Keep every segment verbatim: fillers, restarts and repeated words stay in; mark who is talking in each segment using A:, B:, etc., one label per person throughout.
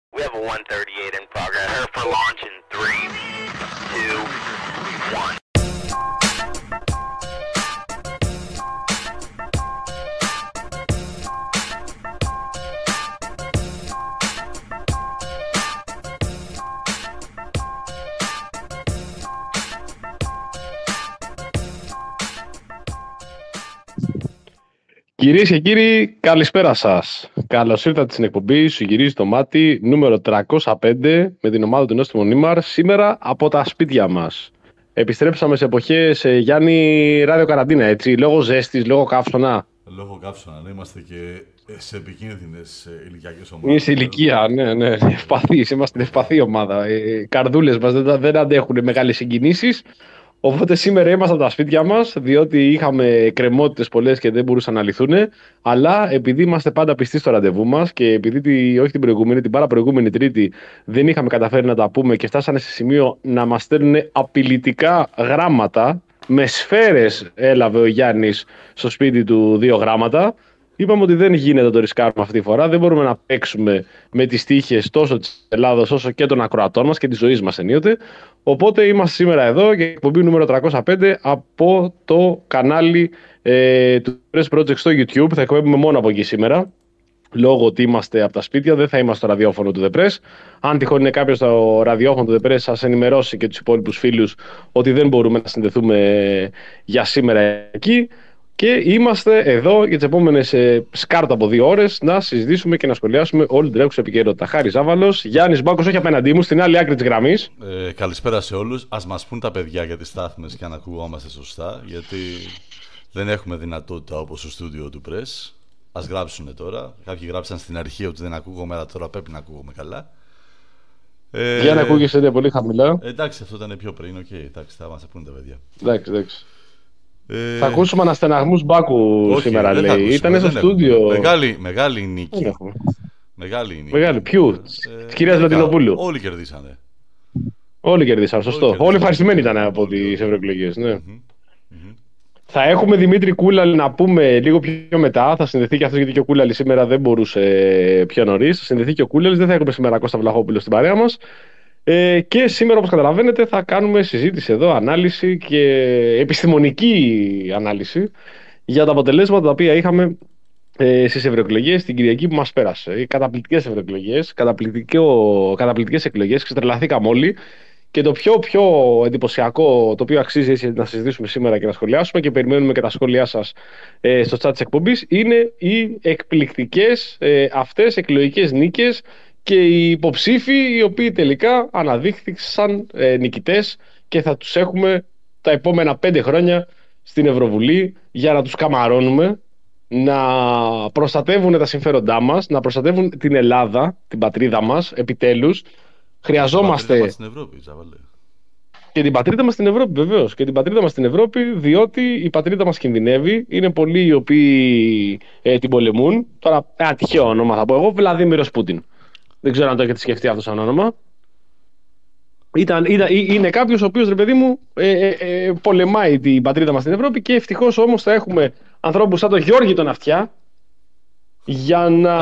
A: We have a one thirty-eight in progress. Prepare for launch in three, two, one.
B: Κυρίες και κύριοι, καλησπέρα σας. Καλώς ήρθατε στην εκπομπή Σου γυρίζει το μάτι νούμερο τριακόσια πέντε με την ομάδα του Νόστιμου Νίμαρ σήμερα από τα σπίτια μας. Επιστρέψαμε σε εποχές, ε, Γιάννη, ραδιοκαρατίνα, έτσι, λόγω ζέστης, λόγω καύσωνα.
C: Λόγω καύσωνα, ναι, είμαστε και σε επικίνδυνες ηλικιακές ομάδες.
B: Είναι σε ηλικία, ναι, ναι, ευπαθείς, είμαστε ευπαθή ομάδα. Οι καρδούλες μας δεν, δεν αντέχουν μεγάλες συγκινήσεις. Οπότε σήμερα είμαστε από τα σπίτια μας, διότι είχαμε κρεμότητες πολλές και δεν μπορούσαν να λυθούν. Αλλά επειδή είμαστε πάντα πιστοί στο ραντεβού μας και επειδή τη, όχι την προηγούμενη, την παραπροηγούμενη Τρίτη δεν είχαμε καταφέρει να τα πούμε και φτάσανε σε σημείο να μας στέλνουν απειλητικά γράμματα, με σφαίρες έλαβε ο Γιάννης στο σπίτι του δύο γράμματα. Είπαμε ότι δεν γίνεται να το ρισκάρουμε αυτή τη φορά. Δεν μπορούμε να παίξουμε με τις τύχες τόσο της Ελλάδας όσο και των ακροατών μας και της ζωής μας ενίοτε. Οπότε είμαστε σήμερα εδώ για εκπομπή νούμερο τριακόσια πέντε από το κανάλι ε, του Press Project στο YouTube. Θα εκπέμπουμε μόνο από εκεί σήμερα. Λόγω ότι είμαστε από τα σπίτια, δεν θα είμαστε στο ραδιόφωνο του The Press. Αν τυχόν είναι κάποιος στο ραδιόφωνο του The Press, σας ενημερώσει και τους υπόλοιπους φίλους ότι δεν μπορούμε να συνδεθούμε για σήμερα εκεί. Και είμαστε εδώ για τις επόμενες ε, σκάρτα από δύο ώρες να συζητήσουμε και να σχολιάσουμε όλη την τρέχουσα επικαιρότητα. Χάρης Ζάβαλος, Γιάννης Μπάκος, όχι απέναντί μου, στην άλλη άκρη της γραμμής.
C: Ε, καλησπέρα σε όλους. Ας μας πούν τα παιδιά για τις στάθμες και αν ακουγόμαστε σωστά, γιατί δεν έχουμε δυνατότητα όπως στο στούντιο του Press. Ας γράψουν τώρα. Κάποιοι γράψαν στην αρχή ότι δεν ακούγομαι, αλλά τώρα πρέπει να ακούγομαι καλά.
B: Ε, για να ακούγεσαι πολύ χαμηλά.
C: Ε, εντάξει, αυτό ήταν πιο πριν. Okay, εντάξει, θα μας πούνε τα παιδιά.
B: Εντάξει, εντάξει.
C: Ε...
B: Θα ακούσουμε αναστεναγμούς Μπάκου
C: όχι,
B: σήμερα, λέει.
C: Ακούσουμε,
B: ήταν στο στούντιο.
C: Μεγάλη, μεγάλη νίκη. Μεγάλη νίκη.
B: Μεγάλη. Ποιου?
C: Ε,
B: της κυρίας Λατινοπούλου.
C: Όλοι κερδίσανε.
B: Όλοι κερδίσαν, σωστό.
C: Όλοι,
B: όλοι ευχαριστημένοι ήταν από τις ευρωεκλογές. Ναι.
C: Mm-hmm. Mm-hmm.
B: Θα έχουμε Δημήτρη Κούλαλη να πούμε λίγο πιο μετά. Θα συνδεθεί και αυτός γιατί και ο Κούλαλη σήμερα δεν μπορούσε πιο νωρίς. Θα συνδεθεί και ο Κούλαλης. Δεν θα έχουμε σήμερα Κώστα Βλαχόπουλο στην παρέα μας. Ε, και σήμερα, όπως καταλαβαίνετε, θα κάνουμε συζήτηση εδώ, ανάλυση και επιστημονική ανάλυση για τα αποτελέσματα τα οποία είχαμε ε, στις ευρωεκλογές την Κυριακή που μας πέρασε. Οι καταπληκτικές ευρωεκλογές, καταπληκτικές εκλογές, ξετρελαθήκαμε όλοι. Και το πιο πιο εντυπωσιακό, το οποίο αξίζει έτσι να συζητήσουμε σήμερα και να σχολιάσουμε και περιμένουμε και τα σχόλιά σας ε, στο chat της εκπομπής, είναι οι εκπληκτικές ε, αυτές εκλογικές νίκες και οι υποψήφοι οι οποίοι τελικά αναδείχθηκαν ε, νικητές και θα τους έχουμε τα επόμενα πέντε χρόνια στην Ευρωβουλή για να τους καμαρώνουμε, να προστατεύουν τα συμφέροντά μας, να προστατεύουν την Ελλάδα, την πατρίδα μας, επιτέλους. Χρειαζόμαστε.
C: Την πατρίδα μας στην Ευρώπη, Ζαβαλέ.
B: Και την πατρίδα μας στην Ευρώπη, βεβαίως. Και την πατρίδα μας στην Ευρώπη, διότι η πατρίδα μας κινδυνεύει. Είναι πολλοί οι οποίοι ε, την πολεμούν. Τώρα, ένα τυχαίο όνομα θα πω εγώ, Βλαδίμηρος Πούτιν. Δεν ξέρω αν το έχετε σκεφτεί αυτό σαν όνομα. Ήταν, ήταν, είναι κάποιος ο οποίος, ρε παιδί μου, ε, ε, ε, πολεμάει την πατρίδα μας στην Ευρώπη και ευτυχώς όμως θα έχουμε ανθρώπους σαν τον Γιώργη τον Αυτιά για να,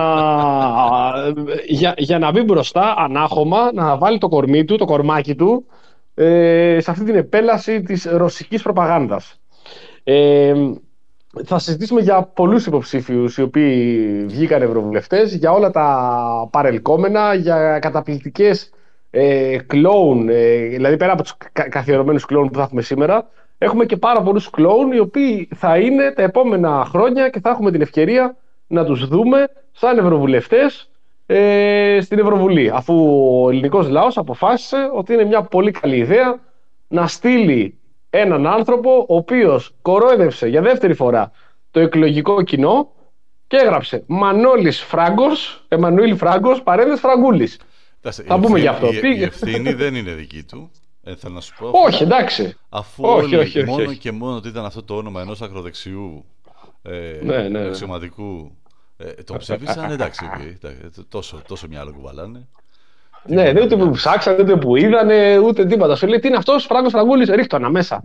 B: για, για να μπει μπροστά ανάχωμα, να βάλει το κορμί του, το κορμάκι του ε, σε αυτή την επέλαση της ρωσικής προπαγάνδας. Ε, θα συζητήσουμε για πολλούς υποψήφιους οι οποίοι βγήκαν ευρωβουλευτές, για όλα τα παρελκόμενα, για καταπληκτικές ε, κλόουν, ε, δηλαδή πέρα από τους κα, καθιερωμένους κλόουν που θα έχουμε σήμερα, έχουμε και πάρα πολλούς κλόουν οι οποίοι θα είναι τα επόμενα χρόνια και θα έχουμε την ευκαιρία να τους δούμε σαν ευρωβουλευτές ε, στην Ευρωβουλή, αφού ο ελληνικός λαός αποφάσισε ότι είναι μια πολύ καλή ιδέα να στείλει έναν άνθρωπο ο οποίος κορόιδευσε για δεύτερη φορά το εκλογικό κοινό και έγραψε Μανώλης Φράγκος, Εμμανουήλ Φράγκος, παρένθεση Φραγκούλης. Θα πούμε γι' αυτό.
C: Η, η ευθύνη δεν είναι δική του. Ε, θέλω να σου πω.
B: Όχι, εντάξει.
C: Αφού
B: όχι,
C: όλοι,
B: όχι, όχι,
C: μόνο
B: όχι.
C: και μόνο ότι ήταν αυτό το όνομα ενός ακροδεξιού ε,
B: ναι, ναι, ναι.
C: αξιωματικού ε, τον ψήφισαν, εντάξει, okay, τόσο, τόσο μυαλό κουβαλάνε.
B: Ναι, δεν ούτε που ψάξανε, ούτε που είδανε, ούτε τίποτα. Σου λέει τι είναι αυτός, Φράγκος Φραγκούλης, ρίχτω ένα μέσα.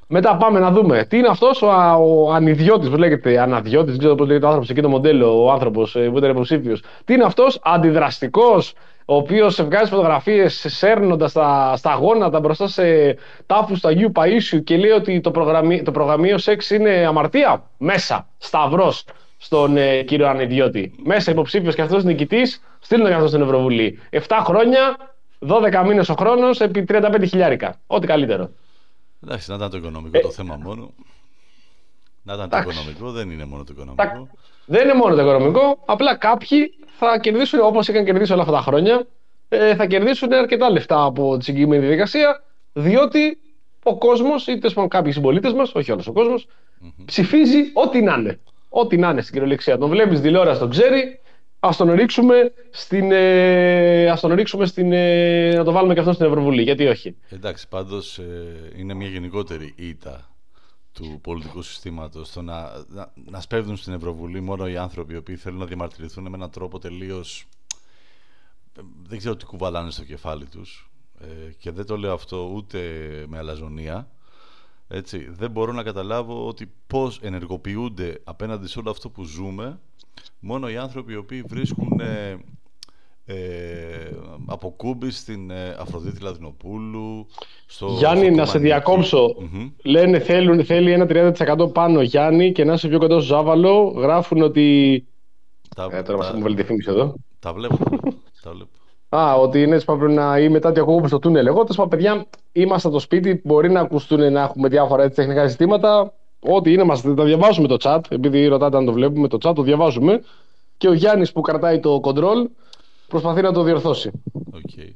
B: Μετά πάμε να δούμε τι είναι αυτός ο, ο ανιδιώτης, πώς λέγεται, αναδιώτης, δεν ξέρω πώς λέγεται ο άνθρωπος εκεί το μοντέλο, ο άνθρωπος που ήταν υποψήφιος. Τι είναι αυτός, αντιδραστικός, ο οποίος βγάζει φωτογραφίες σέρνοντας τα, στα γόνατα μπροστά σε τάφους του Αγίου Παΐσιου και λέει ότι το, προγραμμί, το προγραμμίο σεξ είναι αμαρτία. Μέσα, σταυρός στον ε, κύριο ανιδιώτη. Μέσα υποψήφιος και αυτός νικητής, στείλουν και αυτός στην Ευρωβουλή. εφτά χρόνια, δώδεκα μήνες ο χρόνος, επί τριάντα πέντε χιλιάρικα. Ό,τι καλύτερο.
C: Εντάξει, να ήταν το οικονομικό ε, το θέμα μόνο. Να ήταν το οικονομικό, δεν είναι μόνο το οικονομικό. Τα...
B: Δεν είναι μόνο το οικονομικό, απλά κάποιοι θα κερδίσουν, όπως είχαν κερδίσει όλα αυτά τα χρόνια, ε, θα κερδίσουν αρκετά λεφτά από τη συγκεκριμένη διαδικασία, διότι ο κόσμος, ή τέλος κάποιοι συμπολίτες μας, όχι όλος ο κόσμος, mm-hmm. ψηφίζει ό,τι να είναι. Ό,τι να είναι στην κυριολεξία. Τον βλέπεις τηλεόραση, τον ξέρει. Ας τον ρίξουμε στην. Ε, ας τον ρίξουμε στην. Ε, να το βάλουμε και αυτό στην Ευρωβουλή. Γιατί όχι.
C: Εντάξει, πάντως ε, είναι μια γενικότερη ήττα του πολιτικού συστήματος. Το να, να, να σπέβδουν στην Ευρωβουλή μόνο οι άνθρωποι οι οποίοι θέλουν να διαμαρτυρηθούν με έναν τρόπο τελείως. Δεν ξέρω τι κουβαλάνε στο κεφάλι τους. Ε, και δεν το λέω αυτό ούτε με αλαζονία. Έτσι, δεν μπορώ να καταλάβω ότι πώς ενεργοποιούνται απέναντι σε όλο αυτό που ζούμε μόνο οι άνθρωποι οι οποίοι βρίσκουν ε, ε, αποκούμπη στην ε, Αφροδίτη Λαδινοπούλου. Στο,
B: Γιάννη,
C: στο
B: να σε διακόψω. Mm-hmm. Λένε θέλουν, θέλει ένα τριάντα τοις εκατό πάνω Γιάννη και να είσαι πιο κοντά στο Ζάβαλο. Γράφουν ότι.
C: Τα,
B: ε, τώρα
C: τα,
B: μας βάλει τη φήμη εδώ.
C: Τα βλέπω. τα βλέπω.
B: Α, ότι είναι πρέπει να ή μετά τι ακούγουμε στο τούνελ. Εγώ τέλος παιδιά, είμαστε στο σπίτι. Μπορεί να ακουστούν να έχουμε διάφορα έτσι, τεχνικά ζητήματα. Ό,τι είναι, μας τα διαβάζουμε το chat. Επειδή ρωτάτε αν το βλέπουμε, το chat το διαβάζουμε. Και ο Γιάννης που κρατάει το control προσπαθεί να το διορθώσει.
C: Okay.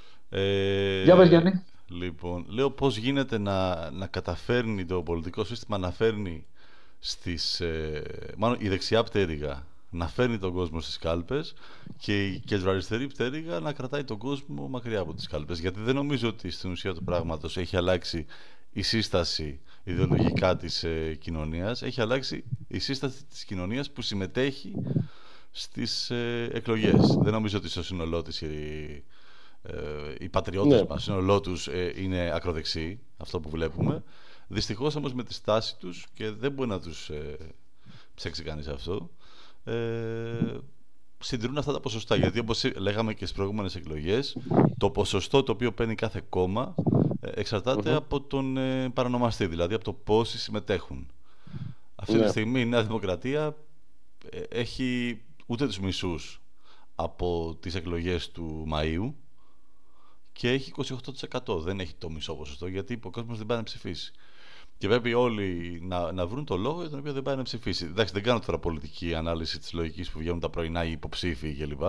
C: Ε,
B: Για πες, Γιάννη.
C: Λοιπόν, λέω πώς γίνεται να, να καταφέρνει το πολιτικό σύστημα να φέρνει στις. Ε, μάλλον η δεξιά πτέρυγα να φέρνει τον κόσμο στις κάλπες και η κεντροαριστερή πτέρυγα να κρατάει τον κόσμο μακριά από τις κάλπες. Γιατί δεν νομίζω ότι στην ουσία του πράγματος έχει αλλάξει η σύσταση ιδεολογικά της ε, κοινωνίας, έχει αλλάξει η σύσταση της κοινωνίας που συμμετέχει στις ε, εκλογές. Δεν νομίζω ότι στο σύνολό της οι, ε, οι πατριώτες ναι. μας, σύνολό τους ε, είναι ακροδεξιοί, αυτό που βλέπουμε. Δυστυχώς όμως με τη στάση τους, και δεν μπορεί να τους ε, ψέξει κανείς αυτό, ε, συντηρούν αυτά τα ποσοστά. Γιατί όπως λέγαμε και στις προηγούμενες εκλογές, το ποσοστό το οποίο παίρνει κάθε κόμμα εξαρτάται mm-hmm. από τον ε, παρανομαστή, δηλαδή από το πόσοι συμμετέχουν. Αυτή yeah. τη στιγμή η Νέα Δημοκρατία ε, έχει ούτε τους μισούς από τις εκλογές του Μαΐου και έχει είκοσι οκτώ τοις εκατό. Δεν έχει το μισό ποσοστό, γιατί ο κόσμος δεν πάει να ψηφίσει. Και πρέπει όλοι να, να βρουν το λόγο για τον οποίο δεν πάει να ψηφίσει. Εντάξει, δεν κάνω τώρα πολιτική ανάλυση της λογικής που βγαίνουν τα πρωινά οι υποψήφοι κλπ.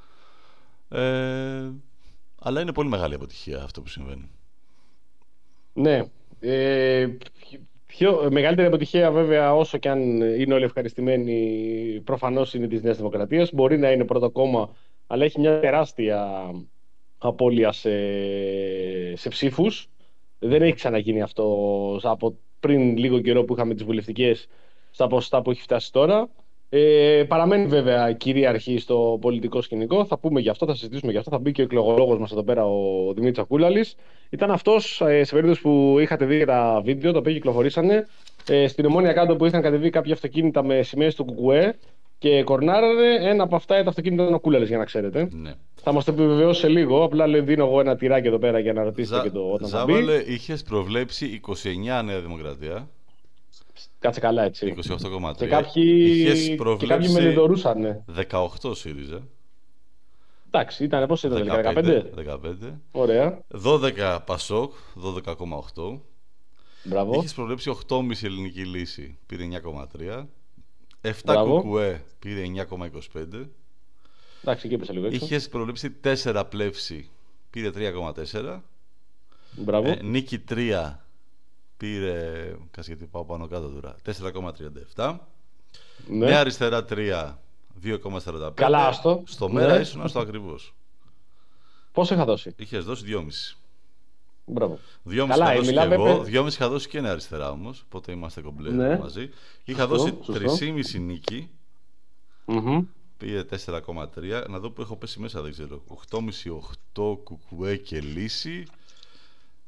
C: Ε, αλλά είναι πολύ μεγάλη αποτυχία αυτό που συμβαίνει.
B: Ναι. Ε, πιο, μεγαλύτερη αποτυχία βέβαια, όσο και αν είναι όλοι ευχαριστημένοι, προφανώς είναι της Νέας Δημοκρατίας. Μπορεί να είναι πρώτο κόμμα, αλλά έχει μια τεράστια απώλεια σε, σε ψήφους. Δεν έχει ξαναγίνει αυτό από πριν λίγο καιρό που είχαμε τις βουλευτικές στα ποσοστά που έχει φτάσει τώρα. Ε, παραμένει βέβαια κυρίαρχη στο πολιτικό σκηνικό. Θα πούμε γι' αυτό, θα συζητήσουμε γι' αυτό. Θα μπει και ο εκλογολόγος μας εδώ πέρα, ο Δημήτρης Ακούλαλης. Ήταν αυτός, ε, σε περίπτωση που είχατε δει τα βίντεο τα οποία κυκλοφορήσανε, ε, στην Ομόνια κάτω που είχαν κατεβεί κάποια αυτοκίνητα με σημαίες του Κουκουέ και κορνάρανε. Ένα από αυτά τα αυτοκίνητα ήταν ο Κούλαλης, για να ξέρετε. Ναι. Θα μας το επιβεβαιώσει σε λίγο. Απλά λέει, δίνω εγώ ένα τυράκι εδώ πέρα για να ρωτήσετε Ζα... και το όταν θα μπει.
C: Ζάβαλε, είχες προβλέψει είκοσι εννιά Νέα Δημοκρατία.
B: Κάτσε καλά έτσι.
C: είκοσι οκτώ κόμμα τρία.
B: Και κάποιοι, και κάποιοι με λιδωρούσαν.
C: δεκαοκτώ ΣΥΡΙΖΑ.
B: Εντάξει, ήταν πώς ήταν τελικά, δεκαπέντε.
C: δεκαπέντε.
B: Ωραία.
C: δώδεκα ΠΑΣΟΚ, δώδεκα κόμμα οκτώ.
B: Μπράβο.
C: Είχες προβλέψει οκτώ κόμμα πέντε Ελληνική Λύση, πήρε εννιά κόμμα τρία. επτά Κουκουέ, πήρε εννιά κόμμα είκοσι πέντε.
B: Εντάξει, εκεί έπεσε λίγο έξω.
C: Είχες προβλέψει τέσσερα Πλεύση, πήρε τρία κόμμα τέσσερα.
B: Μπράβο.
C: Ε, Νίκη τρία, πήρε, κάτσε γιατί πάω πάνω κάτω τώρα, τέσσερα κόμμα τριάντα επτά. Ναι. Νέα Αριστερά τρία, δύο κόμμα σαράντα πέντε.
B: Καλά, άστο.
C: Στο μέρα ναι. ήσουν στο ακριβώς.
B: Πόσο είχα δώσει?
C: Είχες δώσει δυόμισι.
B: Μπράβο.
C: δυόμισι είχα δώσει και εγώ, δυόμισι είχα δώσει και Νέα Αριστερά όμως, οπότε είμαστε κομπλέ ναι. μαζί. Είχα σωστό, δώσει τρία κόμμα πέντε Νίκη. Mm-hmm. Πήγε τέσσερα κόμμα τρία. Να δω που έχω πέσει μέσα, δεν ξέρω. οκτώ κόμμα πέντε οκτώ Κουκουέ και Λύση.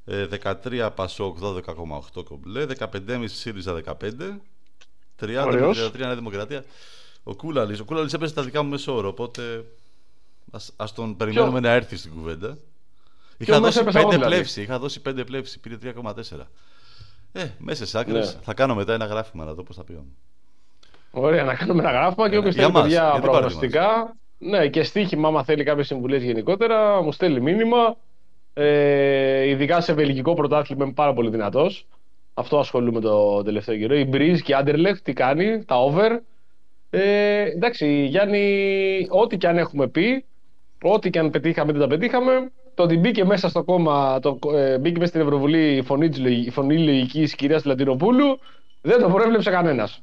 C: ε, δεκατρία Πασόκ, δώδεκα κόμμα οκτώ κομπλέ, δεκαπέντε κόμμα πέντε ΣΥΡΙΖΑ δεκαπέντε, τριάντα με τριάντα τρία Νέα Δημοκρατία. Ο Κούλαλης, ο Κούλαλης έπαιζε τα δικά μου μεσόωρο, οπότε ας, ας τον περιμένουμε Ποιο? να έρθει στην κουβέντα. Είχα δώσει, πέντε πλεύση, είχα δώσει πέντε πλεύση, πήρε τρία κόμμα τέσσερα. Ε, μέσα σε άκρες, ναι. Θα κάνω μετά ένα γράφημα να δω πώς θα πήγαμε.
B: Ωραία, να κάνουμε ένα γράφημα και όποιος θέλει παιδιά προγνωστικά. Ναι, και στοίχημα, άμα θέλει κάποιες συμβουλές γενικότερα, μου στέλνει μήνυμα. Ε, ειδικά σε βελγικό πρωτάθλημα είμαι πάρα πολύ δυνατός. Αυτό ασχολούμαι το τελευταίο καιρό. Η Breeze και η Anderlecht τι κάνει, τα over. Ε, εντάξει, Γιάννη, ό,τι και αν έχουμε πει, ό,τι και αν πετύχαμε, δεν τα πετύχαμε. Το ότι μπήκε μέσα στο κόμμα, το, ε, μπήκε μέσα στην Ευρωβουλή η φωνή, η φωνή λογικής κυρίας Λατινοπούλου, δεν το προέβλεψε κανένας.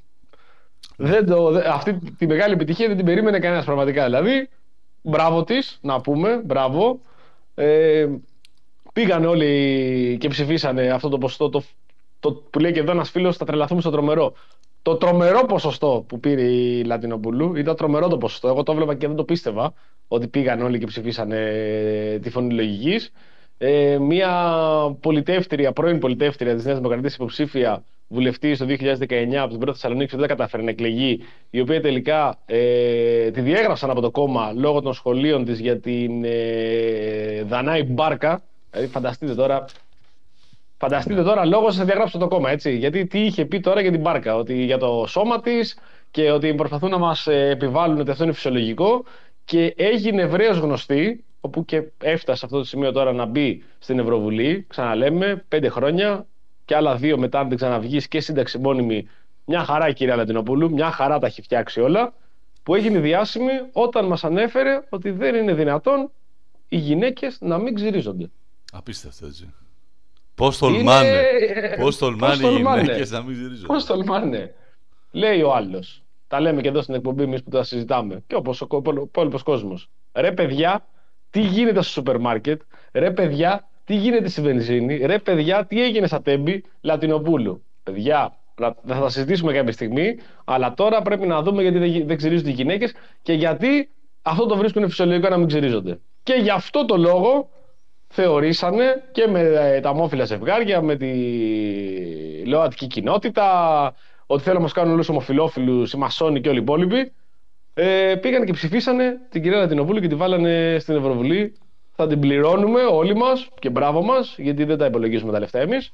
B: Δεν το, δε, αυτή τη μεγάλη επιτυχία δεν την περίμενε κανένας πραγματικά. Δηλαδή, μπράβο της, να πούμε, μπράβο. Ε, πήγαν όλοι και ψηφίσανε αυτό το ποσοστό, το, το, που λέει και εδώ ένας φίλος, θα τρελαθούμε στο τρομερό. Το τρομερό ποσοστό που πήρε η Λατινοπούλου ήταν τρομερό το ποσοστό. Εγώ το έβλεπα και δεν το πίστευα ότι πήγαν όλοι και ψηφίσανε τη φωνή λογικής. Ε, μια πολιτεύτρια, πρώην πολιτεύτρια της Νέας Δημοκρατίας, υποψήφια βουλευτή το δύο χιλιάδες δεκαεννιά από την πρώτη Θεσσαλονίκη, δεν κατάφερε να εκλεγεί, η οποία τελικά ε, τη διέγραψαν από το κόμμα λόγω των σχολείων της για την ε, Δανάη Μπάρκα. Δηλαδή, φανταστείτε τώρα. Φανταστείτε τώρα, λόγω σας διαγράψω το κόμμα, έτσι. Γιατί τι είχε πει τώρα για την Μπάρκα, ότι για το σώμα της και ότι προσπαθούν να μας επιβάλλουν ότι αυτό είναι φυσιολογικό, και έγινε ευρέως γνωστή, όπου και έφτασε σε αυτό το σημείο τώρα να μπει στην Ευρωβουλή, ξαναλέμε, πέντε χρόνια και άλλα δύο μετά, αν δεν ξαναβγείς, και σύνταξη μόνιμη. Μια χαρά η κυρία Λατινοπούλου, μια χαρά τα έχει φτιάξει όλα, που έγινε διάσημη όταν μας ανέφερε ότι δεν είναι δυνατόν οι γυναίκες να μην ξυρίζονται.
C: Απίστευτο, έτσι. Πώς τολμάνε, είναι... πώς τολμάνε οι γυναίκες να μην ξυρίζονται.
B: Πώς τολμάνε, λέει ο άλλος. Τα λέμε και εδώ στην εκπομπή εμείς που τα συζητάμε. Και όπως ο υπόλοιπος κόσμος. Ρε παιδιά, τι γίνεται στο σούπερ μάρκετ. Ρε παιδιά, τι γίνεται στη βενζίνη. Ρε παιδιά, τι έγινε στα τέμπη Λατινοπούλου. Παιδιά, θα τα συζητήσουμε κάποια στιγμή. Αλλά τώρα πρέπει να δούμε γιατί δεν ξυρίζονται οι γυναίκες και γιατί αυτό το βρίσκουν φυσιολογικό να μην ξυρίζονται. Και γι' αυτό το λόγο θεωρήσανε και με τα ομόφυλα ζευγάρια, με τη ΛΟΑΤΚΙ κοινότητα, ότι θέλουν να μας κάνουν όλους ομοφυλόφιλους, οι μασόνοι και όλοι οι υπόλοιποι. Ε, πήγαν και ψηφίσανε την κυρία Λατινοπούλου και τη βάλανε στην Ευρωβουλή. Θα την πληρώνουμε όλοι μας και μπράβο μας, γιατί δεν τα υπολογίζουμε τα λεφτά εμείς.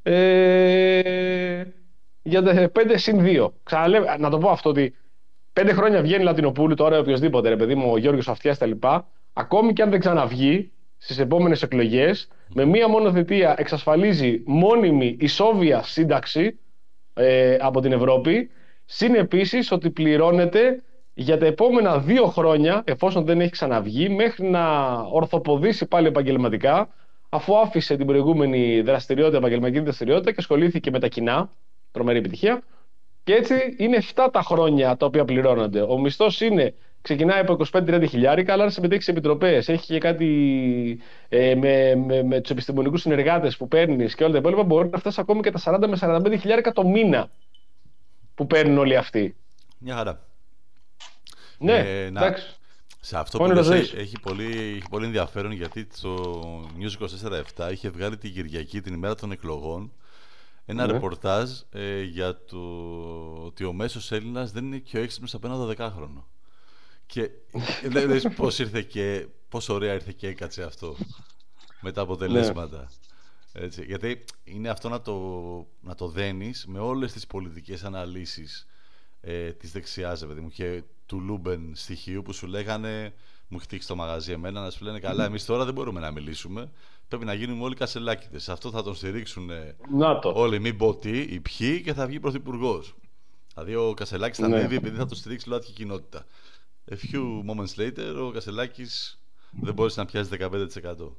B: Ε, για τα πέντε συν δύο. Ξαναλέω, να το πω αυτό, ότι πέντε χρόνια βγαίνει η Λατινοπούλου, τώρα οποιοδήποτε, ρε παιδί μου, ο Γιώργος Αυτιάς τα λοιπά, ακόμη και αν δεν ξαναβγεί στις επόμενες εκλογές, με μία μόνο θητεία εξασφαλίζει μόνιμη ισόβια σύνταξη ε, από την Ευρώπη. Συν επίσης ότι πληρώνεται για τα επόμενα δύο χρόνια, εφόσον δεν έχει ξαναβγεί, μέχρι να ορθοποδήσει πάλι επαγγελματικά, αφού άφησε την προηγούμενη δραστηριότητα, επαγγελματική δραστηριότητα, και ασχολήθηκε με τα κοινά. Τρομερή επιτυχία. Και έτσι είναι επτά τα χρόνια τα οποία πληρώνονται. Ο μισθός είναι, ξεκινάει από είκοσι πέντε με τριάντα χιλιάρικα, αλλά αν συμμετέχει σε επιτροπές, έχει και κάτι ε, με, με, με τους επιστημονικούς συνεργάτες που παίρνεις και όλα τα υπόλοιπα, μπορεί να φτάσει ακόμη και τα σαράντα με σαράντα πέντε χιλιάρικα το μήνα που παίρνουν όλοι αυτοί.
C: Μια χαρά.
B: Ναι,
C: ε, εντάξει. Να, σε αυτό που λες, έχει, έχει, πολύ, έχει πολύ ενδιαφέρον, γιατί το News είκοσι τέσσερα επτά είχε βγάλει την Κυριακή, την ημέρα των εκλογών, ένα ναι. ρεπορτάζ ε, για το ότι ο μέσος Έλληνας δεν είναι και ο έξυπνος από ένα δωδεκάχρονο. Και δες πώς ήρθε και πώς ωραία ήρθε και έκατσε αυτό με τα αποτελέσματα. Έτσι, γιατί είναι αυτό να το, να το δένεις με όλες τις πολιτικές αναλύσεις ε, της δεξιάς, παιδί μου, και του Λούμπεν στοιχείου που σου λέγανε, μου έχει τύχει στο μαγαζί εμένα, να σου λένε καλά, εμείς τώρα δεν μπορούμε να μιλήσουμε, πρέπει να γίνουμε όλοι κασελάκηδες. Αυτό θα τον στηρίξουν όλοι, μην πω τι, οι ποιοι, και θα βγει πρωθυπουργός. Δηλαδή ο Κασελάκης θα ανέβει, ναι, επειδή θα τον στηρίξει ΛΟΑΤΚΙ κοινότητα. A few moments later, ο Κασελάκης δεν μπόρεσε να πιάσει δεκαπέντε τοις εκατό.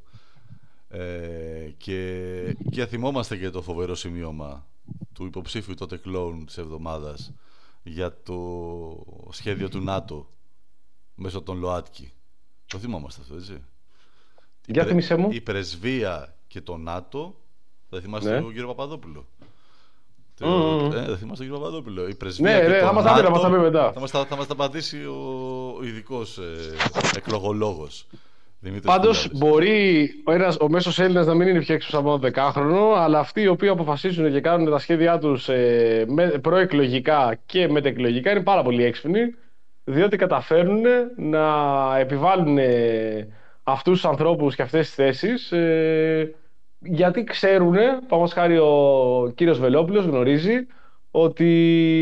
C: Ε, και, και θυμόμαστε και το φοβερό σημείωμα του υποψήφιου τότε κλόουν της εβδομάδας για το σχέδιο του ΝΑΤΟ μέσω των ΛΟΑΤΚΙ. Το θυμόμαστε αυτό, έτσι.
B: Για θυμίσέ μου.
C: Η πρεσβεία και το ΝΑΤΟ. Δεν θυμάστε, ναι, τον κύριο Παπαδόπουλο.
B: Mm. Mm.
C: Ε, δεν θυμάστε τον κύριο Παπαδόπουλο. Η πρεσβεία,
B: ναι,
C: και
B: ναι,
C: το
B: θα μας
C: ΝΑΤΟ,
B: τα πει, θα μας τα πει μετά.
C: Θα μας τα, θα μας τα απαντήσει ο, ο ειδικός ε, εκλογολόγος.
B: Πάντως μπορεί ο, ένας, ο μέσος Έλληνας να μην είναι πιο έξω από δεκάχρονο, αλλά αυτοί οι οποίοι αποφασίζουν και κάνουν τα σχέδιά τους ε, με, προεκλογικά και μετεκλογικά είναι πάρα πολύ έξυπνοι, διότι καταφέρνουν να επιβάλλουν ε, αυτούς τους ανθρώπους και αυτές τις θέσεις, ε, γιατί ξέρουν, παραδείγματος χάρη ο κύριος Βελόπουλος γνωρίζει ότι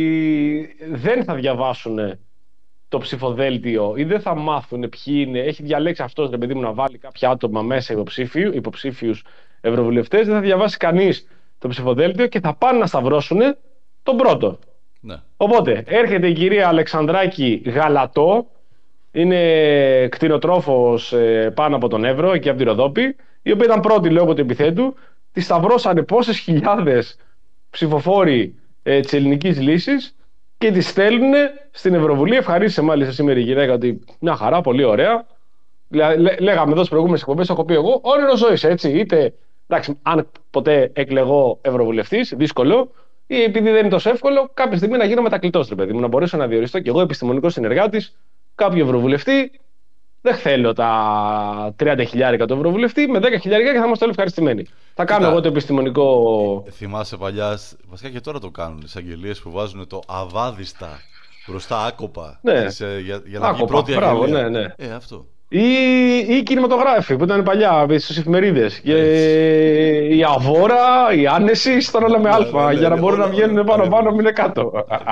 B: δεν θα διαβάσουν το ψηφοδέλτιο ή δεν θα μάθουν ποιοι είναι. Έχει διαλέξει αυτός, ρε παιδί μου, να βάλει κάποια άτομα μέσα υποψήφιου, υποψήφιους ευρωβουλευτές. Δεν θα διαβάσει κανείς το ψηφοδέλτιο και θα πάνε να σταυρώσουν τον πρώτο.
C: Ναι.
B: Οπότε έρχεται η κυρία Αλεξανδράκη Γαλατό, είναι κτηνοτρόφος ε, πάνω από τον Εύρο, εκεί από τη Ροδόπη, η οποία ήταν πρώτη λόγω του επιθέτου. Τη σταυρώσανε πόσες χιλιάδες ψηφοφόροι ε, της ελληνικής λύσης και τη στέλνουν στην Ευρωβουλή. Ευχαρίστησε μάλιστα σήμερα η γυναίκα ότι μια χαρά, πολύ ωραία. Λέ, λέ, λέγαμε εδώ στις προηγούμενες εκπομπές, έχω πει εγώ, όνειρο ζωής, έτσι. Είτε, εντάξει, αν ποτέ εκλεγώ ευρωβουλευτής, δύσκολο, ή επειδή δεν είναι τόσο εύκολο, κάποια στιγμή να γίνω μετακλητός, ρε παιδί μου, να μπορέσω να διοριστώ κι εγώ επιστημονικός συνεργάτης κάποιο ευρωβουλευτή. Δεν θέλω τα τριάντα χιλιάρικα του ευρωβουλευτή, με δέκα χιλιάρικα και θα είμαστε όλοι ευχαριστημένοι. Θα κάνω Κοίτα, εγώ το επιστημονικό.
C: Θυμάσαι παλιά, βασικά και τώρα το κάνουν, τις αγγελίες που βάζουν το αβάδιστα μπροστά άκοπα.
B: Ναι.
C: Τις, ε, για, για να
B: άκοπα,
C: βγει πρώτη
B: μπράβο,
C: αγγελία.
B: ναι, ναι.
C: Ε, αυτό.
B: Ή, ή οι κινηματογράφοι που ήταν παλιά στις εφημερίδες. Και η Αβόρα, η Άνεση, ήταν όλα με αλφα, για να μπορούν να βγαίνουν πάνω-πάνω, μην είναι κάτω.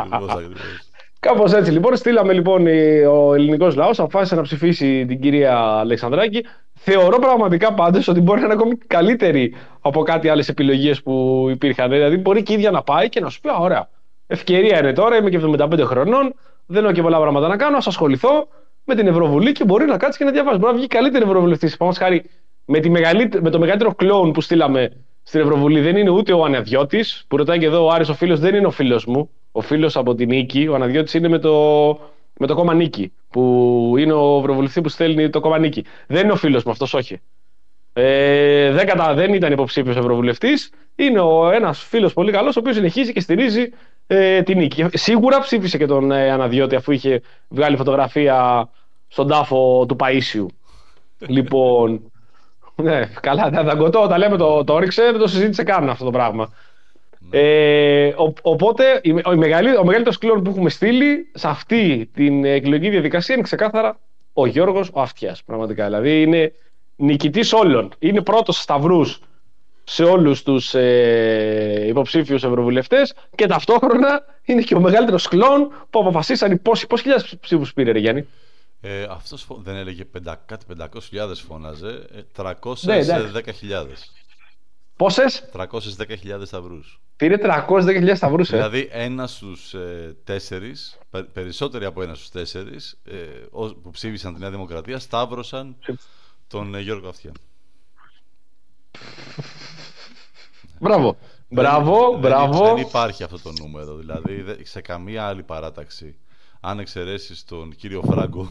B: Κάπως έτσι λοιπόν. Στείλαμε λοιπόν ο ελληνικός λαός, αποφάσισε να ψηφίσει την κυρία Αλεξανδράκη. Θεωρώ πραγματικά πάντως ότι μπορεί να είναι ακόμη καλύτερη από κάτι άλλες επιλογές που υπήρχαν. Δηλαδή μπορεί και η ίδια να πάει και να σου πει: α, ωραία, ευκαιρία είναι τώρα, είμαι και εβδομήντα πέντε χρονών, δεν έχω και πολλά πράγματα να κάνω, ας ασχοληθώ με την Ευρωβουλή και μπορεί να κάτσει και να διαβάσει. Μπορεί να βγει καλύτερη Ευρωβουλευτής. Πάμε χάρη με, τη με το μεγαλύτερο κλόουν που στείλαμε στην Ευρωβουλή δεν είναι ούτε ο Αναδιώτης, που ρωτάει και εδώ ο Άρης ο φίλος, δεν είναι ο φίλος μου. Ο φίλος από την Νίκη, ο Αναδιώτης είναι με το, με το κόμμα Νίκη, που είναι ο ευρωβουλευτής που στέλνει το κόμμα Νίκη. Δεν είναι ο φίλος μου αυτός, όχι. Ε, δεν, κατα... δεν ήταν υποψήφιος ευρωβουλευτής. Είναι ο... ένας φίλος πολύ καλός, ο οποίος συνεχίζει και στηρίζει ε, την Νίκη. Σίγουρα ψήφισε και τον ε, Αναδιώτη, αφού είχε βγάλει φωτογραφία στον τάφο του Παΐσιου. Λοιπόν. Ναι, καλά, τα δαγκωτό, όταν λέμε το, το όριξε, δεν το συζήτησε καν αυτό το πράγμα. Ε, ο, οπότε ο, ο μεγαλύτερος κλόν που έχουμε στείλει σε αυτή την εκλογική διαδικασία είναι ξεκάθαρα ο Γιώργος ο Αυτιάς. Πραγματικά, δηλαδή είναι νικητής όλων. Είναι πρώτος σταυρούς σε όλους τους ε, υποψήφιους ευρωβουλευτές και ταυτόχρονα είναι και ο μεγαλύτερος κλόν που αποφασίσαν πόσοι χιλιάδες ψήφους πήρε, ρε Γιάννη.
C: Ε, αυτός δεν έλεγε πεντα, κάτι πεντακόσιες χιλιάδες φώναζε, τριακόσιες δέκα χιλιάδες.
B: Πόσες?
C: τριακόσιες δέκα χιλιάδες σταυρούς.
B: Πήρε τριακόσιες δέκα χιλιάδες σταυρούς, ε.
C: Δηλαδή ένας στους ε, τέσσερις, περισσότεροι από ένα στους τέσσερις ε, που ψήφισαν τη Νέα Δημοκρατία σταύρωσαν τον ε, Γιώργο Αυτιά.
B: Μπράβο. Μπράβο,
C: δεν,
B: μπράβο.
C: Δεν, δεν υπάρχει αυτό το νούμερο. Δηλαδή σε καμία άλλη παράταξη, αν εξαιρέσεις τον κύριο Φράγκο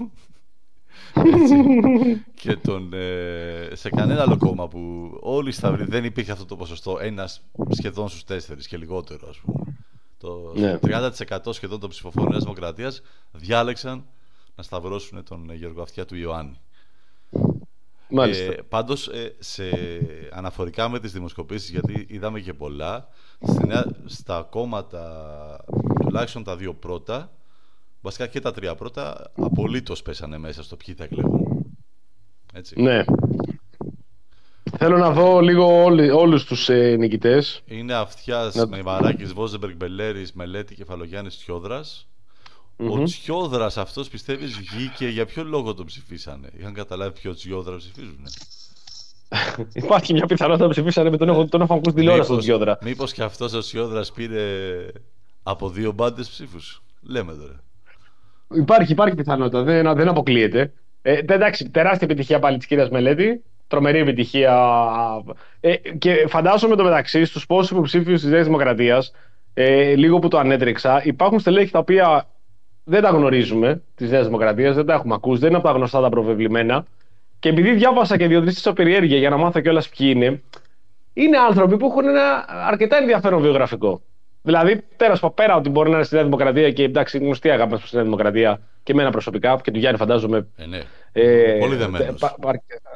C: και τον, ε, σε κανένα άλλο κόμμα που όλοι σταυροί δεν υπήρχε αυτό το ποσοστό, ένας σχεδόν στους τέσσερις και λιγότερο, ας πούμε. Το
B: ναι.
C: τριάντα τοις εκατό σχεδόν των ψηφοφόρων Νέας Δημοκρατίας διάλεξαν να σταυρώσουν τον Γιώργο Αυτιά του Ιωάννη.
B: Μάλιστα.
C: Ε, πάντως, ε, σε, αναφορικά με τις δημοσκοπήσεις, γιατί είδαμε και πολλά, στη νέα, στα κόμματα, τουλάχιστον τα δύο πρώτα, βασικά και τα τρία πρώτα, απολύτως πέσανε μέσα στο ποιοι θα εκλεγούν. Έτσι.
B: Ναι. Θέλω να δω λίγο όλοι, όλους τους ε, νικητές.
C: Είναι Αυτιάς, να... Μεϊμαράκης, Βόζεμπεργκ, Μπελέρης, Μελέτη, Κεφαλογιάννης, Τσιόδρας. Mm-hmm. Ο Τσιόδρας αυτός, πιστεύεις, βγήκε, για ποιο λόγο τον ψηφίσανε? Είχαν καταλάβει ποιο Τσιόδρα ψηφίζουνε?
B: Υπάρχει μια πιθανότητα να ψηφίσανε με τον έχω, τον έχω ακούσει τηλεόραση τον Τσιόδρα.
C: Μήπως και αυτός ο Τσιόδρας πήρε από δύο μπάντες ψήφους? Λέμε τώρα.
B: Υπάρχει, υπάρχει πιθανότητα, δεν, δεν αποκλείεται. Ε, εντάξει, τεράστια επιτυχία πάλι της κυρίας Μελέτη. Τρομερή επιτυχία. Ε, και φαντάζομαι το μεταξύ στους πόσους υποψήφιους της Νέας Δημοκρατίας, ε, λίγο που το ανέτρεξα, υπάρχουν στελέχη τα οποία δεν τα γνωρίζουμε της Νέας Δημοκρατίας, δεν τα έχουμε ακούσει, δεν είναι από τα γνωστά τα προβεβλημένα. Και επειδή διάβασα και διοδρύστησα περιέργεια για να μάθω κιόλας ποιοι είναι, είναι άνθρωποι που έχουν ένα αρκετά ενδιαφέρον βιογραφικό. Δηλαδή, πέρα, πέρα ότι μπορεί να είναι στη Νέα Δημοκρατία και εντάξει, γνωστή αγάπη μας στη Νέα Δημοκρατία και εμένα προσωπικά και του Γιάννη, φαντάζομαι.
C: Ε, ναι.
B: Ε,
C: Πολύ δεμένος.
B: Πα, πα,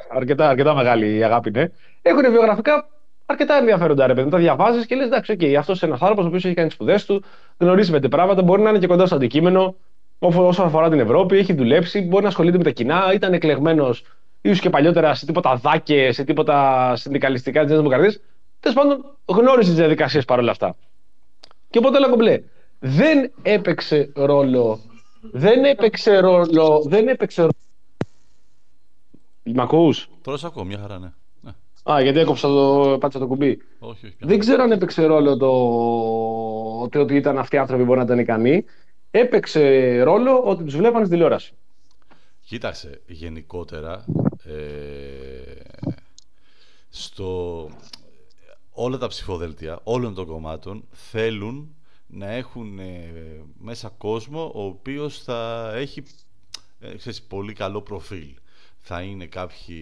B: αρκετά, αρκετά μεγάλη η αγάπη, ναι. Έχουν βιογραφικά αρκετά ενδιαφέροντα, ρε παιδί. Τα διαβάζει και λε: εντάξει, okay, αυτό είναι ένα άνθρωπο ο οποίο έχει κάνει τι σπουδέ του, γνωρίζει πέντε πράγματα, μπορεί να είναι και κοντά στο αντικείμενο όσο αφορά την Ευρώπη, έχει δουλέψει, μπορεί να ασχολείται με τα κοινά, ήταν εκλεγμένο ίσω και παλιότερα σε τίποτα δάκε, σε τίποτα συνδικαλιστικά τη Νέα Δημοκρατία. Τέλος πάντων, γνώριζε τι διαδικασίε παρόλα αυτά. Και οπότε λέγω μπλε. Δεν έπαιξε ρόλο. Δεν έπαιξε ρόλο. Δεν έπαιξε ρόλο. Μ' ακούς?
C: Τώρα σ' ακούω, μια χαρά, ναι. ναι.
B: Α, γιατί έκοψα το, πάτησα το κουμπί.
C: Όχι, όχι.
B: Δεν ξέρω αν έπαιξε ρόλο το ότι, ότι ήταν αυτοί οι άνθρωποι που μπορεί να ήταν ικανοί. Έπαιξε ρόλο ότι τους βλέπανε στην τηλεόραση.
C: Κοίταξε, γενικότερα ε, στο, όλα τα ψηφοδέλτια όλων των κομμάτων θέλουν να έχουν ε, μέσα κόσμο ο οποίος θα έχει ε, ξέρεις, πολύ καλό προφίλ. Θα είναι κάποιοι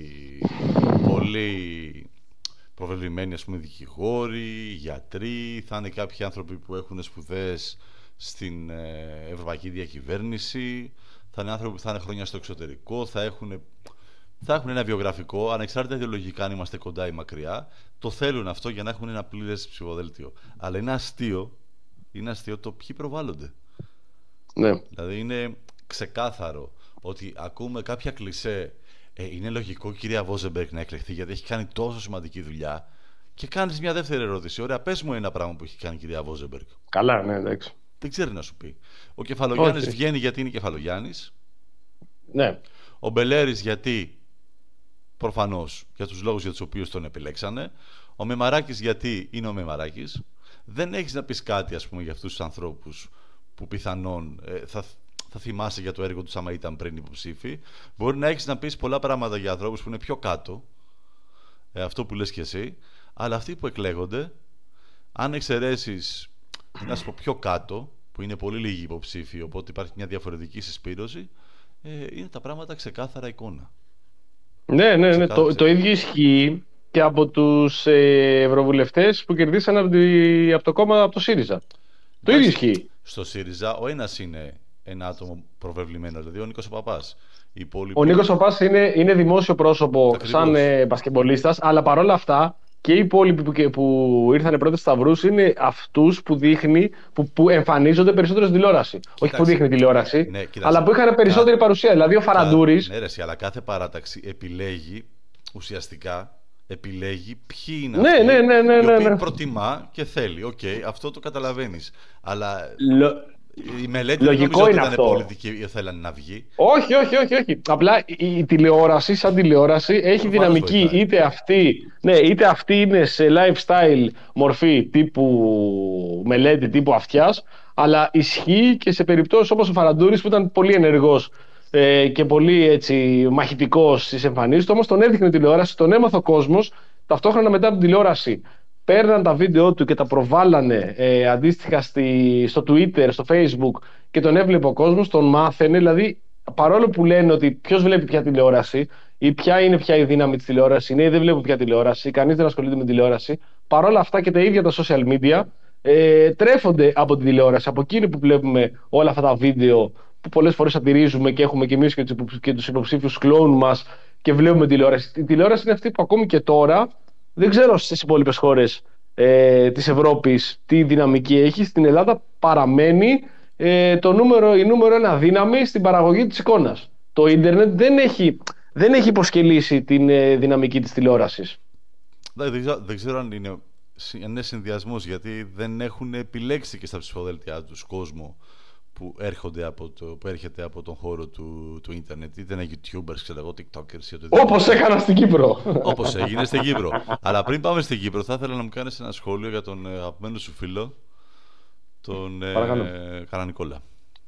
C: πολύ προβεβλημένοι, ας πούμε, δικηγόροι, γιατροί, θα είναι κάποιοι άνθρωποι που έχουν σπουδές στην ε, ευρωπαϊκή διακυβέρνηση, θα είναι άνθρωποι που θα είναι χρόνια στο εξωτερικό, θα έχουν, θα έχουν ένα βιογραφικό, ανεξάρτητα ιδεολογικά αν είμαστε κοντά ή μακριά. Το θέλουν αυτό για να έχουν ένα πλήρες ψηφοδέλτιο. Αλλά είναι αστείο, είναι αστείο το ποιοι προβάλλονται.
B: Ναι.
C: Δηλαδή είναι ξεκάθαρο ότι ακούμε κάποια κλισέ. Ε, είναι λογικό η κυρία Βόζεμπεργκ να εκλεχθεί γιατί έχει κάνει τόσο σημαντική δουλειά. Και κάνεις μια δεύτερη ερώτηση. Ωραία, πες μου ένα πράγμα που έχει κάνει η κυρία Βόζεμπεργκ.
B: Καλά, ναι, εντάξει.
C: Δεν ξέρει να σου πει. Ο Κεφαλογιάννης βγαίνει γιατί είναι Κεφαλογιάννης.
B: Ναι.
C: Ο Μπελέρης γιατί, προφανώς, για τους λόγους για τους οποίους τον επιλέξανε. Ο Μεμαράκης γιατί είναι ο Μεμαράκης. Δεν έχεις να πεις κάτι, ας πούμε, για αυτούς τους ανθρώπους που πιθανόν ε, θα, θα θυμάσαι για το έργο τους άμα ήταν πριν υποψήφοι. Μπορεί να έχεις να πεις πολλά πράγματα για ανθρώπους που είναι πιο κάτω, ε, αυτό που λες και εσύ, αλλά αυτοί που εκλέγονται, αν εξαιρέσεις, να σου πω, πιο κάτω, που είναι πολύ λίγοι υποψήφοι, οπότε υπάρχει μια διαφορετική συσπήρωση, ε, είναι τα πράγματα ξεκάθαρα εικόνα.
B: Ναι, ναι, ναι.
C: Ξεκάθαρα,
B: Το, το ίδιο ισχύει και από τους ε, ευρωβουλευτές που κερδίσαν από, τη, από το κόμμα, από το ΣΥΡΙΖΑ. Το ίδιο ισχύει.
C: Στο ΣΥΡΙΖΑ ο ένας είναι ένα άτομο προβεβλημένο, δηλαδή ο Νίκος Παπάς.
B: Ο Νίκος Παπάς είναι, είναι δημόσιο πρόσωπο. Ακριβώς. Σαν ε, μπασκεμπολίστας, αλλά παρόλα αυτά και οι υπόλοιποι που, που ήρθαν πρώτες σταυρούς είναι αυτούς που, δείχνει, που, που εμφανίζονται περισσότερο στην τηλεόραση. Κοίταξε. Όχι που δείχνει τηλεόραση, ναι, αλλά που είχαν περισσότερη Κα... παρουσία. Δηλαδή ο Φαραντούρης.
C: Ναι, ρε, αλλά κάθε παράταξη επιλέγει ουσιαστικά. Επιλέγει ποιοι είναι
B: ναι,
C: αυτοί
B: ναι, ναι, ναι,
C: οι οποίοι
B: ναι, ναι.
C: προτιμά και θέλει. Οκ, okay, αυτό το καταλαβαίνεις. Αλλά
B: Λο...
C: η μελέτη
B: λογικό
C: δεν
B: είναι
C: ότι
B: αυτό.
C: Ήταν πολιτική ή θέλανε να βγει.
B: Όχι, όχι, όχι, όχι. Απλά η, η τηλεόραση, σαν τηλεόραση, έχει δυναμική.
C: Βοηθάει.
B: Είτε αυτή, ναι, είτε αυτή είναι σε lifestyle μορφή τύπου μελέτη, τύπου αυτιάς, αλλά ισχύει και σε περιπτώσεις όπως ο Φαραντούρης που ήταν πολύ ενεργός ε, και πολύ έτσι, μαχητικός στις εμφανίσεις του, όμως τον έδειχνε τηλεόραση, τον έμαθε ο κόσμος, ταυτόχρονα μετά από την τηλεόραση. Παίρναν τα βίντεο του και τα προβάλλανε ε, αντίστοιχα στη, στο Twitter, στο Facebook και τον έβλεπε ο κόσμος, τον μάθαινε. Δηλαδή, παρόλο που λένε ότι ποιος βλέπει πια τηλεόραση ή ποια είναι πια η δύναμη της τηλεόρασης, ναι, δεν βλέπω πια τηλεόραση, κανείς δεν ασχολείται με τηλεόραση, παρόλα αυτά και τα ίδια τα social media ε, τρέφονται από τη τηλεόραση, από εκείνη που βλέπουμε όλα αυτά τα βίντεο που πολλές φορές σατυρίζουμε και έχουμε και εμείς και τους υποψήφιους κλόουν μας και βλέπουμε τηλεόραση. Η τηλεόραση είναι αυτή που ακόμη και τώρα. Δεν ξέρω στις υπόλοιπες χώρες ε, της Ευρώπης τι δυναμική έχει. Στην Ελλάδα παραμένει ε, το νούμερο, η νούμερο ένα δύναμη στην παραγωγή της εικόνας. Το ίντερνετ δεν έχει, δεν έχει υποσκελίσει την ε, δυναμική της τηλεόρασης.
C: Δεν, δεν, δεν ξέρω αν είναι, είναι συνδυασμός, γιατί δεν έχουν επιλέξει και στα ψηφοδέλτια τους κόσμο που, έρχονται από το, που έρχεται από τον χώρο του, του ίντερνετ, είτε είναι YouTubers, ξέρω εγώ, TikTokers ή οτιδήποτε.
B: Όπως έκανα στην Κύπρο.
C: Όπως έγινε στην Κύπρο. Αλλά πριν πάμε στην Κύπρο, θα ήθελα να μου κάνεις ένα σχόλιο για τον αγαπημένο σου φίλο, τον ε, Καρανικόλα.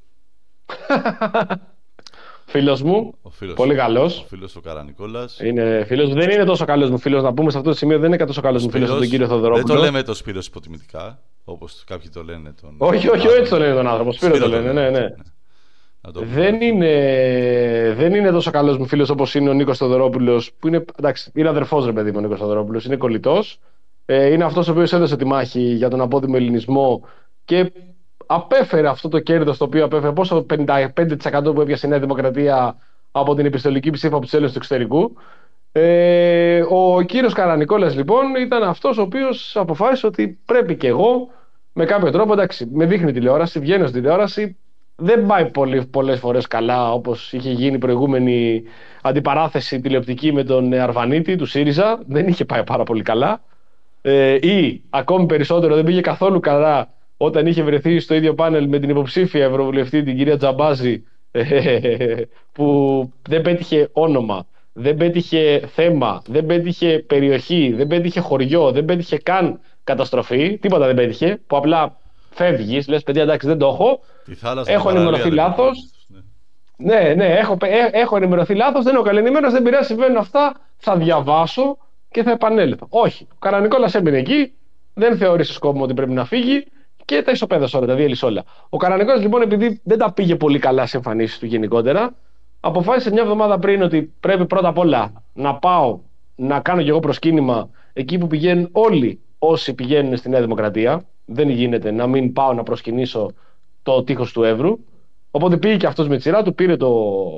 B: Φίλος μου,
C: φίλος
B: πολύ
C: σου,
B: καλός.
C: Ο φίλος ο Καρανικόλας.
B: Είναι φίλος, δεν είναι τόσο καλός μου φίλος, να πούμε σε αυτό το σημείο, δεν είναι τόσο καλός μου φίλος από τον κύριο Θοδωρόπουλο.
C: Δεν το λέμε το Σπύρος υποτιμητικά, όπως κάποιοι το λένε. Τον...
B: Όχι, όχι, έτσι το λένε τον άνθρωπο. Σπύρο, Σπύρο το λένε, ναι, ναι. ναι. Δεν είναι, δεν είναι τόσο καλός μου φίλος όπως είναι ο Νίκος Θοδωρόπουλος, που είναι, εντάξει, είναι αδερφός ρε παιδί μου ο Νίκος Θοδωρόπουλος, είναι κολλητός. Ε, είναι αυτός ο οποίος έδωσε τη μάχη για τον απόδημο ελληνισμό και απέφερε αυτό το κέρδος το οποίο απέφερε. Πόσο πενήντα πέντε τοις εκατό που έπιασε η Νέα Δημοκρατία από την επιστολική ψήφα από τους Έλληνες του εξωτερικού. Ε, ο κύριος Καρανικόλας λοιπόν ήταν αυτός ο οποίος αποφάσισε ότι πρέπει και εγώ με κάποιο τρόπο, εντάξει, με δείχνει τηλεόραση, βγαίνω στην τηλεόραση, δεν πάει πολύ, πολλές φορές καλά όπως είχε γίνει η προηγούμενη αντιπαράθεση τηλεοπτική με τον Αρβανίτη του ΣΥΡΙΖΑ, δεν είχε πάει πάρα πολύ καλά. Ε, ή ακόμη περισσότερο δεν πήγε καθόλου καλά όταν είχε βρεθεί στο ίδιο πάνελ με την υποψήφια ευρωβουλευτή την κυρία Τζαμπάζη, ε, που δεν πέτυχε όνομα, δεν πέτυχε θέμα, δεν πέτυχε περιοχή, δεν πέτυχε χωριό, δεν πέτυχε καν καταστροφή, τίποτα δεν πέτυχε, που απλά φεύγεις, λες παιδιά εντάξει δεν το έχω, έχω ενημερωθεί λάθος. Ναι. ναι, ναι, έχω, ε, έχω ενημερωθεί λάθος, δεν έχω καλενημέρωση, δεν πειράζει, συμβαίνουν αυτά, θα διαβάσω και θα επανέλθω. Όχι. Ο Καρανικόλας έμπαινε εκεί, δεν θεώρησε σκόπιμο ότι πρέπει να φύγει και τα ισοπαίδωσε όλα, τα διέλυσε όλα. Ο Καρανικόλας λοιπόν, επειδή δεν τα πήγε πολύ καλά σε εμφανίσεις του γενικότερα, αποφάσισε μια εβδομάδα πριν ότι πρέπει πρώτα απ' όλα να πάω να κάνω κι εγώ προσκύνημα εκεί που πηγαίνουν όλοι όσοι πηγαίνουν στη Νέα Δημοκρατία. Δεν γίνεται να μην πάω να προσκυνήσω το τείχος του Εύρου. Οπότε πήγε και αυτός με τη σειρά του, πήρε το,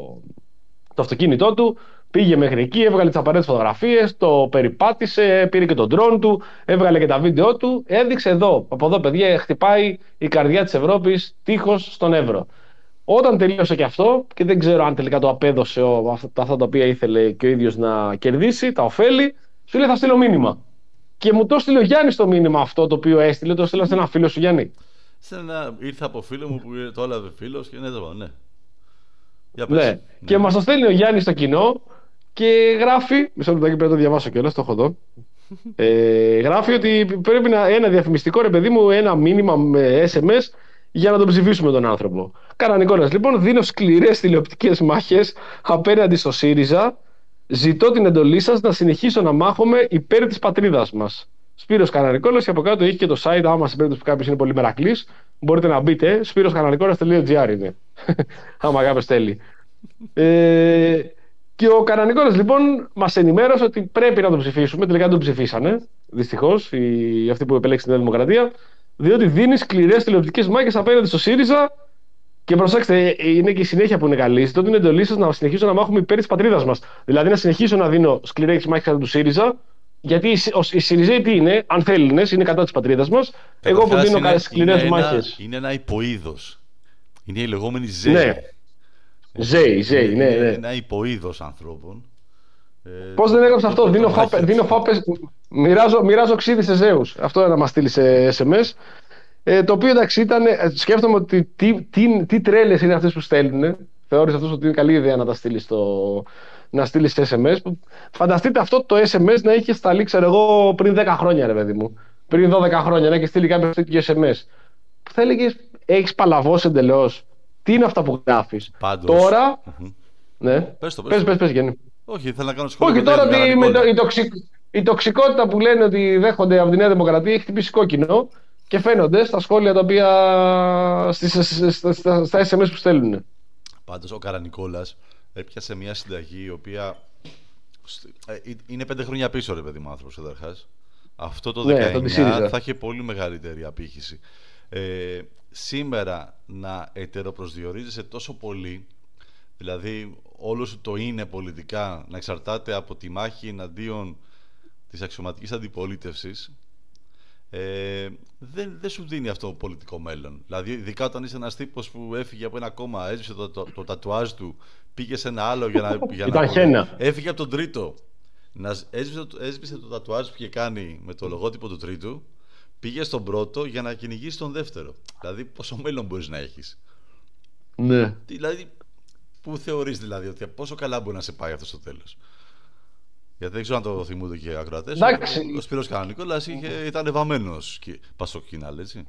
B: το αυτοκίνητό του. Πήγε μέχρι εκεί, έβγαλε τις απαραίτητες φωτογραφίες, το περιπάτησε, πήρε και τον ντρόν του, έβγαλε και τα βίντεο του. Έδειξε εδώ, από εδώ παιδιά, χτυπάει η καρδιά της Ευρώπης, τείχος στον Εύρο. Όταν τελείωσε και αυτό, και δεν ξέρω αν τελικά το απέδωσε ο, αυτά τα οποία ήθελε και ο ίδιος να κερδίσει, τα ωφέλη, σου λέει θα στείλω μήνυμα. Και μου το στείλε ο Γιάννης το μήνυμα αυτό το οποίο έστειλε, το στείλα σε ένα φίλο σου Γιάννη.
C: Σε ένα, ήρθα από φίλο μου που το έλαβε φίλος και ναι, το είπα, ναι. Για
B: πες. Ναι. ναι. Και μας το στέλνει ο Γιάννης στο κοινό. Και γράφει, μισό λεπτάκι πρέπει να το διαβάσω κιόλας, το έχω εδώ. ε, γράφει ότι πρέπει να ένα διαφημιστικό, ρε παιδί μου, ένα μήνυμα με ες εμ ες για να τον ψηφίσουμε τον άνθρωπο. Καρανικόλας λοιπόν, δίνω σκληρές τηλεοπτικές μάχες απέναντι στο ΣΥΡΙΖΑ. Ζητώ την εντολή σας να συνεχίσω να μάχομαι υπέρ της πατρίδας μας. Σπύρος Καρανικόλας, και από κάτω έχει και το site, άμα σε περίπτωση που κάποιος είναι πολύ μερακλής, μπορείτε να μπείτε. σπύρος καρανικόλας τελεία τζι άρ είναι. άμα κάποιος θέλει. Ε, Και ο Καρανικόλας λοιπόν μας ενημέρωσε ότι πρέπει να τον ψηφίσουμε. Τελικά δεν τον ψηφίσανε, δυστυχώς, οι, αυτοί που επέλεξαν τη Νέα Δημοκρατία, διότι δίνει σκληρές τηλεοπτικές μάχες απέναντι στο ΣΥΡΙΖΑ. Και προσέξτε, είναι και η συνέχεια που είναι καλή. Ζητώ την εντολή σας να συνεχίσω να μάχουμε υπέρ της πατρίδας μας. Δηλαδή να συνεχίσω να δίνω σκληρές μάχες κατά του ΣΥΡΙΖΑ, γιατί οι, οι ΣΥΡΙΖΑΙ τι είναι, αν θέλουν, είναι κατά της πατρίδας μας. Εγώ που δίνω σκληρές μάχες.
C: Είναι ένα υποείδος. Είναι η λεγόμενη ΖΕΙ.
B: Ναι. Ζέι, ζέι, ναι, ναι.
C: Ένα υποείδος ανθρώπων.
B: Πώς δεν έγραψε αυτό, δίνω, φάπε, δίνω φάπες, μοιράζω, μοιράζω ξύδι σε ζέους. Αυτό να μας στείλει σε ες εμ ες. Ε, το οποίο εντάξει ήταν, σκέφτομαι ότι τι, τι, τι τρέλες είναι αυτές που στέλνουν. Θεώρησε αυτός ότι είναι καλή ιδέα να τα στείλει στο, να στείλει σε ες εμ ες. Φανταστείτε αυτό το ες εμ ες να είχε σταλεί, ξέρω εγώ, πριν δέκα χρόνια, ρε παιδί μου. Πριν δώδεκα χρόνια να έχει στείλει κάποιο τέτοιο ες εμ ες. Που θα έλεγε, έχεις παλαβώσει εντελώς. Τι είναι αυτά που γράφεις.
C: Πάντως,
B: τώρα.
C: Mm-hmm.
B: Ναι.
C: Πες το, πες,
B: πες, πες, πες, Γιάννη.
C: Όχι, ήθελα να κάνω σχόλιο.
B: Όχι, τώρα ότι με το, η, τοξικ, η τοξικότητα που λένε ότι δέχονται από τη Νέα Δημοκρατία έχει χτυπήσει κόκκινο και φαίνονται στα σχόλια τα οποία. Στις, στα, στα, στα ες εμ ες που στέλνουν.
C: Πάντως, ο Καρανικόλας έπιασε μια συνταγή η οποία. Είναι πέντε χρόνια πίσω, ρε παιδί μου, άνθρωπος καταρχάς. Αυτό το δεκαεννιά ναι, θα είχε πολύ μεγαλύτερη απήχηση. Ε, σήμερα να ετεροπροσδιορίζεσαι τόσο πολύ, δηλαδή όλο σου το είναι πολιτικά να εξαρτάται από τη μάχη εναντίον της αξιωματικής αντιπολίτευσης, ε, δεν, δεν σου δίνει αυτό το πολιτικό μέλλον. Δηλαδή ειδικά όταν είσαι ένας τύπος που έφυγε από ένα κόμμα, έσβησε το, το, το τατουάζ του, πήγε σε ένα άλλο για να, για να
B: χένα.
C: Έφυγε από τον τρίτο, να, έσβησε, έσβησε το τατουάζ που είχε κάνει με το λογότυπο του τρίτου, πήγε στον πρώτο για να κυνηγήσει τον δεύτερο. Δηλαδή, πόσο μέλλον μπορείς να έχεις.
B: Ναι.
C: Δηλαδή, πού θεωρείς δηλαδή ότι πόσο καλά μπορεί να σε πάει αυτό στο τέλος. Γιατί δεν ξέρω αν το θυμούνται και οι ακροατές. Ο, ο Σπύρος Καρανικόλας ήταν βαμμένος πασοκκίναλ, έτσι.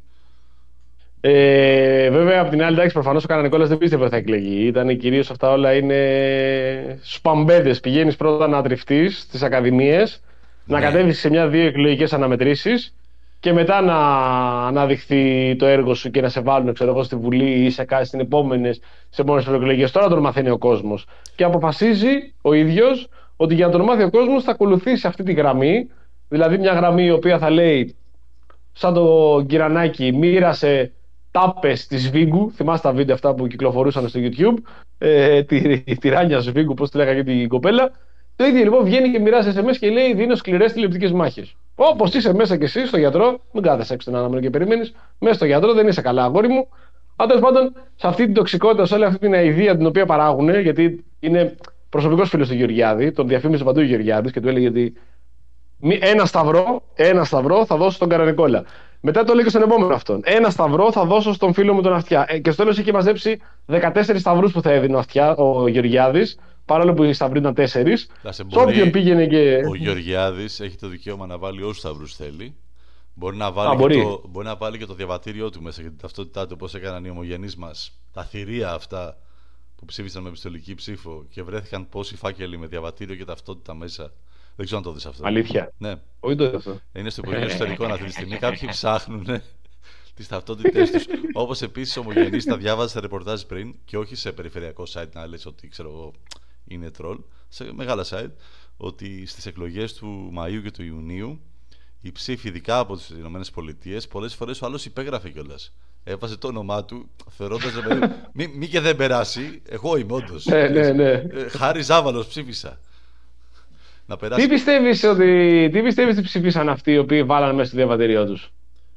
B: Ε, βέβαια, από την άλλη, εντάξει, προφανώς ο Καρανικόλας δεν πίστευε ότι θα εκλεγεί. Ήταν κυρίως αυτά όλα είναι σπαμπέδες. Πηγαίνεις πρώτα να τριφτείς στις ακαδημίες, ναι. να κατέβεις σε μια-δύο εκλογικές αναμετρήσεις. Και μετά να αναδειχθεί το έργο σου και να σε βάλουν, ξέρω εγώ, στη Βουλή ή σε κάτι στην επόμενες, σε επόμενες ευρωεκλογές. Τώρα τον μαθαίνει ο κόσμος. Και αποφασίζει ο ίδιος ότι για να τον μάθει ο κόσμος θα ακολουθήσει αυτή τη γραμμή. Δηλαδή, μια γραμμή η οποία θα λέει, σαν το Κυρανάκι, μοίρασε τάπες της Σβίγκου. Θυμάστε τα βίντεο αυτά που κυκλοφορούσαν στο YouTube. Ε, τη, τη Ράνια Σβίγκου, πώς τη λέγανε την κοπέλα. Το ίδιο λοιπόν βγαίνει και μοιράζει ες εμ ες και λέει: δίνω σκληρές τηλεπτικές μάχες. Όπως είσαι μέσα και εσύ στο γιατρό, μην κάθεσαι έξω τον ανάμενο και περιμένεις. Μέσα στο γιατρό δεν είσαι καλά, αγόρι μου. Αν τέλος πάντων, σε αυτή την τοξικότητα, σε όλη αυτή την αηδία την οποία παράγουν, γιατί είναι προσωπικός φίλος του Γεωργιάδη, τον διαφήμισε παντού ο Γεωργιάδης και του έλεγε ότι ένα σταυρό, ένα σταυρό θα δώσω στον Καρανικόλα. Μετά το λέει και στον επόμενο αυτόν. Ένα σταυρό θα δώσω στον φίλο μου τον Αυτιά. Ε, και στο τέλος είχε μαζέψει δεκατέσσερις σταυρούς που θα έδινε ο, Αυτιά, ο Γεωργιάδης, παρόλο που οι σταυροί ήταν τέσσερις. Σε όποιον πήγαινε και.
C: Ο Γεωργιάδης έχει το δικαίωμα να βάλει όσους σταυρούς θέλει. Μπορεί να, βάλει
B: Α,
C: και
B: μπορεί.
C: Το, μπορεί να βάλει και το διαβατήριό του μέσα για την ταυτότητά του, όπως έκαναν οι ομογενείς μας. Τα θηρία αυτά που ψήφισαν με επιστολική ψήφο και βρέθηκαν πόσοι φάκελοι με διαβατήριο και ταυτότητα μέσα. Δεν ξέρω αν το δεις αυτό.
B: Αλήθεια.
C: Ναι.
B: Όχι το αυτό.
C: Είναι στο Υπουργείο Εσωτερικών αυτή τη στιγμή. Κάποιοι ψάχνουν τις ταυτότητές τους. Όπως επίσης ομογενείς τα διάβαζα σε ρεπορτάζ πριν και όχι σε περιφερειακό site να λες ότι ξέρω εγώ είναι τρόλ. Σε μεγάλα site ότι στις εκλογές του Μαΐου και του Ιουνίου οι ψήφοι, ειδικά από τις ΗΠΑ, πολλές φορές ο άλλος υπέγραφε κιόλας. Έβαζε το όνομά του, θεωρώντας μη, μη και δεν περάσει. Εγώ είμαι όντως.
B: Ναι, ναι, ναι.
C: Χάρη Ζάβαλος ψήφισα. Να περάσει.
B: Τι πιστεύεις ότι. Τι πιστεύεις ότι ψηφίσαν αυτοί οι οποίοι βάλαν μέσα στο διαβατήριό τους.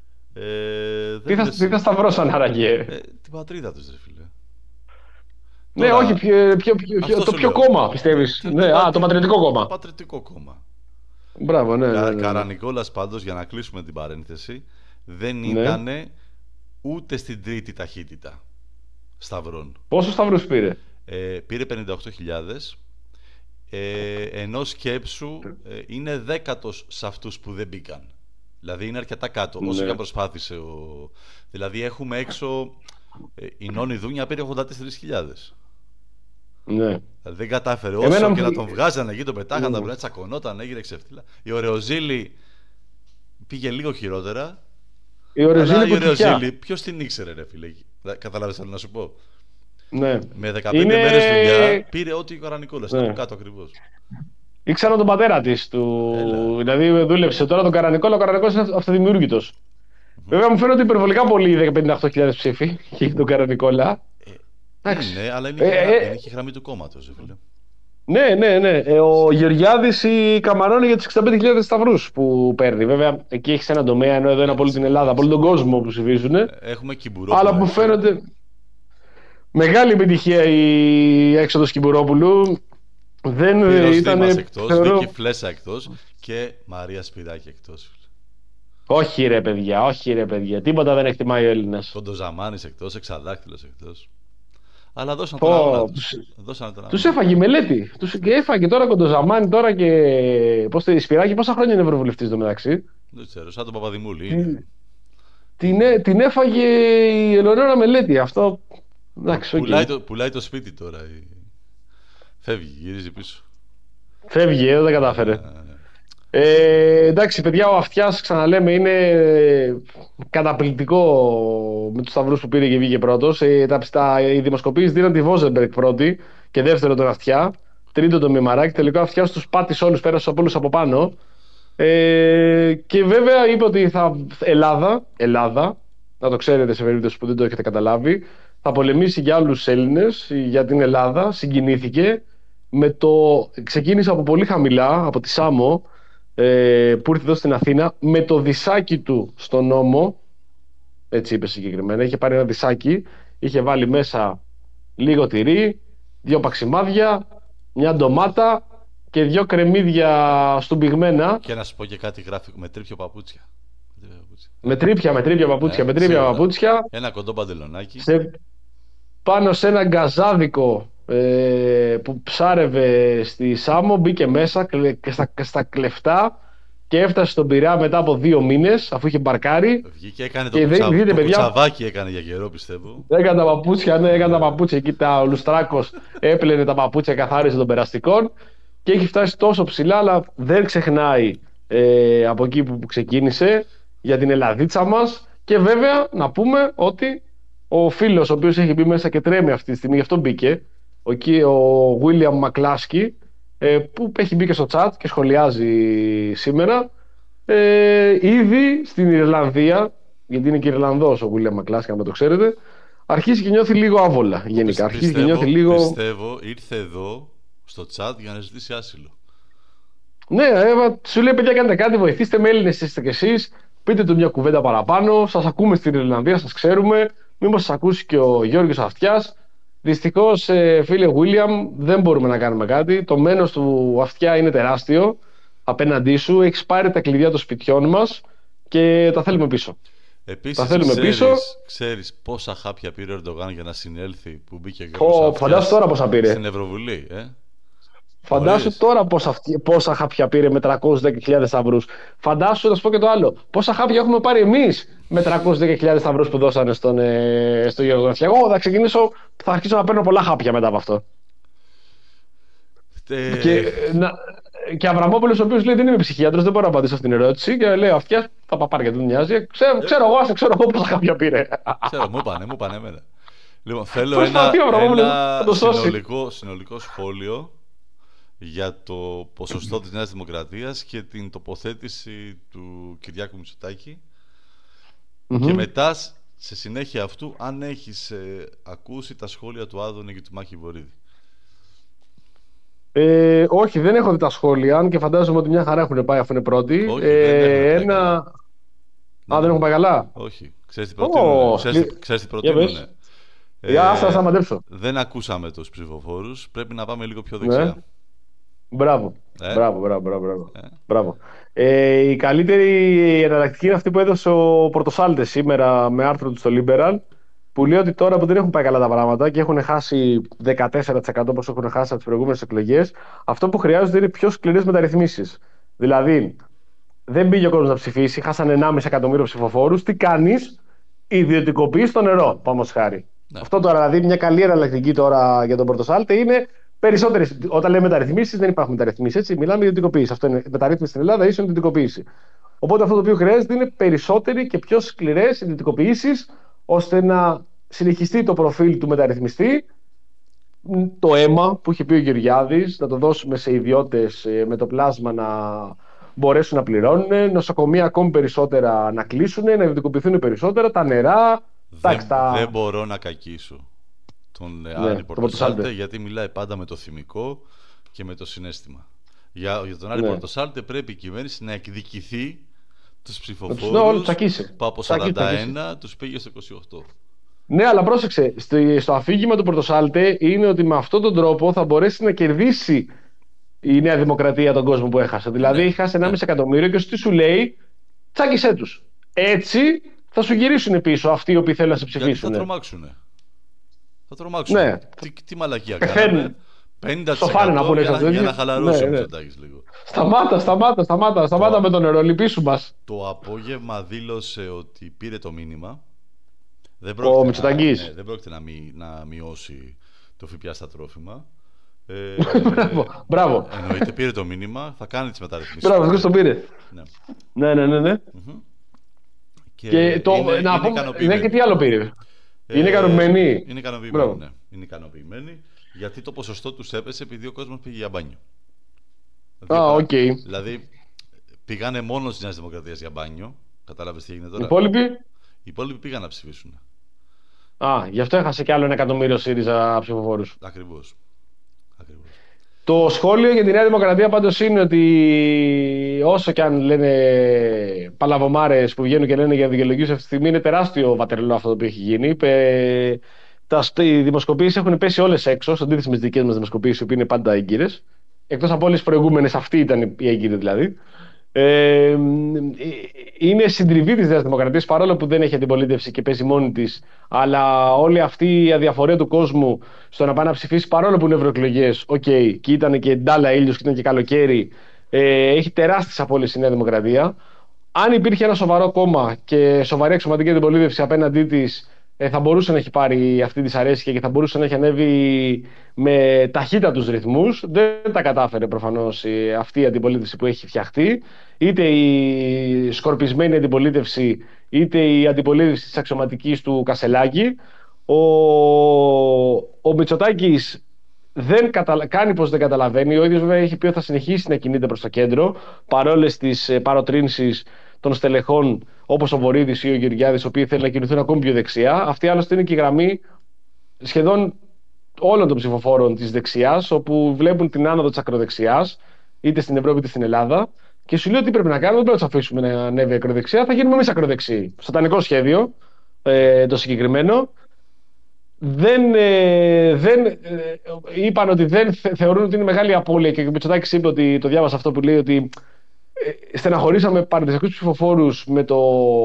C: Ε,
B: τι, θα,
C: είναι...
B: τι θα σταυρώσαν άραγε.
C: Ε, την πατρίδα τους, ρε φίλε.
B: Ναι,
C: Τώρα,
B: όχι, ποιο, ποιο, ποιο, το ποιο κόμμα πιστεύεις.
C: Το,
B: ναι,
C: το,
B: α,
C: το,
B: το πατριωτικό κόμμα.
C: Το πατριωτικό κόμμα.
B: Μπράβο, ναι.
C: Κα,
B: ναι, ναι.
C: Καρανικόλας πάντως, για να κλείσουμε την παρένθεση, δεν
B: ναι.
C: ήταν ούτε στην τρίτη ταχύτητα σταυρών.
B: Πόσους σταυρούς πήρε.
C: Ε, πήρε πενήντα οκτώ χιλιάδες. Ε, ενώ σκέψου ε, είναι δέκατος σε αυτούς που δεν μπήκαν. Δηλαδή είναι αρκετά κάτω, όσο
B: ναι.
C: και αν προσπάθησε ο... Δηλαδή έχουμε έξω ε, η Νόνη Δούνια πήρε ογδόντα τέσσερις χιλιάδες.
B: Ναι.
C: Δηλαδή δεν κατάφερε όσο
B: Εμένα...
C: και να τον βγάζανε εκεί, τον πετάγανε,
B: ναι.
C: τα βρουν, τσακωνόταν, έγινε ξεφτύλα. Η Ωρεοζήλη πήγε λίγο χειρότερα.
B: Η Ωρεοζήλη,
C: η Ωρεοζήλη ποιος την ήξερε, ρε φίλε. Καταλάβες θέλω να σου πω.
B: Ναι.
C: Με δεκαπέντε
B: είναι...
C: μέρες δουλειά πήρε ό,τι ο Καρανικόλας,
B: ναι.
C: ήταν κάτω ακριβώς.
B: Ήξερα τον πατέρα της του.
C: Έλα.
B: Δηλαδή δούλεψε τώρα τον Καρανικόλα. Ο Καρανικόλας είναι αυτοδημιούργητος. Mm-hmm. Βέβαια μου φαίνονται υπερβολικά πολύ οι πενήντα οκτώ χιλιάδες ψήφοι για τον Καρανικόλα.
C: Ε, ναι, αλλά είναι,
B: ε,
C: ε,
B: ε,
C: είναι και γραμμή του κόμματος, φίλε.
B: Ναι, ναι, ναι. Ε, ο Γεωργιάδης η καμαρώνει για τους εξήντα πέντε χιλιάδες σταυρούς που παίρνει. Βέβαια εκεί έχει ένα τομέα, ενώ εδώ είναι από όλη την Ελλάδα, από όλο τον κόσμο που ψηφίζουν.
C: Έχουμε Κυμπουρόπουλο.
B: Αλλά που φαίνονται. Μεγάλη επιτυχία η έξοδος Κυμπουρόπουλου. Δεν ήταν.
C: Εκτός,
B: θεωρώ...
C: Βίκη Φλέσσα εκτός και Μαρία Σπυράκη εκτός.
B: Όχι ρε παιδιά, όχι ρε παιδιά. Τίποτα δεν εκτιμάει ο Έλληνας.
C: Κοντοζαμάνης εκτός, Εξαδάκτυλος εκτός. Αλλά δώσαν
B: oh,
C: τον αγώνα
B: τους.
C: Δώσαν τον
B: τους έφαγε η μελέτη. Τους έφαγε τώρα Κοντοζαμάνη τώρα και. Πώς το Σπυράκη, πόσα χρόνια είναι ευρωβουλευτής το μεταξύ.
C: Δεν ξέρω, σαν τον Παπαδημούλη.
B: Την, την, την έφαγε η Ελεονόρα Μελέτη. Αυτό. Εντάξει,
C: πουλάει,
B: okay.
C: το, πουλάει το σπίτι τώρα. Φεύγει, γυρίζει πίσω.
B: Φεύγει, ε, δεν κατάφερε. Ε, εντάξει, παιδιά, ο Αυτιάς, ξαναλέμε, είναι καταπληκτικό με τους σταυρούς που πήρε και βγήκε πρώτος. Ε, τα, τα, οι δημοσκοπήσεις δίναν τη Βόζεμπεργκ πρώτη και δεύτερο τον Αυτιά. Τρίτο τον Μημαράκη. Τελικά ο Αυτιάς τους πάτησε όλους, πέρασε από όλους από πάνω. Ε, και βέβαια είπε ότι θα. Ελλάδα, Ελλάδα, να το ξέρετε σε περίπτωση που δεν το έχετε καταλάβει, θα πολεμήσει για άλλους Έλληνες, για την Ελλάδα. Συγκινήθηκε. Με το... Ξεκίνησε από πολύ χαμηλά, από τη Σάμο, ε, που ήρθε εδώ στην Αθήνα, με το δισάκι του στον νόμο. Έτσι είπε συγκεκριμένα. Είχε πάρει ένα δισάκι, είχε βάλει μέσα λίγο τυρί, δύο παξιμάδια, μια ντομάτα και δύο κρεμμύδια στουμπιγμένα.
C: Και να σου πω και κάτι γράφει με τρίπιο παπούτσια.
B: Με τρίπια, με τρίπια παπούτσια,
C: ναι,
B: με τρίπια παπούτσια.
C: Ένα κοντό παντελονάκι.
B: Σε... Πάνω σε ένα γκαζάδικο ε, που ψάρευε στη Σάμο, μπήκε μέσα κλε, στα, στα κλεφτά και έφτασε στον Πειραιά μετά από δύο μήνες, αφού είχε μπαρκάρει.
C: Βγήκε, έκανε το,
B: και
C: κουτσα...
B: δείτε,
C: το
B: παιδιά,
C: κουτσαβάκι έκανε για καιρό, πιστεύω.
B: Έκανε τα παπούτσια, ναι, έκανε τα παπούτσια. Εκεί τα, ο Λουστράκος έπλαινε τα παπούτσια, καθάρισε των περαστικών και έχει φτάσει τόσο ψηλά, αλλά δεν ξεχνάει ε, από εκεί που ξεκίνησε για την Ελλαδίτσα μας. Και βέβαια να πούμε ότι ο φίλος ο οποίος έχει μπει μέσα και τρέμει αυτή τη στιγμή, γι' αυτό μπήκε, ο, ο William McCluskey, ε, που έχει μπει και στο chat και σχολιάζει σήμερα, ε, ήδη στην Ιρλανδία, γιατί είναι και Ιρλανδός ο William McCluskey, αν το ξέρετε, αρχίζει και νιώθει λίγο άβολα γενικά.
C: Πιστεύω,
B: αρχίζει και νιώθει λίγο...
C: πιστεύω ήρθε εδώ στο chat για να ζητήσει άσυλο.
B: Ναι, ε, σου λέει παιδιά, κάντε κάτι, βοηθήστε με, Έλληνες είστε κι εσείς. Πείτε του μια κουβέντα παραπάνω. Σας ακούμε στην Ιρλανδία, σας ξέρουμε. Μήπως σας ακούσει και ο Γιώργος Αυτιάς. Δυστυχώς, ε, φίλε Βίλιαμ, δεν μπορούμε να κάνουμε κάτι. Το μένος του Αυτιά είναι τεράστιο απέναντί σου. Έχεις πάρει τα κλειδιά των σπιτιών μας και τα θέλουμε πίσω.
C: Επίσης,
B: τα θέλουμε
C: ξέρεις,
B: πίσω.
C: ξέρεις πόσα χάπια πήρε ο Ερντογάν για να συνέλθει που μπήκε ο
B: Ω,
C: Γιώργος
B: φαντάσου τώρα πόσα πήρε.
C: στην Ευρωβουλή, ε?
B: Φαντάσου
C: Μπορείς.
B: τώρα πόσα, πόσα χάπια πήρε με τριακόσιες δέκα χιλιάδες σταυρούς. Φαντάσου, να σου πω και το άλλο. Πόσα χάπια έχουμε πάρει εμείς με τριακόσιες δέκα χιλιάδες σταυρούς που δώσανε στον, ε, στο Γιώργο Γραφιά. Εγώ θα ξεκινήσω, θα αρχίσω να παίρνω πολλά χάπια μετά από αυτό.
C: Ε...
B: Και, να, και Αβραμόπουλος, ο οποίος λέει δεν είμαι ψυχίατρος, δεν μπορώ να απαντήσω αυτήν την ερώτηση. Και λέει αυτιά, τα παπάρια του μοιάζει. Ξέρω, ξέρω εγώ, άσε, ξέρω εγώ πόσα χάπια πήρε.
C: Ξέρω, μου είπανε, μου είπανε εμένα. Λοιπόν, θέλω
B: Προσπαθεί ο
C: ένα,
B: Αβραμόπουλος
C: ένα
B: να το σώσει.
C: συνολικό, συνολικό σχόλιο για το ποσοστό της Νέας Δημοκρατίας και την τοποθέτηση του Κυριάκου Μητσοτάκη.
B: Mm-hmm.
C: Και μετά, σε συνέχεια αυτού, αν έχεις ε, ακούσει τα σχόλια του Άδωνη και του Μάκη Βορίδη.
B: Ε, όχι, δεν έχω δει τα σχόλια, αν και φαντάζομαι ότι μια χαρά έχουν πάει αφού είναι πρώτοι.
C: Όχι,
B: ε,
C: δεν έχουν πάει
B: ένα...
C: καλά.
B: Α, δεν έχουν πάει καλά.
C: Όχι. Ξέρεις τι προτείνουνε.
B: Oh,
C: Ξέρεις, ξέρεις τι προτείνουνε.
B: Για άστα, θα μαντέψω.
C: Δεν ακούσαμε τους ψηφοφόρους. Πρέπει να πάμε λίγο πιο δεξιά.
B: Ναι. Μπράβο.
C: Ε?
B: Μπράβο, μπράβο, μπράβο, μπράβο.
C: Ε?
B: μπράβο. Ε, η καλύτερη εναλλακτική είναι αυτή που έδωσε ο Πορτοσάλτες σήμερα με άρθρο του στο Liberal, που λέει ότι τώρα που δεν έχουν πάει καλά τα πράγματα και έχουν χάσει δεκατέσσερα τοις εκατό όπως έχουν χάσει από τις προηγούμενες εκλογές, αυτό που χρειάζονται είναι πιο σκληρές μεταρρυθμίσεις. Δηλαδή, δεν πήγε ο κόσμος να ψηφίσει, χάσανε ενάμιση εκατομμύριο ψηφοφόρους. Τι κάνεις? Ιδιωτικοποιείς το νερό, πάμε χάρη.
C: Ναι.
B: Αυτό τώρα, δηλαδή, μια καλή εναλλακτική τώρα για τον Πορτοσάλτε είναι περισσότερες. Όταν λέμε μεταρρυθμίσεις, δεν υπάρχουν μεταρρυθμίσεις. Έτσι, μιλάμε για ιδιωτικοποίηση. Αυτό είναι μεταρρύθμιση στην Ελλάδα, ίσον ιδιωτικοποίηση. Οπότε αυτό το οποίο χρειάζεται είναι περισσότεροι και πιο σκληρές ιδιωτικοποιήσεις, ώστε να συνεχιστεί το προφίλ του μεταρρυθμιστή, το αίμα που είχε πει ο Γεωργιάδης, να το δώσουμε σε ιδιώτες με το πλάσμα να μπορέσουν να πληρώνουν, νοσοκομεία ακόμη περισσότερα να κλείσουν, να ιδιωτικοποιηθούν περισσότερα, τα νερά.
C: Δεν,
B: τα...
C: δεν μπορώ να κακίσω τον
B: ναι,
C: Άρη Πορτοσάλτε, γιατί μιλάει πάντα με το θυμικό και με το συναίσθημα. Για, για τον Άρη ναι. Πορτοσάλτε πρέπει η κυβέρνηση να εκδικηθεί τους ψηφοφόρους που από σαράντα ένα τους πήγε στο είκοσι οκτώ.
B: Ναι, αλλά πρόσεξε, στο αφήγημα του Πορτοσάλτε είναι ότι με αυτόν τον τρόπο θα μπορέσει να κερδίσει η Νέα Δημοκρατία τον κόσμο που έχασε. Δηλαδή, έχει χάσει ενάμιση εκατομμύριο και τι σου λέει, τσάκισέ τους. Έτσι θα σου γυρίσουν πίσω αυτοί οι οποίοι θέλουν να σε ψηφίσουν.
C: Γιατί θα τρομάξουνε. Θα τρομάξουν.
B: Ναι.
C: Τι, τι μαλακία κάνανε. πενήντα τοις εκατό
B: Σοφάνε να πούνε
C: για,
B: αυτό.
C: για να χαλαρώσει
B: ναι,
C: ο
B: ναι.
C: Μητσοτάκης λίγο.
B: Σταμάτα, σταμάτα, σταμάτα, σταμάτα το, με το νερό, λυπήσου μας.
C: Το απόγευμα δήλωσε ότι πήρε το μήνυμα. Δεν
B: ο
C: πρόκειται,
B: Μητσοτάκης.
C: να, ναι, δεν πρόκειται να, μει, να μειώσει το ΦΠΑ στα τρόφιμα. Ε,
B: μπράβο, μπράβο.
C: Εννοείται, πήρε το μήνυμα, θα κάνει τις μεταρρυθμίσεις.
B: Μπράβο, ποιος τον πήρε.
C: Ναι,
B: ναι, ναι, ναι. ναι.
C: Mm-hmm. Και,
B: και το,
C: είναι,
B: να
C: είναι
B: πω, ναι, και τι άλλο πήρε.
C: Ε,
B: είναι ικανοποιημένοι.
C: Είναι ικανοποιημένοι, ναι. Είναι ικανοποιημένοι, γιατί το ποσοστό τους έπεσε επειδή ο κόσμος πήγε για μπάνιο.
B: Α, οκ. Okay.
C: Δηλαδή, πήγανε μόνο στις Νέες Δημοκρατίες για μπάνιο. Κατάλαβες τι έγινε τώρα.
B: Οι υπόλοιποι.
C: Οι υπόλοιποι πήγαν να ψηφίσουν.
B: Α, γι' αυτό έχασε κι άλλο ένα εκατομμύριο ΣΥΡΙΖΑ ψηφοφόρους.
C: Ακριβώς. Ακριβώς.
B: Το σχόλιο για τη Νέα Δημοκρατία πάντως είναι ότι όσο και αν λένε παλαβομάρες που βγαίνουν και λένε για δικαιολογίες αυτή τη στιγμή, είναι τεράστιο βατερλό αυτό το οποίο έχει γίνει. Πε... Τα, οι δημοσκοπήσεις έχουν πέσει όλες έξω, σε αντίθεση με τις δικές μας δημοσκοπήσεις που είναι πάντα έγκυρες. Εκτός από όλες τις προηγούμενες, αυτή ήταν η έγκυρη δηλαδή. Ε, είναι συντριβή της Νέας Δημοκρατίας, παρόλο που δεν έχει αντιπολίτευση και παίζει μόνη της, αλλά όλη αυτή η αδιαφορία του κόσμου στο να πάει να ψηφίσει, παρόλο που είναι ευρωεκλογές, οκ, okay, και ήταν και ντάλα ήλιος και ήταν και καλοκαίρι, ε, έχει τεράστιες απώλειες η Νέα Δημοκρατία. Αν υπήρχε ένα σοβαρό κόμμα και σοβαρή αξιωματική αντιπολίτευση απέναντί της, ε, θα μπορούσε να έχει πάρει αυτή τη δυσαρέσκεια και θα μπορούσε να έχει ανέβει με ταχύτατους ρυθμούς. Δεν τα κατάφερε προφανώς αυτή η αντιπολίτευση που έχει φτιαχτεί. Είτε η σκορπισμένη αντιπολίτευση, είτε η αντιπολίτευση της αξιωματικής του Κασελάκη. Ο, ο Μητσοτάκης δεν καταλα... κάνει πως δεν καταλαβαίνει. Ο ίδιος βέβαια έχει πει ότι θα συνεχίσει να κινείται προς το κέντρο, παρόλες τις παροτρύνσεις των στελεχών όπως ο Βορίδης ή ο Γεωργιάδης, οι οποίοι θέλουν να κινηθούν ακόμη πιο δεξιά. Αυτή άλλωστε είναι και η γραμμή σχεδόν όλων των ψηφοφόρων της δεξιάς, όπου βλέπουν την άνοδο της ακροδεξιάς είτε στην Ευρώπη είτε στην Ελλάδα. Και σου λέω τι πρέπει να κάνουμε, δεν πρέπει να του αφήσουμε να ανέβει ακροδεξιά, θα γίνουμε εμεί ακροδεξιοί. Σατανικό σχέδιο, ε, το συγκεκριμένο. Δεν, ε, δεν, ε, είπαν ότι δεν θε, θεωρούν ότι είναι μεγάλη απώλεια και ο Μητσοτάκης είπε ότι το διάβασα αυτό που λέει ότι ε, στεναχωρήσαμε παραδοσιακούς ψηφοφόρους με, το,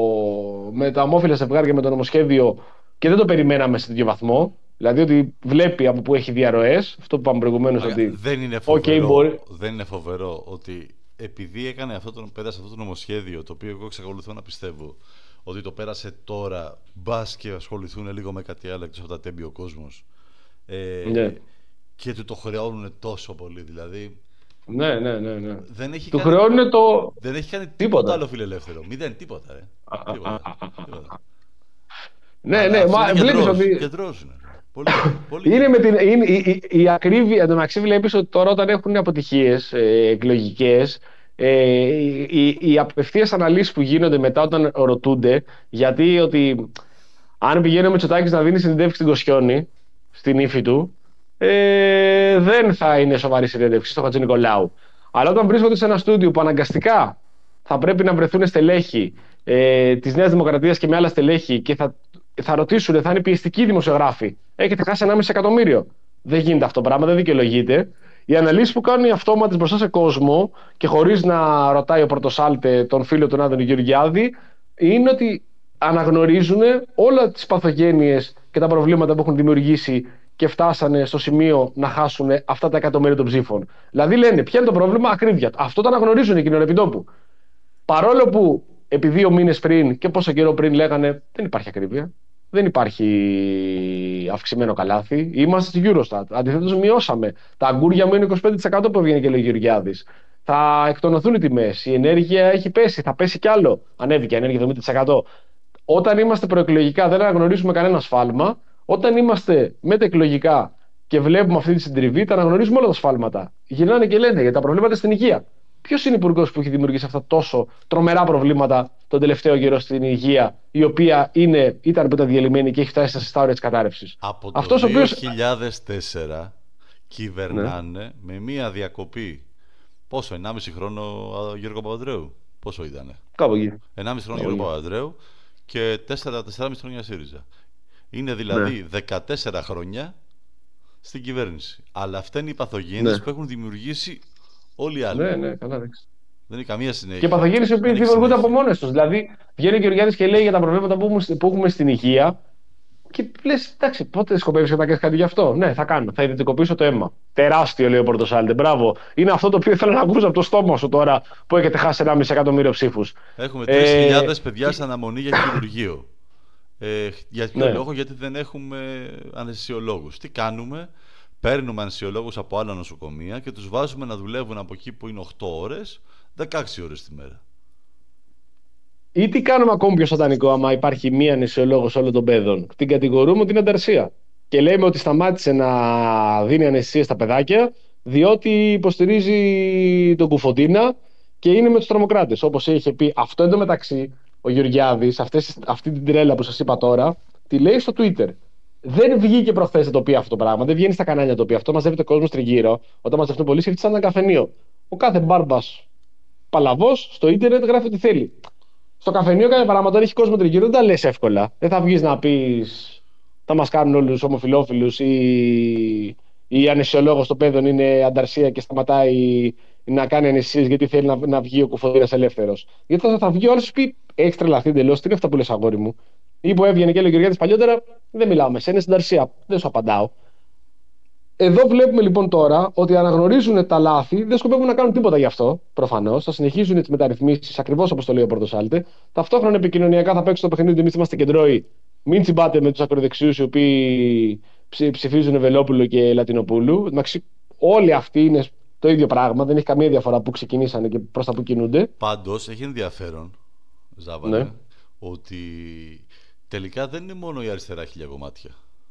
B: με τα ομόφυλα ζευγάρια με το νομοσχέδιο και δεν το περιμέναμε σε τέτοιο βαθμό. Δηλαδή ότι βλέπει από πού έχει διαρροές, αυτό που είπαμε προηγουμένως. Ότι
C: δεν είναι φοβερό,
B: okay, μπορεί...
C: δεν είναι φοβερό ότι επειδή έκανε αυτό το, πέρασε αυτό το νομοσχέδιο, το οποίο εγώ εξακολουθώ να πιστεύω ότι το πέρασε τώρα, μπας και ασχοληθούν λίγο με κάτι άλλο εκτός από τα τέμπη ο κόσμος. Ε,
B: ναι.
C: Και του το χρεώνουν τόσο πολύ, δηλαδή.
B: Ναι, ναι, ναι. ναι.
C: Δεν έχει
B: του
C: κάνει,
B: χρεώνουν το.
C: Δεν έχει κάνει τίποτα,
B: τίποτα
C: άλλο φιλελεύθερο. Μηδέν, τίποτα, ρε. τίποτα, τίποτα.
B: Ναι,
C: αλλά
B: ναι, μα βλέπεις ότι.
C: Κεντρός είναι. Πολύ, πολύ
B: είναι με την, είναι, η, η, η ακρίβεια, εντωμεταξύ βλέπεις ότι τώρα όταν έχουν αποτυχίες ε, εκλογικές, ε, οι, οι, οι απευθείας αναλύσεις που γίνονται μετά όταν ρωτούνται, γιατί ότι αν πηγαίνει ο Μητσοτάκης να δίνει συνεντεύξη στην Κοσιόνη, στην ύφη του, ε, δεν θα είναι σοβαρή συνέντευξη στο Χατζηνικολάου. Αλλά όταν βρίσκονται σε ένα στούντιο που αναγκαστικά θα πρέπει να βρεθούν στελέχη ε, της Νέας Δημοκρατίας και με άλλα στελέχη και θα, θα ρωτήσουν, θα είναι πιεστικοί δημοσιογράφοι. Έχετε χάσει ενάμιση εκατομμύριο. Δεν γίνεται αυτό το πράγμα, δεν δικαιολογείται. Οι αναλύσεις που κάνουν οι αυτόματες μπροστά σε κόσμο και χωρίς να ρωτάει ο Πορτοσάλτε τον φίλο του Άδωνη Γεωργιάδη είναι ότι αναγνωρίζουν όλα τις παθογένειες και τα προβλήματα που έχουν δημιουργήσει και φτάσανε στο σημείο να χάσουν αυτά τα εκατομμύρια των ψήφων. Δηλαδή λένε, ποιο είναι το πρόβλημα, ακρίβεια. Αυτό το αναγνωρίζουν εκείνον επί τόπου. Παρόλο που επί δύο μήνες πριν και πόσο καιρό πριν λέγανε, δεν υπάρχει ακρίβεια. Δεν υπάρχει αυξημένο καλάθι. Είμαστε στη Eurostat. Αντιθέτως, μειώσαμε. Τα αγκούρια μου είναι είκοσι πέντε τοις εκατό που έβγαινε και λέει ο Γεωργιάδης. Θα εκτονωθούν οι τιμές. Η ενέργεια έχει πέσει. Θα πέσει κι άλλο. Ανέβηκε η ενέργεια εβδομήντα τοις εκατό. Όταν είμαστε προεκλογικά, δεν αναγνωρίζουμε κανένα σφάλμα. Όταν είμαστε μετεκλογικά και βλέπουμε αυτή τη συντριβή, τα αναγνωρίζουμε όλα τα σφάλματα. Γυρνάνε και λένε για τα προβλήματα στην υγεία. Ποιος είναι υπουργός που έχει δημιουργήσει αυτά τόσο τρομερά προβλήματα τον τελευταίο καιρό στην υγεία, η οποία είναι, ήταν πρωτοδιαλυμένη και έχει φτάσει στα όρια της κατάρρευσης.
C: Από το
B: Αυτός
C: δύο χιλιάδες
B: οποίος...
C: τέσσερα κυβερνάνε ναι. με μία διακοπή. Πόσο, ενάμιση χρόνο Γιώργο Παπανδρέου. Πόσο ήτανε.
B: Κάπου εκεί.
C: ενάμιση χρόνο Γιώργο Παπανδρέου και τέσσερα τεσσεράμισι χρόνια ΣΥΡΙΖΑ. Είναι δηλαδή ναι. δεκατέσσερα χρόνια στην κυβέρνηση. Αλλά αυτά είναι οι παθογένειες ναι. που έχουν δημιουργήσει όλοι οι άλλοι.
B: Ναι, ναι, καλά, εντάξει.
C: Δεν είναι καμία συνέχεια.
B: Και παθογένειες οι οποίες δημιουργούνται από μόνες τους. Δηλαδή, βγαίνει ο Γεωργιάδης και λέει για τα προβλήματα που έχουμε, που έχουμε στην υγεία. Και λες, εντάξει, πότε σκοπεύεις να κάνεις κάτι γι' αυτό. Ναι, θα κάνω. Θα ιδιωτικοποιήσω το αίμα. Τεράστιο, λέει ο Πορτοσάλτε. Μπράβο. Είναι αυτό το οποίο ήθελα να ακούσω από το στόμα σου τώρα που έχετε χάσει ενάμιση εκατομμύριο ψήφους.
C: Έχουμε τρεις χιλιάδες ε... παιδιά σε αναμονή για χειρουργείο. Ε, για ποιο ναι. λόγο, γιατί δεν έχουμε αναισθησιολόγους. Τι κάνουμε, παίρνουμε αναισθησιολόγους από άλλα νοσοκομεία και τους βάζουμε να δουλεύουν από εκεί που είναι οκτώ ώρες, δεκαέξι ώρες τη μέρα.
B: Ή τι κάνουμε ακόμη πιο σατανικό, άμα υπάρχει μία αναισθησιολόγος όλων των παιδών. Την κατηγορούμε ότι είναι ανταρσία. Και λέμε ότι σταμάτησε να δίνει αναισθησία στα παιδάκια, διότι υποστηρίζει τον Κουφοντίνα και είναι με τους τρομοκράτες. Όπως είχε πει, αυτό εντωμεταξύ. Ο Γεωργιάδης, αυτές, αυτή την τρέλα που σας είπα τώρα, τη λέει στο Twitter. Δεν βγήκε προχθές να το πει αυτό το πράγμα, δεν βγαίνει στα κανάλια να το πει αυτό. Μαζεύεται κόσμο τριγύρω. Όταν μαζευτούν πολλοί, σκέφτεται σαν ένα καφενείο. Ο κάθε μπάρμπας παλαβός στο Ιντερνετ γράφει ό,τι θέλει. Στο καφενείο κάνει πράγματα, όταν έχει κόσμο τριγύρω, δεν τα λες εύκολα. Δεν θα βγεις να πεις θα μας κάνουν όλους ομοφυλόφιλους ή η αναισθησιολόγος των παιδών είναι ανταρσία και σταματάει να κάνει αναισθησίες γιατί θέλει να, να βγει ο Κουφοντίνας ελεύθερος. Γιατί θα, θα βγει ο άλλος και πει: έχεις τρελαθεί εντελώς, τι είναι αυτά που λες, αγόρι μου. Ή που έβγαινε και λέει ο Γεωργιάδης παλιότερα: δεν μιλάω με σένα, στην ανταρσία. Δεν σου απαντάω. Εδώ βλέπουμε λοιπόν τώρα ότι αναγνωρίζουν τα λάθη, δεν σκοπεύουν να κάνουν τίποτα γι' αυτό. Προφανώς. Θα συνεχίζουν τις μεταρρυθμίσεις ακριβώς όπως το λέει ο Πορτοσάλτε. Ταυτόχρονα επικοινωνιακά θα παίξουν το παιχνίδι ότι εμείς είμαστε κεντρώοι. Μην τσιμπάτε με τους ακροδεξιούς οι οποίοι ψηφίζουν Βελόπουλο και Λατινοπούλου. Όλοι αυτοί είναι το ίδιο πράγμα, δεν έχει καμία διαφορά που ξεκινήσανε και προς τα που κινούνται.
C: Πάντως έχει ενδιαφέρον, Ζάβαλε, ναι. ότι τελικά δεν είναι μόνο η αριστερά χίλια κομμάτια.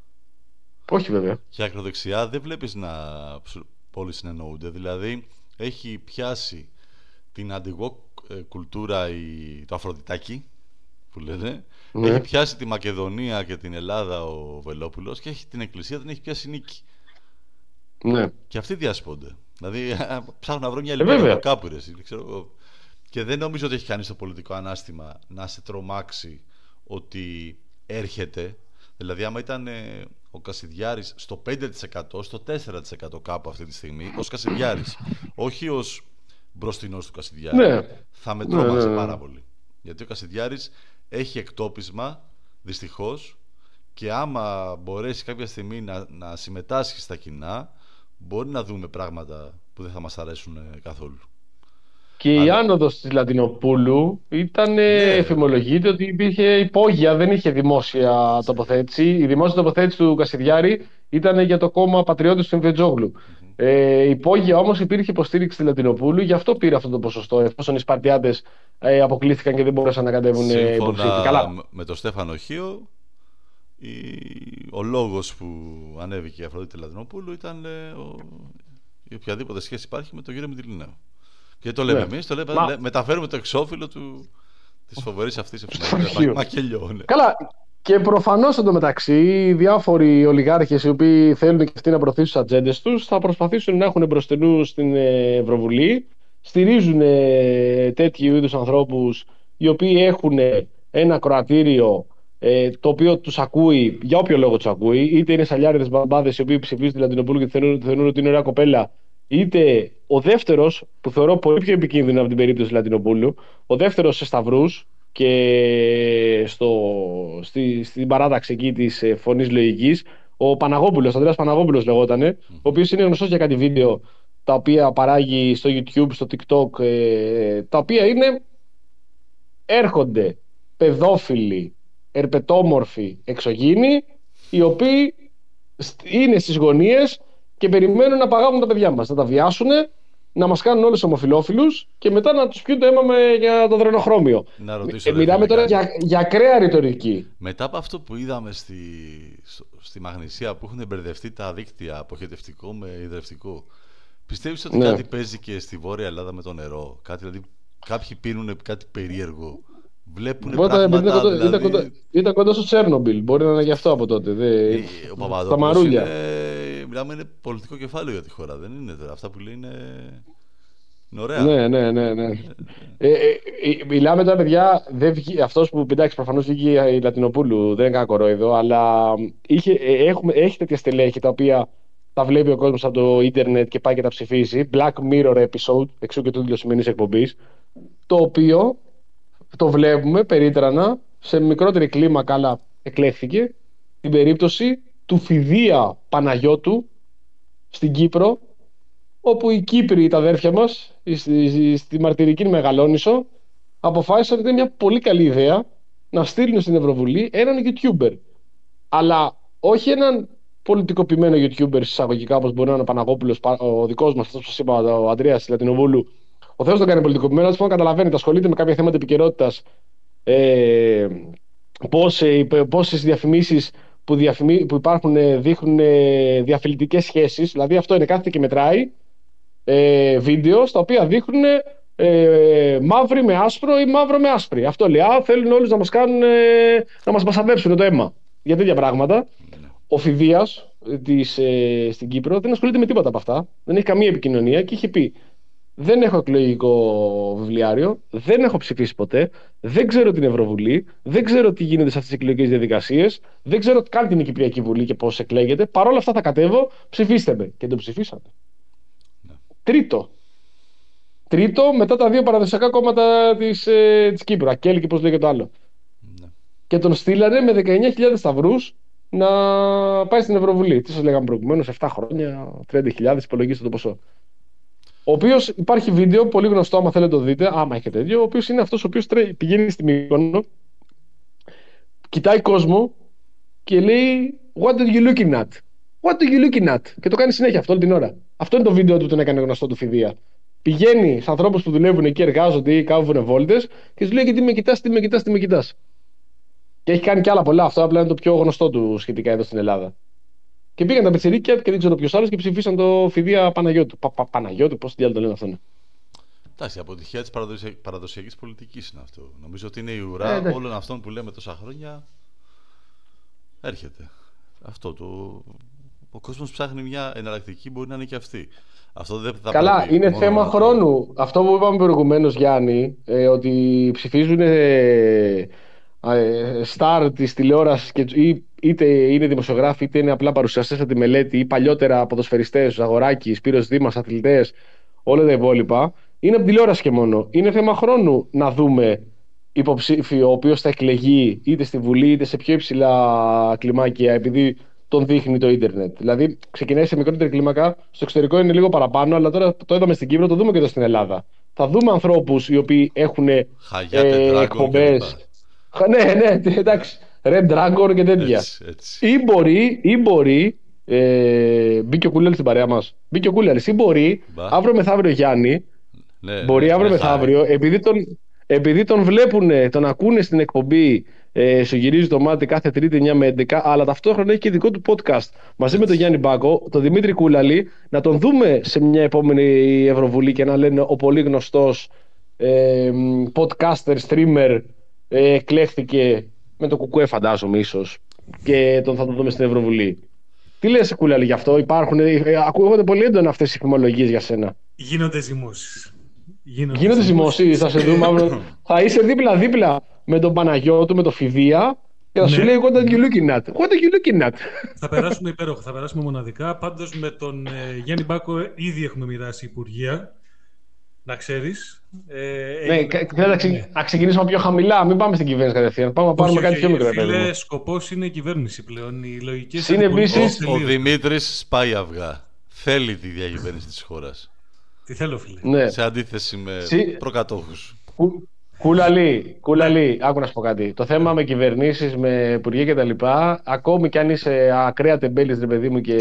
B: Όχι βέβαια.
C: Και ακροδεξιά δεν βλέπεις να όλοι συνεννοούνται. Δηλαδή έχει πιάσει την αντιγό κουλτούρα η... το Αφροδιτάκι που λένε. Ναι. Έχει πιάσει τη Μακεδονία και την Ελλάδα ο Βελόπουλος και έχει την Εκκλησία την έχει πιάσει Νίκη.
B: Ναι.
C: Και αυτοί διασπώνται. Δηλαδή, ψάχνω να βρω μια
B: Ε,
C: ελπίδα
B: βέβαια.
C: από κάπου, ρε, εσύ, ξέρω εγώ. Και δεν νομίζω ότι έχει κανείς το πολιτικό ανάστημα να σε τρομάξει ότι έρχεται. Δηλαδή, άμα ήταν ε, ο Κασιδιάρης στο πέντε τοις εκατό, στο τέσσερα τοις εκατό κάπου αυτή τη στιγμή, ως Κασιδιάρης, όχι ως μπροστινός του Κασιδιάρη,
B: Ναι.
C: θα με
B: Ναι,
C: τρόμαξε
B: ναι, ναι.
C: πάρα πολύ. Γιατί ο Κασιδιάρης έχει εκτόπισμα, δυστυχώς, και άμα μπορέσει κάποια στιγμή να, να συμμετάσχει στα κοινά, μπορεί να δούμε πράγματα που δεν θα μας αρέσουν ε, καθόλου.
B: Και η
C: Αλλά-
B: άνοδος της Λατινοπούλου ήταν,
C: Ναι.
B: εφημολογείται ότι υπήρχε υπόγεια, δεν είχε δημόσια τοποθέτηση. Η δημόσια τοποθέτηση του Κασιδιάρη ήταν για το κόμμα Πατριώτες του Εμβετζόγλου. Ε, υπόγεια όμως υπήρχε υποστήριξη στη Λατινοπούλου, γι' αυτό πήρε αυτό το ποσοστό, εφόσον οι Σπαρτιάτες ε, αποκλείστηκαν και δεν μπορούσαν να κατέβουν ε, υποψήφοι.
C: Σύμφωνα
B: Καλά.
C: με τον Στέφανο Χίο, η... ο λόγος που ανέβηκε η Αφροδίτη Λατινοπούλου ήταν ε, ο... η οποιαδήποτε σχέση υπάρχει με τον κύριο Μητυλινέο. Και το λέμε
B: Ναι.
C: εμείς, το λέμε,
B: Μα-
C: λέ- μεταφέρουμε το εξώφυλλο του... της φοβερής αυτής
B: αρχείο.
C: εφημερίδας. Μακελιό, ναι.
B: Καλά. Και προφανώς εντωμεταξύ οι διάφοροι ολιγάρχες οι οποίοι θέλουν και αυτοί να προωθήσουν τις ατζέντες τους θα προσπαθήσουν να έχουν μπροστινούς στην ε, Ευρωβουλή. Στηρίζουν ε, τέτοιου είδους ανθρώπους οι οποίοι έχουν ε, ένα κροατήριο ε, το οποίο τους ακούει, για όποιο λόγο τους ακούει, είτε είναι σαλιάριδες μπαμπάδες οι οποίοι ψηφίζουν τη Λατινοπούλου και θεωρούν, θεωρούν ότι είναι ωραία κοπέλα, είτε ο δεύτερος που θεωρώ πολύ πιο επικίνδυνο από την περίπτωση της Λατινοπούλου, ο δεύτερος σε Σταυρούς και στο, στη, στην παράταξη εκεί της ε, Φωνής Λογικής, ο Παναγόπουλος, ο Ανδρέας Παναγόπουλος λεγότανε, ο οποίος είναι γνωστός για κάτι βίντεο τα οποία παράγει στο YouTube, στο TikTok, ε, τα οποία είναι, έρχονται παιδόφιλοι, ερπετόμορφοι, εξωγήινοι, οι οποίοι στ- είναι στις γωνίες και περιμένουν να παγάγουν τα παιδιά μας, να τα βιάσουν, να μας κάνουν όλους ομοφυλόφιλους και μετά να τους πιούν το αίμα με, για το δρενοχρώμιο.
C: Να ρωτήσω,
B: Ε,
C: ρε
B: μιλάμε
C: φίλε,
B: τώρα
C: κάτι.
B: για, για ακραία ρητορική.
C: Μετά από αυτό που είδαμε στη, στο- στη Μαγνησία που έχουν μπερδευτεί τα δίκτυα αποχετευτικό με υδρευτικό, πιστεύεις ότι
B: Ναι.
C: κάτι παίζει και στη Βόρεια Ελλάδα με το νερό? Κάτι, δηλαδή, κάποιοι πίνουν κάτι περίεργο, βλέπουν
B: Οπότε,
C: πράγματα,
B: ήταν, κοντά,
C: δηλαδή...
B: ήταν, κοντά, ήταν κοντά στο Τσέρνομπιλ. Μπορεί να είναι γι' αυτό από τότε. Δε,
C: Ε, Ο
B: στα
C: Παπαδόπουλος
B: μαρούλια.
C: είναι, μιλάμε, είναι πολιτικό κεφάλαιο για τη χώρα, δεν είναι τώρα? Αυτά που λέει είναι, είναι ωραία.
B: Ναι, ναι, ναι, ναι. Ε, ε, ε, μιλάμε τώρα, παιδιά. Δεν βγει, αυτός που εντάξει, προφανώς βγήκε η Λατινοπούλου, δεν είναι κανένα κορόιδο, αλλά είχε, ε, έχουμε, έχει τέτοια στελέχη τα οποία τα βλέπει ο κόσμος από το ίντερνετ και πάει και τα ψηφίζει. Black Mirror episode, εξού και τούτο σημερινής εκπομπής. Το οποίο το βλέπουμε περίτρανα σε μικρότερη κλίμακα, αλλά εκλέχθηκε την περίπτωση του Φιδία Παναγιώτου στην Κύπρο, όπου οι Κύπροι, τα αδέρφια μας, στη, στη μαρτυρική Μεγαλόνισσο, αποφάσισαν ότι είναι μια πολύ καλή ιδέα να στείλουν στην Ευρωβουλή έναν YouTuber. Αλλά όχι έναν πολιτικοποιημένο YouTuber εισαγωγικά, όπως μπορεί να είναι ο Παναγόπουλος, ο δικός μας, αυτός που σας είπα, ο Ανδρέας Λατινοβούλου. Ο Θεός τον κάνει πολιτικοποιημένο, λοιπόν, καταλαβαίνετε, ασχολείται με κάποια θέματα επικαιρότητας. Ε, πώς, ε, πόσες διαφημίσεις που, διαφημί, που υπάρχουν ε, δείχνουν ε, διαφιλητικές σχέσεις. Δηλαδή αυτό είναι, κάθεται και μετράει ε, βίντεο στα οποία δείχνουν ε, μαύρη με άσπρο ή μαύρο με άσπρη. Αυτό λέει, α, θέλουν όλους να μας κάνουν, ε, να μας πασαδέψουν το αίμα για τέτοια πράγματα. Ο Φιδίας της, ε, στην Κύπρο δεν ασχολείται με τίποτα από αυτά, δεν έχει καμία επικοινωνία και είχε πει: δεν έχω εκλογικό βιβλιάριο, δεν έχω ψηφίσει ποτέ, δεν ξέρω την Ευρωβουλή, δεν ξέρω τι γίνεται σε αυτές τις εκλογικές διαδικασίες, δεν ξέρω καν την Κυπριακή Βουλή και πώς εκλέγεται. Παρ' όλα αυτά θα κατέβω, ψηφίστε με. Και το ψηφίσατε.
C: Ναι.
B: Τρίτο. Τρίτο μετά τα δύο παραδοσιακά κόμματα της, ε, της Κύπρου. Ακέλ και πώς λέγεται το άλλο.
C: Ναι.
B: Και τον στείλανε με δεκαεννιά χιλιάδες σταυρούς να πάει στην Ευρωβουλή. Τι σας λέγαμε προηγουμένως, επτά χρόνια, τριάντα χιλιάδες, υπολογίστε το ποσό. Ο οποίος, υπάρχει βίντεο πολύ γνωστό, άμα θέλετε το δείτε, άμα έχετε τέτοιο, ο οποίος είναι αυτός ο οποίος τρέ, πηγαίνει στη Μύκονο, κοιτάει κόσμο και λέει What are you looking at? What are you looking at? Και το κάνει συνέχεια αυτό όλη την ώρα. Αυτό είναι το βίντεο του που τον έκανε γνωστό του Φιδία. Πηγαίνει σε ανθρώπους που δουλεύουν εκεί, εργάζονται ή κάβουν βόλτες και του λέει: γιατί με κοιτάς, τι με κοιτάς, τι με κοιτάς. Και έχει κάνει και άλλα πολλά. Αυτό απλά είναι το πιο γνωστό του σχετικά εδώ στην Ελλάδα. Και πήγαν τα πετσερίκια και δεν ξέρω ποιος άλλος και ψηφίσαν το Φιδία Παναγιώτου. Πα, πα, Παναγιώτου, πώς τι άλλο το λένε αυτό.
C: Εντάξει, η αποτυχία της παραδοσια... παραδοσιακής πολιτικής είναι αυτό. Νομίζω ότι είναι η ουρά
B: Ε,
C: όλων αυτών που λέμε τόσα χρόνια. Έρχεται. Αυτό το. ο κόσμος ψάχνει μια εναλλακτική, μπορεί να είναι και αυτή. Αυτό δεν θα
B: Καλά,
C: πρέπει
B: είναι
C: μόνο
B: θέμα
C: να το-
B: χρόνου. Αυτό που είπαμε προηγουμένως, Γιάννη, ε, ότι ψηφίζουν ε, ε, στάρ της τηλεόρασης και, ή, είτε είναι δημοσιογράφοι είτε είναι απλά παρουσιαστές από τη μελέτη ή παλιότερα ποδοσφαιριστές, Ζαγοράκη, Σπύρος Δήμας, αθλητές, όλα τα υπόλοιπα. Είναι από τηλεόραση και μόνο. Είναι θέμα χρόνου να δούμε υποψήφιο ο οποίος θα εκλεγεί είτε στη Βουλή είτε σε πιο υψηλά κλιμάκια επειδή τον δείχνει το ίντερνετ. Δηλαδή, ξεκινάει σε μικρότερη κλίμακα, στο εξωτερικό είναι λίγο παραπάνω, αλλά τώρα το είδαμε στην Κύπρο, το δούμε και εδώ στην Ελλάδα. Θα δούμε ανθρώπους οι οποίοι έχουν ε,
C: Χαγιάτε, Dragon
B: εκπομπές. Ναι, ναι, εντάξει. Red Dragon και τέτοια.
C: Έτσι, έτσι.
B: Ή μπορεί, ή μπορεί ε, μπήκε ο Κούλαλης στην παρέα μας. Μπήκε ο Κούλαλης, ή μπορεί
C: Μπα.
B: αύριο μεθαύριο Γιάννη,
C: Ναι,
B: μπορεί
C: ναι,
B: αύριο
C: ναι,
B: μεθαύριο, επειδή τον, επειδή τον βλέπουν, τον ακούνε στην εκπομπή, ε, σου γυρίζει το μάτι κάθε Τρίτη εννιά με έντεκα, αλλά ταυτόχρονα έχει και δικό του podcast μαζί με τον Γιάννη Μπάκο, τον Δημήτρη Κούλαλη, να τον δούμε σε μια επόμενη Ευρωβουλή και να λένε ο πολύ γνωστός ε, podcaster, streamer ε, εκλέχθηκε με το κουκουέ, φαντάζομαι ίσως, και τον θα τον δούμε στην Ευρωβουλή. Τι λες, Κούλαλη, γι' αυτό? Υπάρχουν, ε, ακούγονται πολύ έντονα αυτές οι φημολογίες για σένα.
D: Γίνονται ζυμώσεις. Γίνονται,
B: Γίνονται ζυμώσεις, θα σε δούμε αύριο. Θα είσαι δίπλα-δίπλα με τον Παναγιώτου, με τον Φιδία και θα σου
D: Ναι.
B: λέει what are you looking at? What are you looking at?
D: Θα περάσουμε υπέροχα, θα περάσουμε μοναδικά. Πάντως με τον ε, Γιάννη Μπάκο ε, ήδη έχουμε μοιράσει υπουργεία. Να ξέρεις. Ε,
B: Ναι,
D: έγινε-
B: κα- θέλω να, ξε- να ξεκινήσουμε πιο χαμηλά, μην πάμε στην κυβέρνηση κατευθείαν. Πάμε να πάρουμε
D: Όχι,
B: κάτι
D: όχι,
B: πιο μικρό,
D: φίλε,
B: παιδί μου.
D: σκοπός είναι η κυβέρνηση πλέον. Οι λογικές
B: Είναι
D: αντιπολίτες
B: επίσης-
C: Ο
D: τελείως.
C: Δημήτρης σπάει αυγά. Θέλει τη διακυβέρνηση της χώρας.
D: Τι θέλω, φίλε.
B: Ναι.
C: Σε αντίθεση με
B: Συ-
C: προκατόχους.
B: Κου- Κούλαλη, κούλαλη, άκου να σου πω κάτι. Το θέμα με κυβερνήσεις, με υπουργεία κτλ. Ακόμη κι αν είσαι ακραία τεμπέλης, ρε παιδί μου, και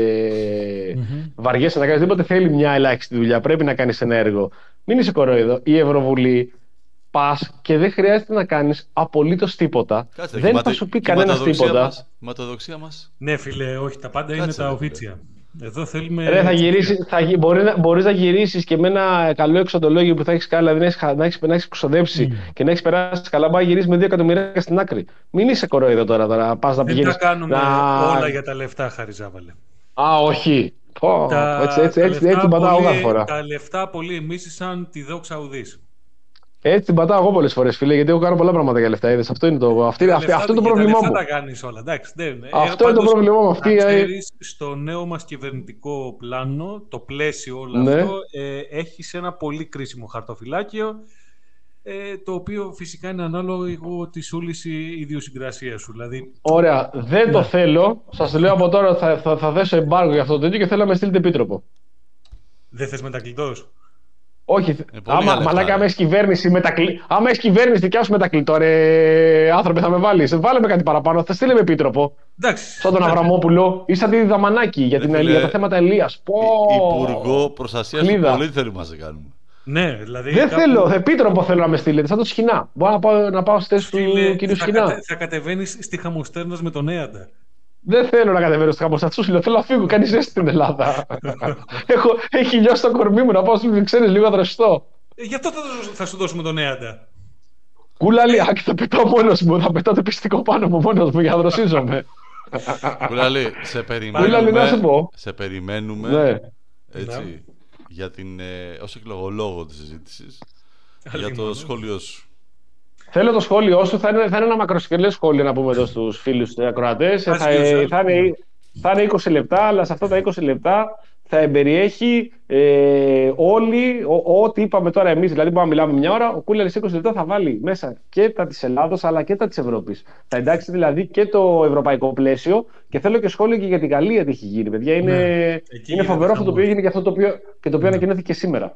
B: βαριέσαι να κάνεις τίποτε, θέλει μια ελάχιστη δουλειά. Πρέπει να κάνεις ένα έργο. Μην είσαι κορόιδο. Η Ευρωβουλή πας και δεν χρειάζεται να κάνεις απολύτως τίποτα.
C: Κάτσε,
B: δεν
C: η
B: θα σου πει
C: η
B: κανένας
C: ματοδοξία
B: τίποτα.
C: μας- Η ματοδοξία μας.
D: Ναι, φίλε, όχι, τα πάντα
C: Κάτσε,
D: είναι τα
C: ρε, φίλε.
D: οφίτσια. Εδώ θέλουμε.
B: Ρε, θα γυρίσεις, θα, γι- μπορεί να, μπορείς να γυρίσεις και με ένα καλό εξοντολόγιο που θα έχεις κάνει, δηλαδή να έχεις, να έχεις, να έχεις ξοδέψει και να έχεις περάσει καλά, μπορεί να γυρίσεις με δύο εκατομμύρια στην άκρη. Μην είσαι κορόιδο τώρα, τώρα πας να
D: Δεν
B: πηγαίνεις.
D: τα κάνουμε
B: να...
D: όλα για τα λεφτά, Χαριζάβαλε.
B: Α, όχι. Πω,
D: Τα-
B: έτσι, έτσι,
D: τα
B: έτσι,
D: λεφτά
B: έτσι την πατάω
D: πολύ-
B: κάθε φορά.
D: Τα λεφτά πολύ εμίσησαν τη δόξα ουδής.
B: Έτσι την πατάω εγώ πολλές φορές, φίλε, γιατί έχω κάνει πολλά πράγματα για λεφτά. Είδες. Αυτό είναι το, αυτή,
D: Τα
B: αυτή,
D: λεφτά-
B: αυτό είναι το
D: για τα
B: πρόβλημά
D: λεφτά
B: μου.
D: τα κάνεις όλα, εντάξει. Δεν,
B: Αυτό είναι το
D: πάντως,
B: πρόβλημά μου. Αυτή,
D: να
B: ε,
D: ξέρεις, στο νέο μας κυβερνητικό πλάνο, το πλαίσιο όλο
B: Ναι.
D: αυτό, ε, έχεις ένα πολύ κρίσιμο χαρτοφυλάκιο, ε, το οποίο φυσικά είναι ανάλογο της όλης η ιδιοσυγκρασίας σου. Δηλαδή,
B: Ωραία, δεν
D: Ναι.
B: το θέλω. Σας το λέω από τώρα, θα, θα, θα δέσω εμπάργο για αυτό το τέτοιο και θέλω να με στείλετε επίτροπο.
D: δεν θες μετακλητός.
B: Όχι,
C: πολύ
B: άμα,
C: καλά λεφτά,
B: μαλάκα,
C: ρε.
B: άμα έχει κυβέρνηση μετακλη... άμα έχει κυβέρνηση δικιά σου μετακλητό, ρε άνθρωπε, θα με βάλει. Βάλε με κάτι παραπάνω, θα στείλε με επίτροπο.
D: Εντάξει.
B: Σαν τον
D: εντάξει.
B: Αβραμόπουλο ή σαν τη Δαμανάκη για,
C: Ρε
B: την,
C: φίλε,
B: για τα θέματα Ελίας. Πω.
C: Υπουργό Προστασίας του
B: Κλίδα.
C: Πολίτη θέλουμε να σε κάνουμε.
D: Ναι, δηλαδή.
B: Δεν
D: κάπου-
B: θέλω, επίτροπο θέλω να με στείλετε, σαν το Σχοινά. Μπορώ να πάω, να πάω στη θέση
D: Φίλε,
B: του κυρίου
D: θα,
B: Σχοινά.
D: κατε, θα κατεβαίνεις στη χαμοστέρνας με τον Έαντα.
B: Δεν θέλω να κατεβαίνω στη χαμοστά. Σου λέω, θέλω να φύγω. Κάνει ζέστη στην Ελλάδα. Έχω, έχει λιώσει το κορμί μου να πάω στις Βρυξέλλες λίγο να δραστώ.
D: Ε, γι' αυτό θα, θα- θα σου δώσουμε τον Έαντα.
B: Κούλαλη, άκη, θα πετάω μόνος μου. Θα πετάω το πιστικό πάνω μου μόνος μου για να δροσίζομαι.
C: Κουλαλή, σε
B: Κούλαλη,
C: περιμένουμε,
B: να σου πω.
C: σε περιμένουμε
B: Ναι.
C: έτσι, για την, ε, ως εκλογολόγο της συζήτησης για το
D: Αλλήμον.
C: σχόλιο σου.
B: Θέλω το σχόλιο σου. Θα είναι, θα είναι ένα μακροσκελές σχόλιο να πούμε εδώ στους φίλους του ακροατές.
D: As
B: Θα,
D: usual.
B: θα, είναι, θα είναι είκοσι λεπτά, αλλά σε αυτά τα είκοσι λεπτά θα εμπεριέχει ε, όλοι, ο- ό,τι είπαμε τώρα εμείς. Δηλαδή, μπορούμε να μιλάμε μια ώρα. Ο Κούλαλης είκοσι λεπτά θα βάλει μέσα και τα της Ελλάδος αλλά και τα της Ευρώπης. Θα εντάξει δηλαδή και το ευρωπαϊκό πλαίσιο και θέλω και σχόλιο και για την Γαλλία τι έχει γίνει. Παιδιά, είναι,
D: Ναι, εκεί
B: είναι
D: γίνεται
B: φοβερό αυτό το οποίο
D: χαμός.
B: έγινε και αυτό το οποίο, και το οποίο ανακοινώθηκε σήμερα.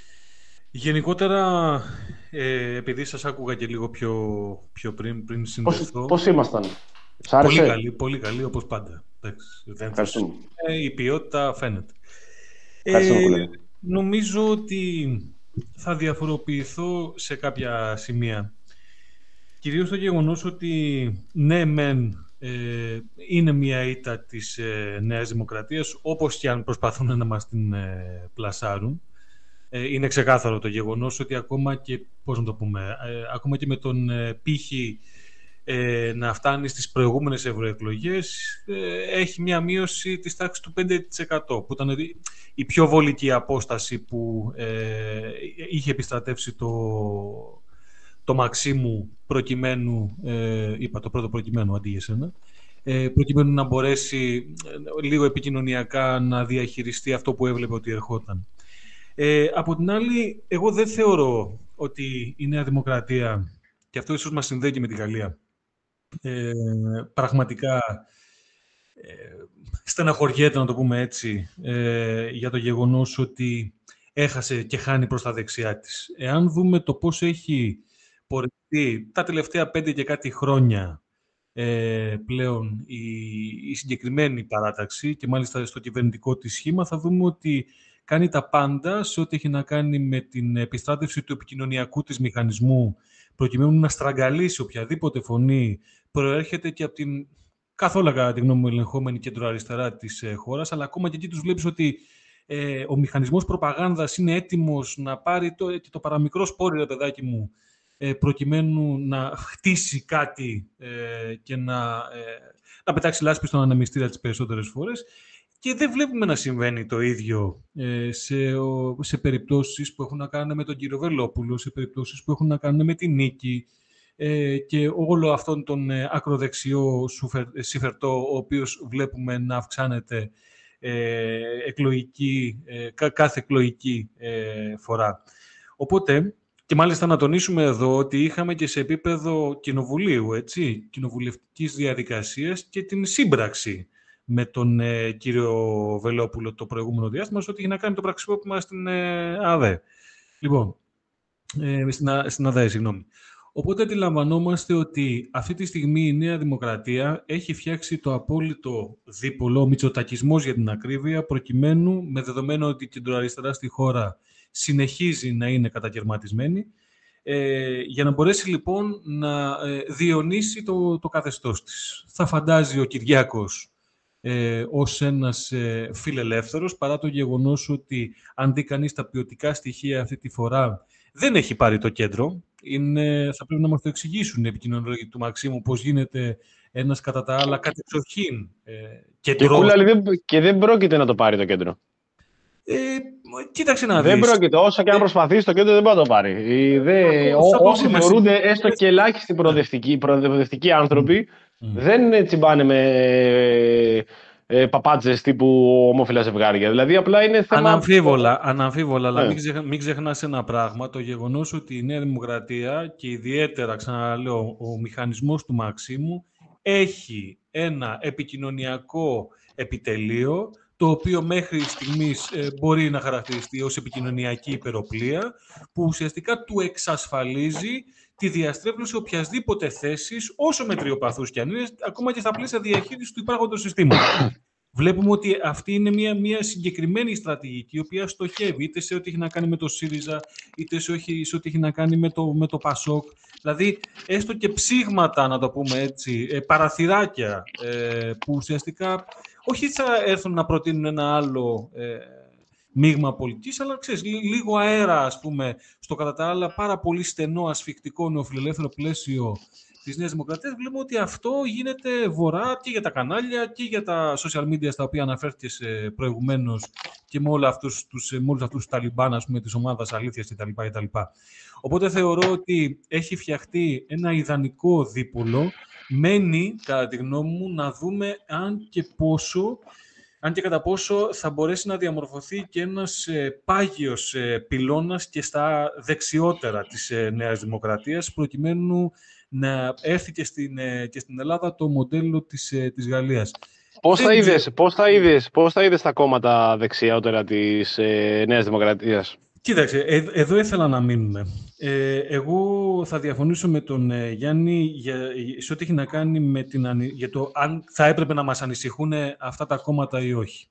D: Γενικότερα, ε, επειδή σας άκουγα και λίγο πιο, πιο πριν, πριν
B: Πώς,
D: συνδεθώ,
B: πώς ήμασταν, Σ'
D: πολύ
B: άρεσε?
D: καλή, πολύ καλή όπως πάντα. Εντάξει, δεν θα
B: Ευχαριστούμε.
D: ε, η ποιότητα φαίνεται.
B: Ευχαριστούμε πολύ.
D: Νομίζω ότι θα διαφοροποιηθώ σε κάποια σημεία. Κυρίως το γεγονός ότι ναι μεν ε, είναι μια ήττα της ε, Νέας Δημοκρατίας, όπως και αν προσπαθούν να μας την ε, πλασάρουν. Ε, είναι ξεκάθαρο το γεγονός ότι ακόμα και, πώς να το πούμε, ε, ακόμα και με τον ε, πύχη ε, να φτάνει στις προηγούμενες ευρωεκλογές, ε, έχει μια μείωση της τάξης του πέντε τοις εκατό, που ήταν η πιο βολική απόσταση που ε, είχε επιστρατεύσει το, το Μαξίμου προκειμένου, ε, είπα το πρώτο προκειμένου αντί για εσένα, ε, προκειμένου να μπορέσει ε, λίγο επικοινωνιακά να διαχειριστεί αυτό που έβλεπε ότι ερχόταν. Ε, από την άλλη, εγώ δεν θεωρώ ότι η Νέα Δημοκρατία, και αυτό ίσως μας συνδέει και με τη Γαλλία, ε, πραγματικά ε, στεναχωριέται, να το πούμε έτσι, ε, για το γεγονός ότι έχασε και χάνει προς τα δεξιά της. Εάν δούμε το πώς έχει πορευτεί τα τελευταία πέντε και κάτι χρόνια ε, πλέον η, η συγκεκριμένη παράταξη, και μάλιστα στο κυβερνητικό της σχήμα, θα δούμε ότι κάνει τα πάντα σε ό,τι έχει να κάνει με την επιστράτευση του επικοινωνιακού της μηχανισμού, προκειμένου να στραγγαλίσει οποιαδήποτε φωνή προέρχεται και από την καθόλου, κατά τη γνώμη μου, ελεγχόμενη κεντροαριστερά της ε, χώρας, αλλά ακόμα και εκεί τους βλέπεις ότι ε, ο μηχανισμός προπαγάνδας είναι έτοιμος να πάρει το, το παραμικρό σπόρι, ρε παιδάκι μου, ε, προκειμένου να χτίσει κάτι ε, και να, ε, να πετάξει λάσπη στον ανεμιστήρα τις περισσότερες φορές. Και δεν βλέπουμε να συμβαίνει το ίδιο ε, σε, σε περιπτώσεις που έχουν να κάνουν με τον κύριο Βελόπουλο, σε περιπτώσεις που έχουν να κάνουν με την Νίκη ε, και όλο αυτόν τον ε, ακροδεξιό σουφερ, συμφερτό, ο οποίος βλέπουμε να αυξάνεται ε, εκλογική, ε, κα, κάθε εκλογική ε, φορά. Οπότε, και μάλιστα να τονίσουμε εδώ ότι είχαμε και σε επίπεδο κοινοβουλίου, έτσι, κοινοβουλευτικής διαδικασίας, και την σύμπραξη με τον ε, κύριο Βελόπουλο το προηγούμενο διάστημα, σε ό,τι είχε να κάνει με το πραξικόπημα στην ε, ΑΔΕ. Λοιπόν, ε, στην, στην ΑΔΕ, συγγνώμη. Οπότε αντιλαμβανόμαστε ότι αυτή τη στιγμή η Νέα Δημοκρατία έχει φτιάξει το απόλυτο δίπολο, μητσοτακισμός για την ακρίβεια, προκειμένου, με δεδομένο ότι η κεντροαριστερά στη χώρα συνεχίζει να είναι κατακαιρματισμένη, ε, για να μπορέσει λοιπόν να ε, διαιωνίσει το, το καθεστώς της. Θα φαντάζει ο Κυριάκος Ε, ως ένας ε, φιλελεύθερος, παρά το γεγονός ότι αν δει κανείς τα ποιοτικά στοιχεία αυτή τη φορά δεν έχει πάρει το κέντρο. Είναι, θα πρέπει να μας το εξηγήσουν οι επικοινωνιολόγοι του Μαξίμου πώς γίνεται ένας κατά τα άλλα κατεξοχήν ε, κεντρός.
B: Και, κούλα, δεν, και δεν πρόκειται να το πάρει το κέντρο.
D: Ε, κοίταξε να δεις.
B: Δεν πρόκειται. Όσο και αν προσπαθήσει, το κέντρο δεν μπορεί να το πάρει. Οι, δε, ό, όσοι θεωρούνται έστω και ελάχιστοι προοδευτικοί, προοδευτικοί άνθρωποι, mm. δεν τσιμπάνε με ε, παπάτσες τύπου ομόφυλα ζευγάρια. Δηλαδή απλά είναι θέμα.
D: Αναμφίβολα, αναμφίβολα, αλλά μην, ξεχ, μην ξεχνάς ένα πράγμα. Το γεγονός ότι η Νέα Δημοκρατία και ιδιαίτερα, ξαναλέω, ο μηχανισμός του Μαξίμου έχει ένα επικοινωνιακό επιτελείο, το οποίο μέχρι στιγμής ε, μπορεί να χαρακτηριστεί ως επικοινωνιακή υπεροπλία, που ουσιαστικά του εξασφαλίζει τη διαστρέβλωση οποιασδήποτε θέσης, όσο μετριοπαθούς κι αν είναι, ακόμα και στα πλαίσια διαχείρισης του υπάρχοντος συστήματος. Βλέπουμε ότι αυτή είναι μια, μια συγκεκριμένη στρατηγική, η οποία στοχεύει είτε σε ό,τι έχει να κάνει με το ΣΥΡΙΖΑ, είτε σε, όχι, σε ό,τι έχει να κάνει με το, με το ΠΑΣΟΚ. Δηλαδή, έστω και ψήγματα, να το πούμε έτσι, ε, παραθυράκια, ε, που ουσιαστικά όχι θα έρθουν να προτείνουν ένα άλλο ε, μείγμα πολιτικής, αλλά ξέρεις, λίγο αέρα, ας πούμε, στο κατά τα άλλα πάρα πολύ στενό, ασφικτικό, νεοφιλελεύθερο πλαίσιο της Νέας Δημοκρατίας. Βλέπουμε ότι αυτό γίνεται βορρά και για τα κανάλια και για τα social media, στα οποία αναφέρθηκες προηγουμένως, και με όλους αυτούς τους, με όλους αυτούς τους Ταλιμπάν, ας πούμε, της ομάδας αλήθειας κτλ. Οπότε θεωρώ ότι έχει φτιαχτεί ένα ιδανικό δίπολο. Μένει, κατά τη γνώμη μου, να δούμε αν και πόσο, αν και κατά πόσο θα μπορέσει να διαμορφωθεί και ένας ε, πάγιος ε, πυλώνας και στα δεξιότερα της ε, Νέας Δημοκρατίας, προκειμένου να έρθει και στην, ε, και στην Ελλάδα το μοντέλο της, ε, της Γαλλίας.
B: Πώς θα είδες, πώς θα είδες, πώς θα είδες τα κόμματα δεξιότερα της ε, Νέας Δημοκρατίας?
D: Κοίταξε, ε, εδώ ήθελα να μείνουμε. Ε, εγώ θα διαφωνήσω με τον ε, Γιάννη για, σε ό,τι έχει να κάνει με την, για το αν θα έπρεπε να μας ανησυχούν αυτά τα κόμματα ή όχι.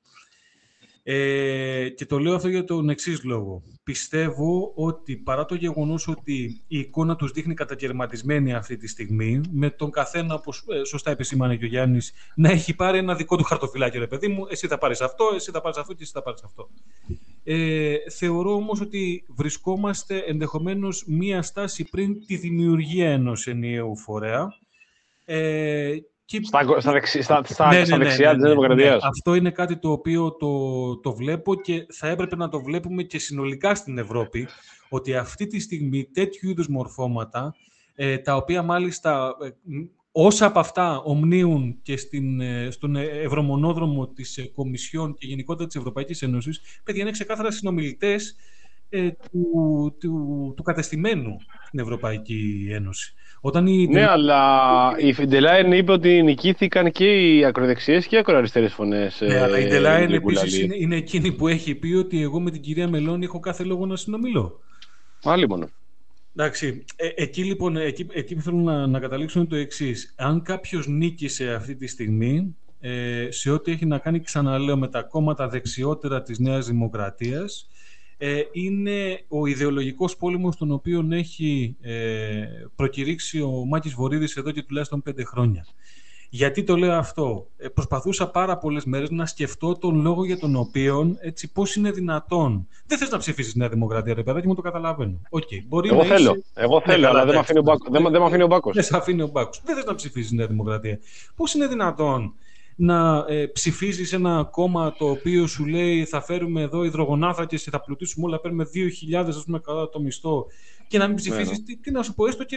D: Ε, και το λέω αυτό για τον εξής λόγο. Πιστεύω ότι παρά το γεγονός ότι η εικόνα τους δείχνει κατακαιρματισμένη αυτή τη στιγμή, με τον καθένα, όπως ε, σωστά επισήμανε και ο Γιάννης, να έχει πάρει ένα δικό του χαρτοφυλάκι, ρε παιδί μου, εσύ θα πάρεις αυτό, εσύ θα πάρεις αυτό και εσύ θα πάρεις αυτό. Ε, θεωρώ όμως ότι βρισκόμαστε ενδεχομένως μία στάση πριν τη δημιουργία ενός ενιαίου φορέα, Ε, και...
B: Στα, στα, δεξι, στα, στα,
D: ναι, ναι,
B: στα
D: ναι,
B: δεξιά
D: ναι,
B: της
D: ναι, ναι.
B: Δημοκρατίας.
D: Αυτό είναι κάτι το οποίο το, το βλέπω και θα έπρεπε να το βλέπουμε και συνολικά στην Ευρώπη, ότι αυτή τη στιγμή τέτοιου είδους μορφώματα, ε, τα οποία μάλιστα ε, όσα από αυτά ομνίουν και στην, ε, στον ευρωμονόδρομο της ε, Κομισιόν και γενικότερα της Ευρωπαϊκής Ένωσης, παιδιά, είναι ξεκάθαρα συνομιλητές ε, του, του, του κατεστημένου στην Ευρωπαϊκή Ένωση. Όταν η...
B: Ναι, αλλά η Φιντελάιν είπε ότι νικήθηκαν και οι ακροδεξιές και οι ακροαριστερές φωνές.
D: Ναι, αλλά η Ντελάιν
B: ε,
D: επίσης είναι, είναι εκείνη που έχει πει ότι εγώ με την κυρία Μελώνη έχω κάθε λόγο να συνομιλώ.
B: Άλλη μόνο.
D: Εντάξει, ε, εκεί λοιπόν, εκεί, εκεί θέλω να, να καταλήξω είναι το εξής. Αν κάποιος νίκησε αυτή τη στιγμή, ε, σε ό,τι έχει να κάνει, ξαναλέω, με τα κόμματα δεξιότερα της Νέας Δημοκρατίας, ε, είναι ο ιδεολογικός πόλεμος τον οποίο έχει ε, προκηρύξει ο Μάκης Βορίδης εδώ και τουλάχιστον πέντε χρόνια. Γιατί το λέω αυτό? Ε, προσπαθούσα πάρα πολλές μέρες να σκεφτώ τον λόγο για τον οποίο, έτσι, πώς είναι δυνατόν. Δεν θες να ψηφίσεις Νέα Δημοκρατία, ρε παιδάκι μου, το καταλαβαίνω. Okay, μπορεί
B: Εγώ
D: να
B: θέλω,
D: είσαι...
B: εγώ θέλω, ναι, αλλά δεν με αφήνει ο Μπάκος. Δεν, δεν με αφήνει ο Μπάκος.
D: Δεν σε αφήνει ο Μπάκος. Δεν θες να ψηφίσεις Νέα Δημοκρατία. Πώς είναι δυνατόν να ε, ψηφίζεις ένα κόμμα το οποίο σου λέει θα φέρουμε εδώ υδρογονάθρακες και θα πλουτίσουμε όλα, παίρνουμε δύο χιλιάδες ας πούμε, κατά το μισθό, και να μην ψηφίζεις, ναι, τι, τι να σου πω, έστω και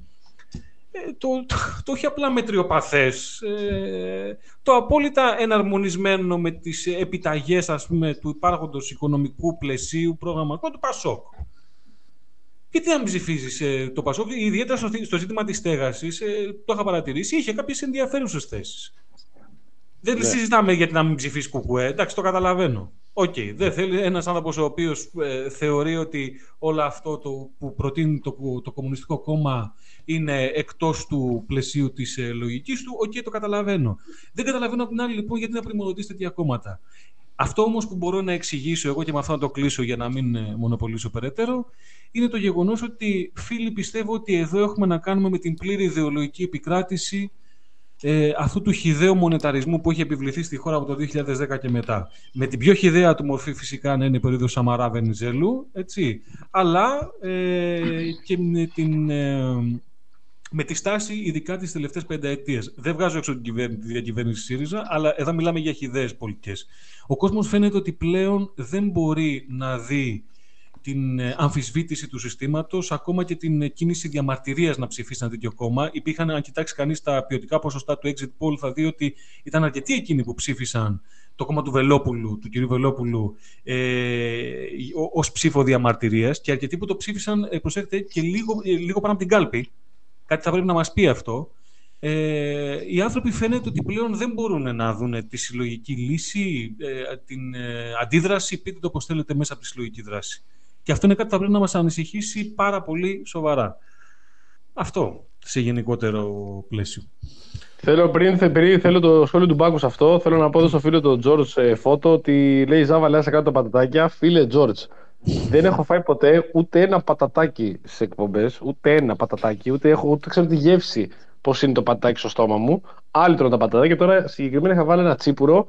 D: ε, το, το, το όχι απλά μετριοπαθές, ε, το απόλυτα εναρμονισμένο με τις επιταγές, ας πούμε, του υπάρχοντος οικονομικού πλαισίου προγραμματικού του ΠΑΣΟΚ. Γιατί να μην ψηφίζεις ε, το ΠΑΣΟΚ, ιδιαίτερα στο, στο ζήτημα της στέγασης, ε, το είχα παρατηρήσει, είχε κάποιες ενδιαφέρουσες θέσεις. Δεν ναι. συζητάμε γιατί να μην ψηφίσει κουκουέ. Εντάξει, το καταλαβαίνω. Οκ, okay, δεν θέλει ένας άνθρωπος ο οποίος ε, θεωρεί ότι όλο αυτό το που προτείνει το, το Κομμουνιστικό Κόμμα είναι εκτός του πλαισίου της ε, λογικής του. Οκ, okay, το καταλαβαίνω. Δεν καταλαβαίνω από την άλλη λοιπόν γιατί να πρημοδοτήσει τέτοια κόμματα. Αυτό όμως που μπορώ να εξηγήσω εγώ και με αυτό να το κλείσω για να μην ε, μονοπολίσω περαιτέρω, είναι το γεγονός ότι, φίλοι, πιστεύω ότι εδώ έχουμε να κάνουμε με την πλήρη ιδεολογική επικράτηση Ε, αυτού του χυδαίου μονεταρισμού που έχει επιβληθεί στη χώρα από το δύο χιλιάδες δέκα και μετά. Με την πιο χυδαία του μορφή φυσικά να είναι η περίοδος Σαμαρά-Βενιζέλου, έτσι, αλλά ε, και με, την, ε, με τη στάση ειδικά τις τελευταίες πενταετίες. Δεν βγάζω έξω την τη διακυβέρνηση ΣΥΡΙΖΑ, αλλά εδώ μιλάμε για χυδαίες πολιτικές. Ο κόσμος φαίνεται ότι πλέον δεν μπορεί να δει την αμφισβήτηση του συστήματος, ακόμα και την κίνηση διαμαρτυρίας να ψηφίσει ένα τέτοιο κόμμα. Υπήρχαν, αν κοιτάξει κανείς τα ποιοτικά ποσοστά του exit poll, θα δει ότι ήταν αρκετοί εκείνοι που ψήφισαν το κόμμα του Βελόπουλου, του κ. Βελόπουλου, ε, ως ψήφο διαμαρτυρίας, και αρκετοί που το ψήφισαν, ε, προσέχετε, και λίγο, ε, λίγο πάνω από την κάλπη. Κάτι θα πρέπει να μας πει αυτό. Ε, οι άνθρωποι φαίνεται ότι πλέον δεν μπορούν να δουν τη συλλογική λύση, ε, την ε, αντίδραση, πείτε το πώς θέλετε, μέσα από τη συλλογική δράση. Και αυτό είναι κάτι που θα πρέπει να μας ανησυχήσει πάρα πολύ σοβαρά. Αυτό σε γενικότερο πλαίσιο.
B: Θέλω, πριν, πριν θέλω το σχόλιο του Μπάκου σε αυτό, θέλω να πω εδώ στο φίλο του Τζόρτζ ε, Φώτο ότι λέει Ζάβα, λέει, σε κάτω τα πατατάκια. Φίλε Τζόρτζ, δεν έχω φάει ποτέ ούτε ένα πατατάκι σε εκπομπές, ούτε ένα πατατάκι, ούτε, έχω, ούτε ξέρω τη γεύση πώς είναι το πατατάκι στο στόμα μου. Άλλοι τρώνε τα πατατάκια. Τώρα συγκεκριμένα είχα βάλει ένα τσίπουρο.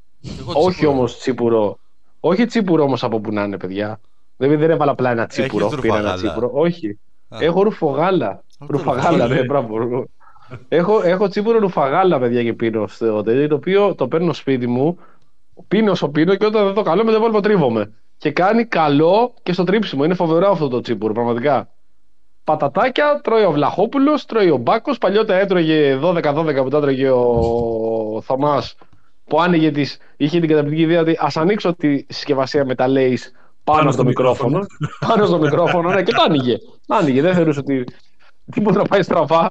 B: Όχι όμως τσίπουρο. Όχι τσίπουρο όμως από που να είναι, παιδιά. Δεν, δεν έβαλα απλά ένα τσίπουρο. Πήρα ένα τσίπουρο. Όχι. Α. Έχω ρουφογάλα. Ρουφαγάλα, ναι, μπράβο. έχω, έχω τσίπουρο ρουφαγάλα, παιδιά, και πίνω. Το οποίο το παίρνω σπίτι μου, πίνω όσο πίνω, και όταν δεν το καλό με δεν βάλω, τρίβομαι. Και κάνει καλό και στο τρίψιμο. Είναι φοβερό αυτό το τσίπουρο, πραγματικά. Πατατάκια τρώει ο Βλαχόπουλος, τρώει ο Μπάκος. Παλιότερα έτρωγε δώδεκα δώδεκα που τα έτρωγε ο Θωμάς, που άνοιγε τις, είχε την καταπληκτική ιδέα ότι ας ανοίξω τη συσκευασία με τα Lay's πάνω, πάνω στο μικρόφωνο. πάνω στο μικρόφωνο, ναι, και το άνοιγε. άνοιγε. Δεν θεωρούσε ότι τίποτα να πάει στραβά.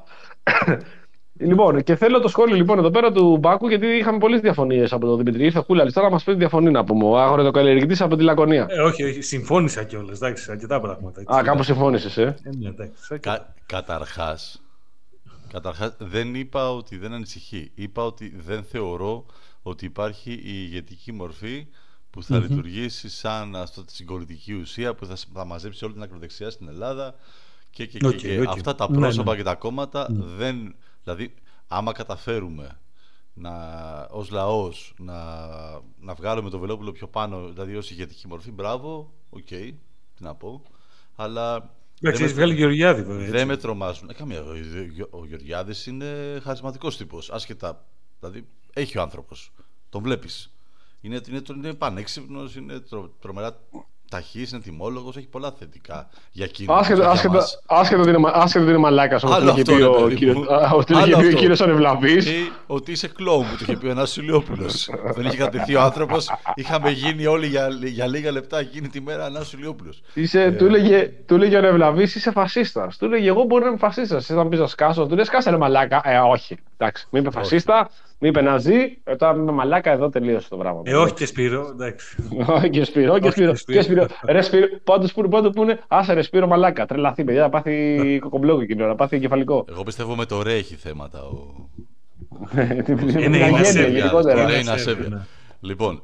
B: Λοιπόν, και θέλω το σχόλιο λοιπόν εδώ πέρα του Μπάκου, γιατί είχαμε πολλές διαφωνίες από τον Δημητρή. Ήρθε Κούλα τώρα να μας πει τη διαφωνία, να πούμε. Άγορε το καλλιεργητής από τη Λακωνία.
D: Ε, όχι, όχι, συμφώνησα κιόλας. Εντάξει, αρκετά πράγματα.
B: Α, κάπου συμφώνησες, ε.
D: ε εντάξει,
C: Κα, καταρχάς, καταρχάς, δεν είπα ότι δεν ανησυχεί. Είπα ότι δεν θεωρώ ότι υπάρχει η ηγετική μορφή που θα mm-hmm. λειτουργήσει σαν αυτή τη συγκολητική ουσία που θα, θα μαζέψει όλη την ακροδεξιά στην Ελλάδα και, και, okay, και, okay. αυτά τα πρόσωπα ναι, ναι. και τα κόμματα mm. δεν... Δηλαδή, άμα καταφέρουμε να, ως λαός να, να βγάλουμε το Βελόπουλο πιο πάνω, δηλαδή ως ηγετική μορφή, μπράβο, οκ, okay, τι να πω, αλλά
D: Εντάξει, έχει βγάλει Γεωργιάδη, βέβαια.
C: Δεν με τρομάζουν. Ε, καμία. Ο Γεωργιάδης είναι χαρισματικός τύπος. Άσχετα. Δηλαδή, έχει ο άνθρωπος. Τον βλέπεις. Είναι, είναι, είναι πανέξυπνος, είναι τρο, τρομερά ταχύς, είναι τιμόλογος, έχει πολλά θετικά για εκείνον.
B: Άσχετο ότι είναι μαλάκας, όπως το είχε πει ο κύριος Ανεβλαβής.
C: Ή ότι είσαι κλόουν, που το είχε πει ο Ανάσης Σουλιόπουλος. Δεν είχε κρατηθεί ο άνθρωπος, είχαμε γίνει όλοι για, για λίγα λεπτά εκείνη τη μέρα Ανάσης Σουλιόπουλος.
B: Ε, του έλεγε ο Ανεβλαβής, είσαι φασίστας. Του έλεγε, εγώ μπορεί να είμαι φασίστας. Εσύ θα μου πεις να σκάσω, του λέει, σκάσε ρε μαλάκα. Ε, όχι, εντάξει, μην είμαι φασίστα. Μη είπε να ζει, τώρα με μαλάκα εδώ τελείωσε το πράγμα.
D: Ε, όχι και Σπύρο, εντάξει.
B: Όχι και Σπύρο, και Σπύρο. Και Σπύρο. Ρε Σπύρο, πάντως που είναι, πούνε, άσε ρε Σπύρο μαλάκα, τρελαθεί παιδιά, να πάθει κοκομπλόκο εκείνο, να πάθει κεφαλικό.
C: Εγώ πιστεύω με το ρε έχει θέματα.
B: Είναι η
C: ασέβεια. Λοιπόν,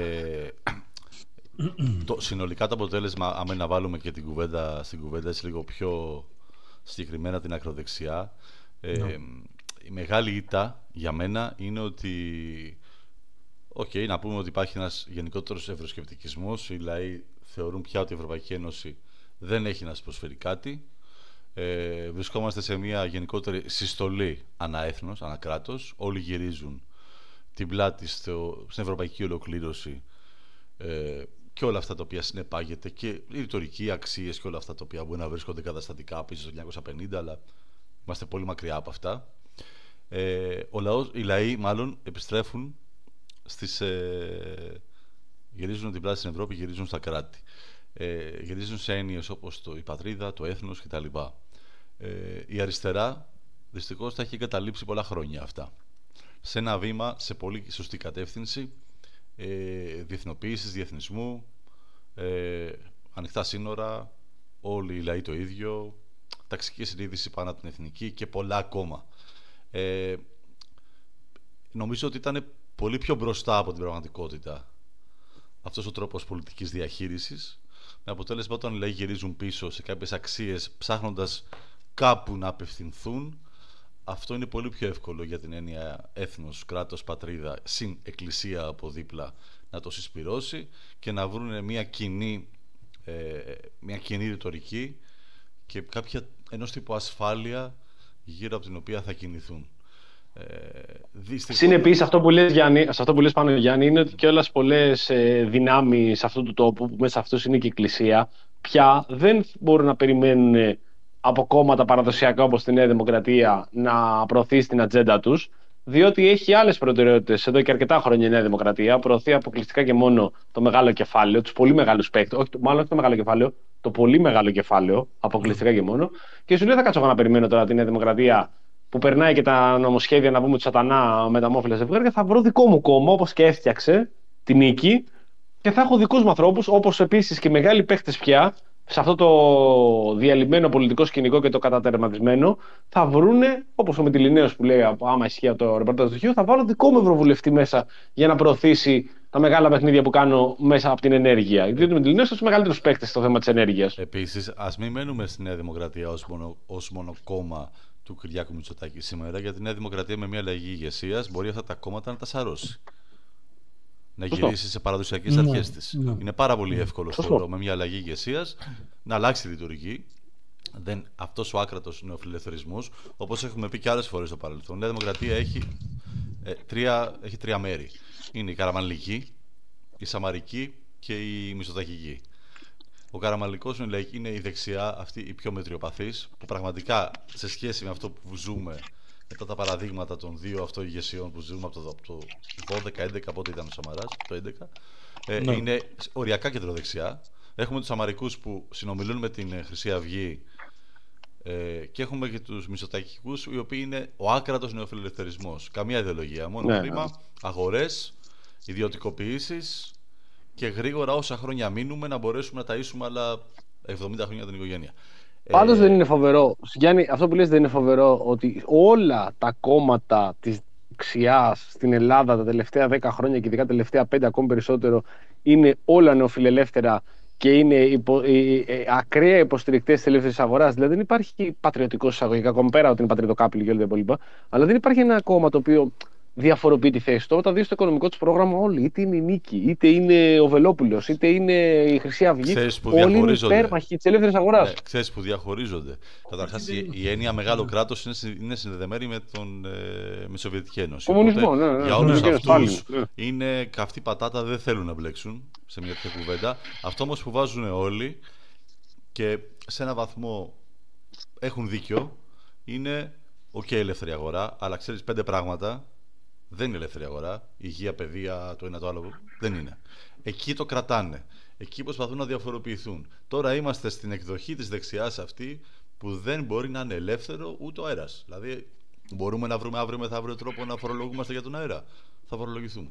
C: συνολικά το αποτέλεσμα, άμα να βάλουμε και την κουβέντα στην κουβέντα λίγο πιο συγκεκριμένα την ακροδεξιά, η μεγάλη ήττα για μένα είναι ότι, οκ, okay, να πούμε ότι υπάρχει ένας γενικότερος ευρωσκεπτικισμός. Οι λαοί θεωρούν πια ότι η Ευρωπαϊκή Ένωση δεν έχει να σας προσφέρει κάτι. Ε, βρισκόμαστε σε μια γενικότερη συστολή αναέθνος, ανακράτος. Όλοι γυρίζουν την πλάτη στο, στην ευρωπαϊκή ολοκλήρωση ε, και όλα αυτά τα οποία συνεπάγεται και η ρητορική, αξίες και όλα αυτά τα οποία μπορεί να βρίσκονται καταστατικά πίσω στο χίλια εννιακόσια πενήντα, αλλά είμαστε πολύ μακριά από αυτά. Ε, ο λαός, οι λαοί μάλλον επιστρέφουν στις, ε, γυρίζουν την πλάτη στην Ευρώπη, γυρίζουν στα κράτη, ε, γυρίζουν σε έννοιες όπως το, η πατρίδα, το έθνος κτλ. Ε, η αριστερά δυστυχώς τα έχει εγκαταλείψει πολλά χρόνια αυτά, σε ένα βήμα σε πολύ σωστή κατεύθυνση, ε, διεθνοποίησης, διεθνισμού, ε, ανοιχτά σύνορα, όλοι οι λαοί το ίδιο, ταξική συνείδηση πάνω από την εθνική και πολλά ακόμα. Ε, νομίζω ότι ήταν πολύ πιο μπροστά από την πραγματικότητα αυτός ο τρόπος πολιτικής διαχείρισης, με αποτέλεσμα όταν οι λαοί γυρίζουν πίσω σε κάποιες αξίες ψάχνοντας κάπου να απευθυνθούν, αυτό είναι πολύ πιο εύκολο για την έννοια έθνος, κράτος, πατρίδα, συν εκκλησία από δίπλα να το συσπυρώσει και να βρουν μια κοινή, ε, μια κοινή ρητορική και κάποια ενός τύπου ασφάλεια γύρω από την οποία θα κινηθούν. Ε, δυστυχώς...
B: Συνεπείς, αυτό που λες, Γιάννη, σε αυτό που λες πάνω, Γιάννη, είναι ότι και όλες πολλές ε, δυνάμεις αυτού του τόπου, που μέσα αυτούς είναι και η Εκκλησία, πια δεν μπορούν να περιμένουν από κόμματα παραδοσιακά όπως τη Νέα Δημοκρατία να προωθήσει την ατζέντα τους, διότι έχει άλλες προτεραιότητες εδώ και αρκετά χρόνια η Νέα Δημοκρατία. Προωθεί αποκλειστικά και μόνο το μεγάλο κεφάλαιο, τους πολύ μεγάλους παίκτες, όχι, μάλλον όχι το μεγάλο κεφάλαιο, το πολύ μεγάλο κεφάλαιο, αποκλειστικά και μόνο. Και σου λέει, θα κάτσω εγώ να περιμένω τώρα τη Νέα Δημοκρατία που περνάει και τα νομοσχέδια να πούμε του σατανά με τα μόφυλα ζευγάρια. Θα βρω δικό μου κόμμα, όπως και έφτιαξε τη νίκη, και θα έχω δικούς μου ανθρώπους, όπως επίσης και μεγάλοι παίκτες πια, σε αυτό το διαλυμένο πολιτικό σκηνικό και το κατατερματισμένο, θα βρούνε, όπως ο Μητυλινέος που λέει, άμα ισχύει το ρεπορτάζ του Χίου, θα βάλω δικό μου ευρωβουλευτή μέσα για να προωθήσει τα μεγάλα παιχνίδια που κάνω μέσα από την ενέργεια. Γιατί ο Μητυλινέος είναι ο μεγαλύτερος παίκτης στο θέμα της ενέργειας.
C: Επίσης, ας μην μένουμε στη Νέα Δημοκρατία ως μόνο, ως μόνο κόμμα του Κυριάκου Μητσοτάκη σήμερα, γιατί η Νέα Δημοκρατία με μια αλλαγή ηγεσίας μπορεί αυτά τα κόμματα να τα σαρώσει. Να γυρίσει σε παραδοσιακές
D: ναι,
C: αρχές της.
D: Ναι.
C: Είναι πάρα πολύ εύκολο στο, με μια αλλαγή ηγεσίας να αλλάξει τη λειτουργική. Δεν, αυτός ο άκρατος νεοφιλελευθερισμός, όπως έχουμε πει και άλλες φορές στο παρελθόν, η Νέα Δημοκρατία έχει, ε, τρία, έχει τρία μέρη. Είναι η Καραμανλική, η Σαμαρική και η Μητσοτακική. Ο Καραμανλικός είναι, είναι η δεξιά, αυτή η πιο μετριοπαθής, που πραγματικά σε σχέση με αυτό που ζούμε, μετά τα παραδείγματα των δύο αυτοηγεσιών που ζούμε από το, το δώδεκα έντεκα, πότε ήταν ο Σαμαράς, το έντεκα, ε, ναι. Είναι οριακά κεντροδεξιά. Έχουμε τους Σαμαρικούς που συνομιλούν με την Χρυσή Αυγή, ε, και έχουμε και τους Μητσοτακικούς, οι οποίοι είναι ο άκρατος νεοφιλελευθερισμός. Καμία ιδεολογία, μόνο ναι, χρήμα, ναι. αγορές, ιδιωτικοποιήσεις και γρήγορα όσα χρόνια μείνουμε να μπορέσουμε να ταΐσουμε άλλα εβδομήντα χρόνια την οικογένεια.
B: Πάντως δεν είναι φοβερό, Γιάννη, αυτό που λες δεν είναι φοβερό, ότι όλα τα κόμματα της δεξιάς στην Ελλάδα τα τελευταία δέκα χρόνια και ειδικά τα τελευταία πέντε ακόμη περισσότερο είναι όλα νεοφιλελεύθερα και είναι υπο, οι, οι, οι, ακραία υποστηρικτές της ελεύθερης αγοράς. Δηλαδή δεν υπάρχει πατριωτικός εισαγωγικά, ακόμα πέρα ότι είναι πατριωτοκάπηλοι και όλα τα υπόλοιπα, αλλά δεν υπάρχει ένα κόμμα το οποίο διαφοροποιεί τη θέση του όταν δει στο οικονομικό του πρόγραμμα όλοι. Είτε είναι η Νίκη, είτε είναι ο Βελόπουλος, είτε είναι η Χρυσή Αυγή. Όλοι είναι υπέρμαχοι τη ελεύθερη αγορά.
C: Ναι, ξέρεις που διαχωρίζονται. Καταρχάς, η, η έννοια μεγάλο κράτος είναι, είναι συνδεδεμένη με, τον, ε, με τη Σοβιετική Ένωση.
B: Κομμουνισμό,
C: Οπότε,
B: ναι, ναι,
C: για όλους
B: ναι,
C: αυτούς
B: ναι.
C: είναι καυτή πατάτα, δεν θέλουν να μπλέξουν σε μια τέτοια κουβέντα. Αυτό όμως που βάζουν όλοι και σε έναν βαθμό έχουν δίκιο είναι οκ, okay, ελεύθερη αγορά, αλλά ξέρεις πέντε πράγματα. Δεν είναι ελεύθερη αγορά. Υγεία, παιδεία, το ένα το άλλο. Δεν είναι. Εκεί το κρατάνε. Εκεί προσπαθούν να διαφοροποιηθούν. Τώρα είμαστε στην εκδοχή της δεξιάς αυτή που δεν μπορεί να είναι ελεύθερο ούτε ο αέρας. Δηλαδή, μπορούμε να βρούμε αύριο μεθαύριο τρόπο να φορολογούμαστε για τον αέρα. Θα φορολογηθούμε.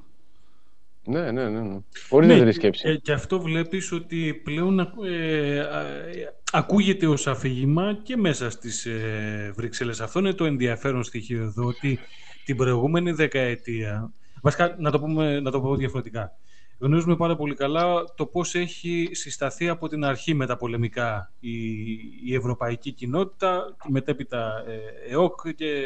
B: Ναι, ναι, ναι. ναι. Χωρίς
D: ναι,
B: δεύτερη σκέψη.
D: Ε, και αυτό βλέπεις ότι πλέον ε, ε, ακούγεται ως αφήγημα και μέσα στις ε, Βρυξέλλες. Αυτό είναι το ενδιαφέρον στοιχείο εδώ, ότι την προηγούμενη δεκαετία, βασικά να το, πούμε, να το πω διαφορετικά, γνωρίζουμε πάρα πολύ καλά το πώς έχει συσταθεί από την αρχή μεταπολεμικά η, η ευρωπαϊκή κοινότητα, μετέπειτα ε, ΕΟΚ και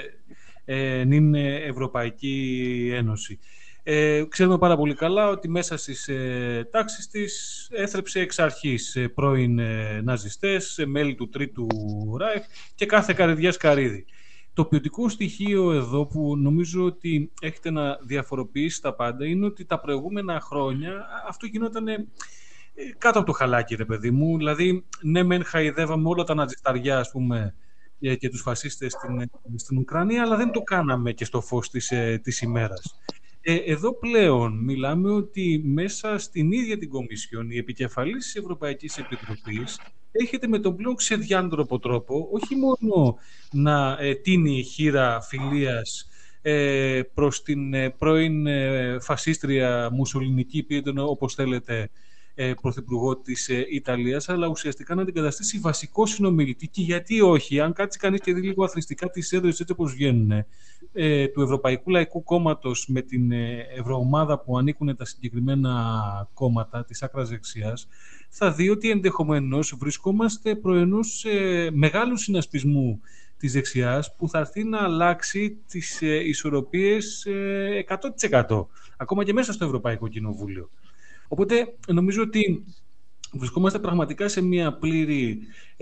D: ε, νυν Ευρωπαϊκή Ένωση. Ε, ξέρουμε πάρα πολύ καλά ότι μέσα στις ε, τάξεις της έθρεψε εξ αρχής ε, πρώην ε, ναζιστές, ε, μέλη του Τρίτου Ράιχ και κάθε καρυδιάς καρύδι. Το ποιοτικό στοιχείο εδώ που νομίζω ότι έχετε να διαφοροποιήσει τα πάντα είναι ότι τα προηγούμενα χρόνια αυτό γινόταν ε, κάτω από το χαλάκι, ρε παιδί μου. Δηλαδή, ναι μεν χαϊδεύαμε όλα τα ναζισταριά, ας πούμε, και τους φασίστες στην, στην Ουκρανία, αλλά δεν το κάναμε και στο φως της, ε, της ημέρας. Ε, εδώ πλέον μιλάμε ότι μέσα στην ίδια την Κομισιόν η επικεφαλής της Ευρωπαϊκής Επιτροπής έχετε με τον πλέον ξεδιάντροπο τρόπο όχι μόνο να ε, τίνει χείρα φιλίας ε, προς την ε, πρώην ε, φασίστρια μουσολινική, όπως θέλετε, ε, πρωθυπουργό της ε, Ιταλίας, αλλά ουσιαστικά να την καταστήσει βασικό συνομιλητή. Και γιατί όχι, αν κάτσει κανείς και δει λίγο αθροιστικά τις έδρες έτσι όπως βγαίνουν ε, του Ευρωπαϊκού Λαϊκού Κόμματος με την ε, ευρωομάδα που ανήκουν τα συγκεκριμένα κόμματα της άκρας δεξιάς, θα δει ότι ενδεχομένως βρισκόμαστε προ ενός ε, μεγάλου συνασπισμού της δεξιάς που θα έρθει να αλλάξει τις ε, ισορροπίες ε, εκατό τοις εκατό, ακόμα και μέσα στο Ευρωπαϊκό Κοινοβούλιο. Οπότε νομίζω ότι βρισκόμαστε πραγματικά σε μια πλήρη,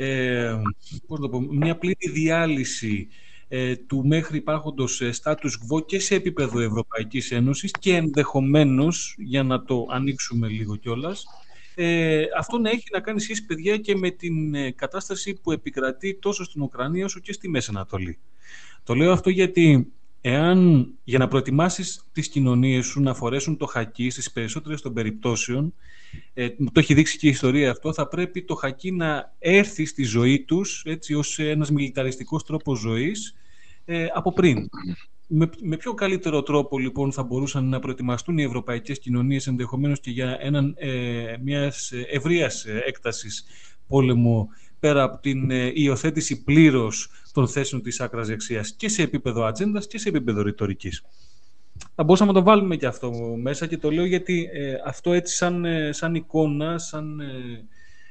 D: ε, πώς να το πω, μια πλήρη διάλυση ε, του μέχρι υπάρχοντος status quo και σε επίπεδο Ευρωπαϊκής Ένωσης και ενδεχομένως, για να το ανοίξουμε λίγο κιόλας, ε, αυτό να έχει να κάνει σχέση, παιδιά, και με την ε, κατάσταση που επικρατεί τόσο στην Ουκρανία όσο και στη Μέση Ανατολή. Το λέω αυτό γιατί εάν για να προετοιμάσεις τις κοινωνίες σου να φορέσουν το χακί στις περισσότερες των περιπτώσεων, ε, το έχει δείξει και η ιστορία αυτό, θα πρέπει το χακί να έρθει στη ζωή τους έτσι, ως ένας μιλιταριστικός τρόπος ζωής ε, από πριν. Με, με πιο καλύτερο τρόπο λοιπόν θα μπορούσαν να προετοιμαστούν οι ευρωπαϊκές κοινωνίες ενδεχομένως και για έναν ε, μιας ευρείας έκτασης πόλεμο πέρα από την ε, υιοθέτηση πλήρως των θέσεων της άκρας δεξιάς και σε επίπεδο ατζέντας και σε επίπεδο ρητορικής. Θα μπορούσαμε να το βάλουμε και αυτό μέσα και το λέω γιατί ε, αυτό έτσι σαν, ε, σαν εικόνα, σαν, ε,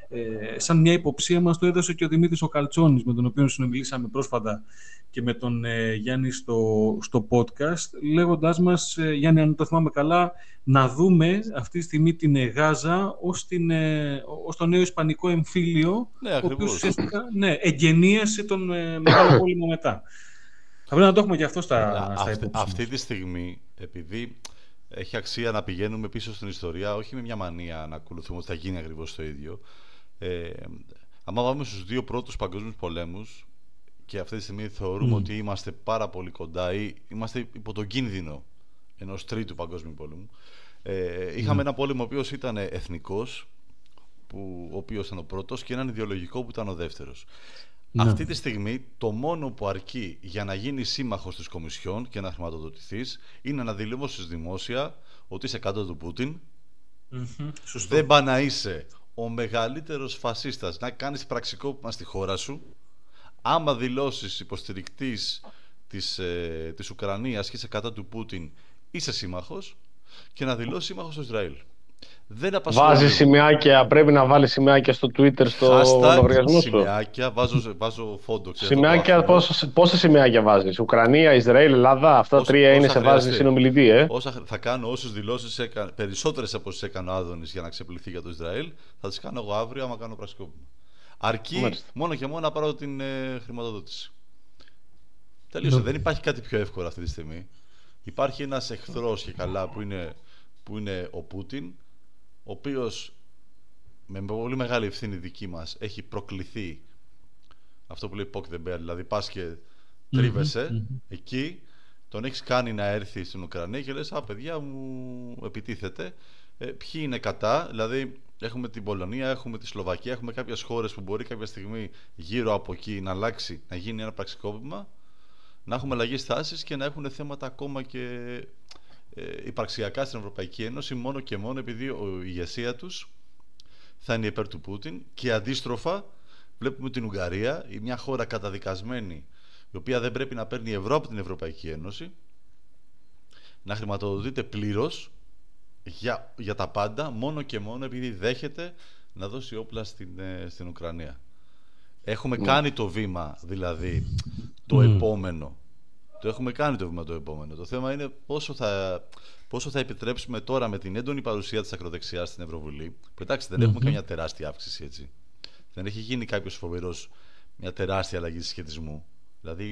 D: ε, σαν μια υποψία μας το έδωσε και ο Δημήτρης ο Καλτσόνης, με τον οποίο συνομιλήσαμε πρόσφατα και με τον ε, Γιάννη στο, στο podcast, λέγοντάς μας, ε, Γιάννη, αν το θυμάμαι καλά, να δούμε αυτή τη στιγμή την ε, Γάζα ως, την, ε, ως το νέο Ισπανικό εμφύλιο,
C: ναι,
B: ο
C: οποίος
B: ουσιαστικά ναι, εγγενίασε τον ε, Μεγάλο Πόλεμο μετά. Θα πρέπει να το έχουμε και αυτό στα, στα
C: αυτή,
B: υπόψη.
C: Αυτή τη στιγμή, επειδή έχει αξία να πηγαίνουμε πίσω στην ιστορία, όχι με μια μανία να ακολουθούμε ότι θα γίνει ακριβώς το ίδιο. Ε, άμα πάμε στους δύο πρώτους παγκόσμιους πολέμους και αυτή τη στιγμή θεωρούμε mm. ότι είμαστε πάρα πολύ κοντά ή είμαστε υπό τον κίνδυνο ενός τρίτου παγκόσμιου πολέμου, ε, είχαμε mm. ένα πόλεμο ο οποίος ήταν εθνικός, που, ο οποίος ήταν ο πρώτος, και έναν ιδεολογικό που ήταν ο δεύτερος. Ναι. Αυτή τη στιγμή το μόνο που αρκεί για να γίνει σύμμαχος της Κομισιόν και να χρηματοδοτηθείς είναι να δηλώσεις δημόσια ότι είσαι κάτω του Πούτιν. Mm-hmm. Δεν πά να είσαι ο μεγαλύτερος φασίστας, να κάνεις πραξικόπημα στη χώρα σου. Άμα δηλώσεις υποστηρικτής της, ε, της Ουκρανίας και είσαι κατά του Πούτιν, είσαι σύμμαχος. Και να δηλώσεις σύμμαχος στο Ισραήλ. Δεν απασχολεί.
B: Βάζει σημειάκια, πρέπει να βάλει σημειάκια στο Twitter, στο
C: Hashtag,
B: λογαριασμό σου.
C: σημειάκια, βάζω, βάζω φόντο.
B: Σημειάκια, πόσα, πόσα σημειάκια βάζεις? Ουκρανία, Ισραήλ, Ελλάδα, αυτά τα τρία είναι σε βάση συνομιλητή, ε.
C: Όσα θα κάνω, όσες δηλώσεις, περισσότερες από όσες έκανε ο Άδωνης για να ξεπληθεί για το Ισραήλ, θα τις κάνω εγώ αύριο άμα κάνω πραξικόπημα. Αρκεί Μάλιστα. μόνο και μόνο να πάρω την ε, χρηματοδότηση. Τελείωσε. No. Δεν υπάρχει κάτι πιο εύκολο αυτή τη στιγμή. Υπάρχει ένας εχθρός και καλά που είναι, που είναι ο Πούτιν, ο οποίος με πολύ μεγάλη ευθύνη δική μας έχει προκληθεί αυτό που λέει poke the bear, δηλαδή πας και τρίβεσαι mm-hmm. εκεί, τον έχεις κάνει να έρθει στην Ουκρανία και λες, α, παιδιά μου επιτίθεται. Ε, ποιοι είναι κατά, δηλαδή έχουμε την Πολωνία, έχουμε τη Σλοβακία, έχουμε κάποιες χώρες που μπορεί κάποια στιγμή γύρω από εκεί να αλλάξει, να γίνει ένα πραξικόπημα, να έχουμε αλλαγές τάσεις και να έχουν θέματα ακόμα και ε, υπαρξιακά στην Ευρωπαϊκή Ένωση, μόνο και μόνο επειδή η ηγεσία τους θα είναι υπέρ του Πούτιν. Και αντίστροφα βλέπουμε την Ουγγαρία, μια χώρα καταδικασμένη, η οποία δεν πρέπει να παίρνει ευρώ από την Ευρωπαϊκή Ένωση, να χρηματοδοτείται πλήρως για, για τα πάντα, μόνο και μόνο επειδή δέχεται να δώσει όπλα στην, στην Ουκρανία. Έχουμε mm. κάνει το βήμα, δηλαδή, το mm. επόμενο. Το έχουμε κάνει το βήμα το επόμενο. Το θέμα είναι πόσο θα, πόσο θα επιτρέψουμε τώρα με την έντονη παρουσία της ακροδεξιάς στην Ευρωβουλή. Που εντάξει, δεν mm-hmm. έχουμε καμιά τεράστια αύξηση, έτσι. Δεν έχει γίνει κάποιος φοβερός, μια τεράστια αλλαγή συσχετισμού. Δηλαδή.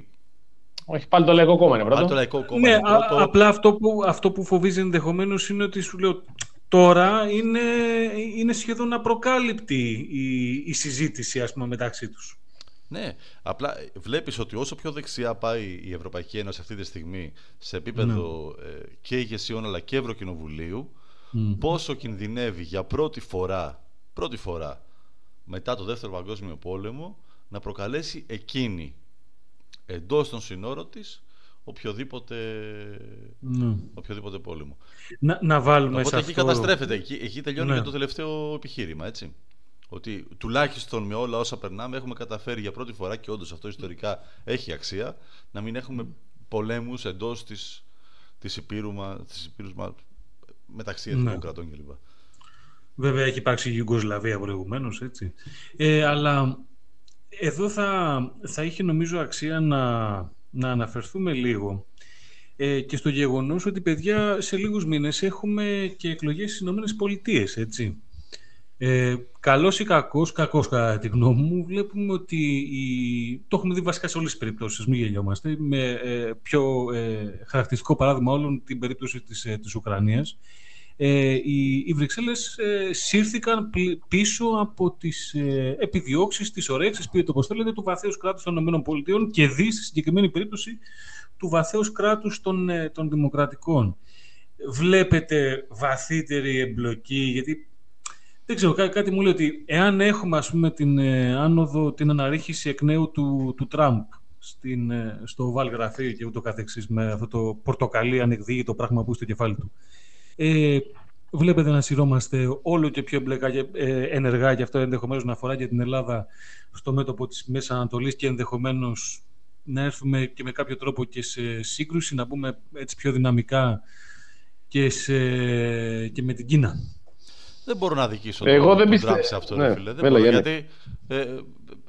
B: Όχι, πάλι το Λαϊκό Κόμμα είναι πρώτο.
C: Πάλι το Λαϊκό Κόμμα
D: ναι,
C: είναι πρώτο.
D: Α, απλά αυτό που, αυτό που φοβίζει ενδεχομένως είναι ότι σου λέω τώρα είναι, είναι σχεδόν απροκάλυπτη η, η συζήτηση, ας πούμε, μεταξύ τους.
C: Ναι, απλά βλέπεις ότι όσο πιο δεξιά πάει η Ευρωπαϊκή Ένωση αυτή τη στιγμή σε επίπεδο mm. ε, και ηγεσιών αλλά και Ευρωκοινοβουλίου, mm. πόσο κινδυνεύει για πρώτη φορά, πρώτη φορά μετά το Δεύτερο Παγκόσμιο Πόλεμο να προκαλέσει εκείνη εντός των συνόρων της οποιοδήποτε, mm. οποιοδήποτε πόλεμο.
D: Να, να βάλουμε
C: Οπότε
D: σε
C: εκεί
D: αυτό...
C: καταστρέφεται, εκεί, εκεί τελειώνει
D: ναι.
C: και το τελευταίο επιχείρημα, έτσι. Ότι τουλάχιστον με όλα όσα περνάμε έχουμε καταφέρει για πρώτη φορά, και όντως αυτό ιστορικά έχει αξία, να μην έχουμε πολέμους εντός της, της Υπήρου, της Υπήρου μεταξύ εθνικών ναι. κρατών κλπ.
D: Βέβαια έχει υπάρξει η Ιουγκοσλαβία προηγουμένως, έτσι. Ε, αλλά εδώ θα, θα είχε νομίζω αξία να, να αναφερθούμε λίγο ε, και στο γεγονός ότι, παιδιά, σε λίγους μήνες έχουμε και εκλογές στις Ηνωμένες Πολιτείες, έτσι. Ε, καλός ή κακός, κακός κατά τη γνώμη μου, βλέπουμε ότι η... το έχουμε δει βασικά σε όλες τις περιπτώσεις, μην γελιόμαστε, με ε, πιο ε, χαρακτηριστικό παράδειγμα όλων την περίπτωση της, ε, της Ουκρανίας. Ε, οι, οι Βρυξέλλες ε, σύρθηκαν πίσω από τις ε, επιδιώξεις, τις ορέξεις, πείτε το πώς θέλετε, του βαθέως κράτους των ΗΠΑ και δι, στη συγκεκριμένη περίπτωση, του βαθέως κράτους των, ε, των δημοκρατικών. Βλέπετε βαθύτερη εμπλοκή, γιατί δεν ξέρω, κά, κάτι μου λέει ότι εάν έχουμε, ας πούμε, την ε, άνοδο, την αναρρίχηση εκ νέου του, του Τραμπ στην, ε, στο Βαλγραφείο και ούτω καθεξής, με αυτό το πορτοκαλί ανεκδίγητο πράγμα που είναι στο κεφάλι του, ε, βλέπετε να σειρώμαστε όλο και πιο εμπλεκά, ε, ενεργά, και αυτό ενδεχομένως να αφορά και την Ελλάδα στο μέτωπο της Μέσης Ανατολής και ενδεχομένως να έρθουμε και με κάποιο τρόπο και σε σύγκρουση, να μπούμε έτσι πιο δυναμικά και, σε, και με την Κίνα.
C: Δεν μπορώ να αδικήσω
B: Εγώ
C: τον,
B: δεν
C: τον
B: πιστε...
C: Τραμπ σε αυτό,
B: ναι,
C: ρε φίλε. Δεν
B: έλα,
C: μπορώ,
B: έλα.
C: γιατί ε, ε,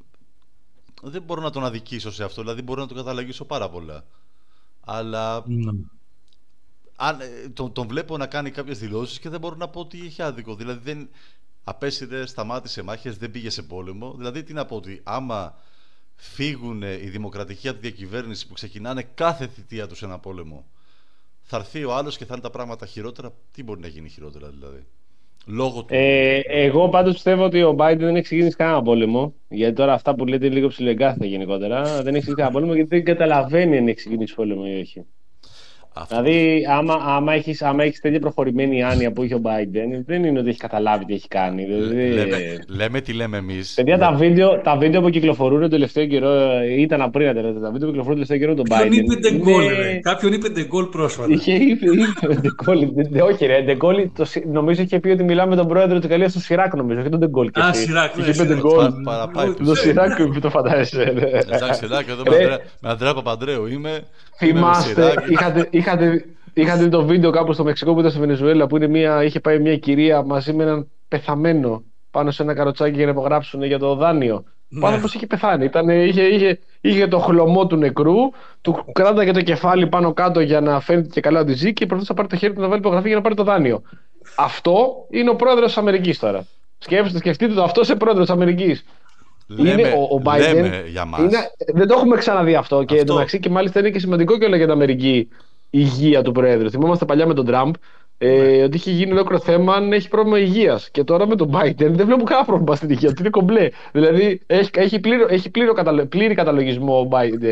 C: δεν μπορώ να τον αδικήσω σε αυτό, δηλαδή μπορώ να τον καταλαγίσω πάρα πολλά. Αλλά mm. αν, ε, τον, τον βλέπω να κάνει κάποιες δηλώσεις και δεν μπορώ να πω ότι έχει άδικο. Δηλαδή δεν απέσυρε, σταμάτησε μάχες, δεν πήγε σε πόλεμο. Δηλαδή τι να πω, ότι άμα φύγουν οι δημοκρατικοί από τη διακυβέρνηση που ξεκινάνε κάθε θητεία τους ένα πόλεμο, θα έρθει ο άλλος και θα είναι τα πράγματα χειρότερα. Τι μπορεί να γίνει χειρότερα, δηλαδή? Λόγω του... ε,
B: εγώ πάντως πιστεύω ότι ο Biden δεν έχει ξεκινήσει κανένα πόλεμο. Γιατί τώρα αυτά που λέτε είναι λίγο ψιλοεγκάθετα γενικότερα. Δεν έχει ξεκινήσει κανένα πόλεμο γιατί δεν καταλαβαίνει αν έχει ξεκινήσει πόλεμο ή όχι. Αυτό. Δηλαδή, άμα, άμα έχεις, άμα έχεις τέτοια προχωρημένη άνοια που είχε ο Biden, δεν είναι ότι έχει καταλάβει τι έχει κάνει. Δηλαδή...
C: Λέμε, λέμε τι λέμε εμείς.
B: Παιδιά, τα βίντεο, τα βίντεο που κυκλοφορούν το τελευταίο καιρό, ήταν απρίλια, τα βίντεο που κυκλοφορούν το τελευταίο καιρό τον Biden.
D: Κάποιον είπε Ντεγκόλ, είναι... Κάποιον είπε Ντεγκόλ πρόσφατα.
B: Είχε, είπε, είπε Ντεγκόλ. Όχι, ρε, Ντεγκόλ, νομίζω είχε πει ότι μιλάμε με τον πρόεδρο της Γαλλίας, τον Σιράκ, νομίζω, και τον Ντεγκόλ.
D: Α, Σιράκ, ναι.
B: Είπε Ντεγκόλ. Το Σιράκ, που το φαντάζεσαι.
C: Εντάξει, Σιράκ, εδώ με Ανδρέα Παπαντρέου είμαι.
B: Θυμάστε, είχατε. είχα δει το βίντεο κάπου στο Μεξικό που ήταν στη Βενεζουέλα που είναι μια, είχε πάει μια κυρία μαζί με έναν πεθαμένο πάνω σε ένα καροτσάκι για να υπογράψουν για το δάνειο. Ναι. Ο άνθρωπος είχε πεθάνει. Ήταν, είχε, είχε, είχε το χλωμό του νεκρού, του κράταγε το κεφάλι πάνω κάτω για να φαίνεται και καλά ότι ζει και προσπαθούσε να πάρει το χέρι του να βάλει υπογραφή για να πάρει το δάνειο. Αυτό είναι ο πρόεδρος της Αμερικής τώρα. Σκέφτεστε, σκεφτείτε το, αυτό είναι πρόεδρος της Αμερικής.
C: Λέμε,
B: είναι ο, ο Biden,
C: λέμε για μας.
B: Είναι, δεν το έχουμε ξαναδεί αυτό. Και εντωμεταξύ και μάλιστα είναι και σημαντικό και όλα για την Αμερική η υγεία του Προέδρου. Θυμόμαστε παλιά με τον Τραμπ ε, ότι είχε γίνει ολόκληρο θέμα αν έχει πρόβλημα υγείας. Και τώρα με τον Biden δεν βλέπω κανένα πρόβλημα στην υγεία του. Είναι κομπλέ. Δηλαδή έχει, έχει, πλήρω, έχει πλήρω καταλο, πλήρη καταλογισμό ο Biden.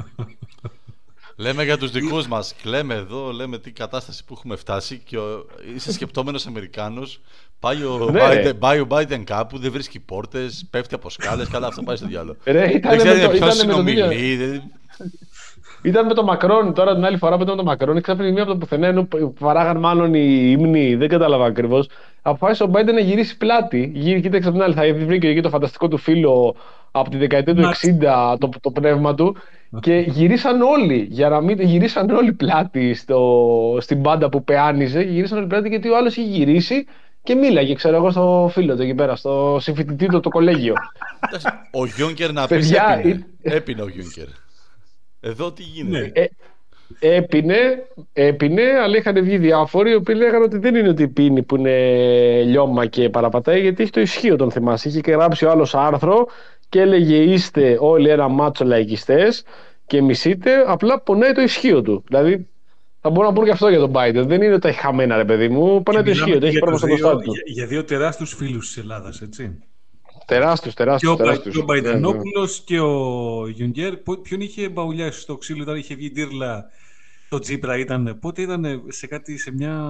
C: Λέμε για τους δικούς μας. Λέμε εδώ, λέμε τι κατάσταση που έχουμε φτάσει. Και ο, είσαι σκεπτόμενος Αμερικάνος. Πάει ο,
B: ναι.
C: Biden, πάει ο Biden κάπου, δεν βρίσκει πόρτες, πέφτει από σκάλες. Καλά, αυτό πάει στο διάλογο.
B: Ρε,
C: δεν ξέρει ποιος συνομιλεί. Δεν...
B: Ήταν με τον Μακρόν τώρα την άλλη φορά που ήταν με τον Μακρόν. Ξάφνηκε μία από το πουθενά, ενώ παράγαν μάλλον οι ύμνοι, δεν κατάλαβα ακριβώς. Αποφάσισε ο Μπάιντεν να γυρίσει πλάτη. Γύρι, κοίταξε από την άλλη, θα βρει και εκεί το φανταστικό του φίλο από τη δεκαετία του εξήντα, το, το πνεύμα του. Και γυρίσαν όλοι, για να μην γυρίσαν όλοι πλάτη στο, στην μπάντα που πεάνιζε. Γυρίσαν όλοι πλάτη γιατί ο άλλος είχε γυρίσει και μίλαγε, ξέρω εγώ, στο φίλο του εκεί πέρα, στο συμφοιτητή του το κολέγιο.
C: Ο Γιούνκερ να πει έπινε. Έπινε ο Γιούνκερ. Εδώ τι γίνεται.
B: Ε, έπινε, έπινε, αλλά είχαν βγει διάφοροι οι οποίοι λέγανε ότι δεν είναι ότι πίνει που είναι λιώμα και παραπατάει, γιατί έχει το ισχύο, τον θυμάσαι. Είχε γράψει ο άλλος άρθρο και έλεγε είστε όλοι ένα μάτσο λαϊκιστές και μισείτε, απλά πονάει το ισχύο του. Δηλαδή θα μπορούν να πούν και αυτό για τον Biden. Δεν είναι ότι έχει χαμένα, ρε παιδί μου, πονάει το ισχύο του. Έχει πρόβλημα στο προστάτη του.
D: Για, για δύο τεράστιους φίλους της Ελλάδας, έτσι.
B: Τεράστιους, τεράστιους.
D: Και ο Μπαϊντενόπουλος και ο Γιουνγκέρ, ποιον είχε μπαουλιάσει στο ξύλο, όταν είχε βγει ντύρλα το Τσίπρα, ήταν, πότε ήταν σε κάτι, σε μια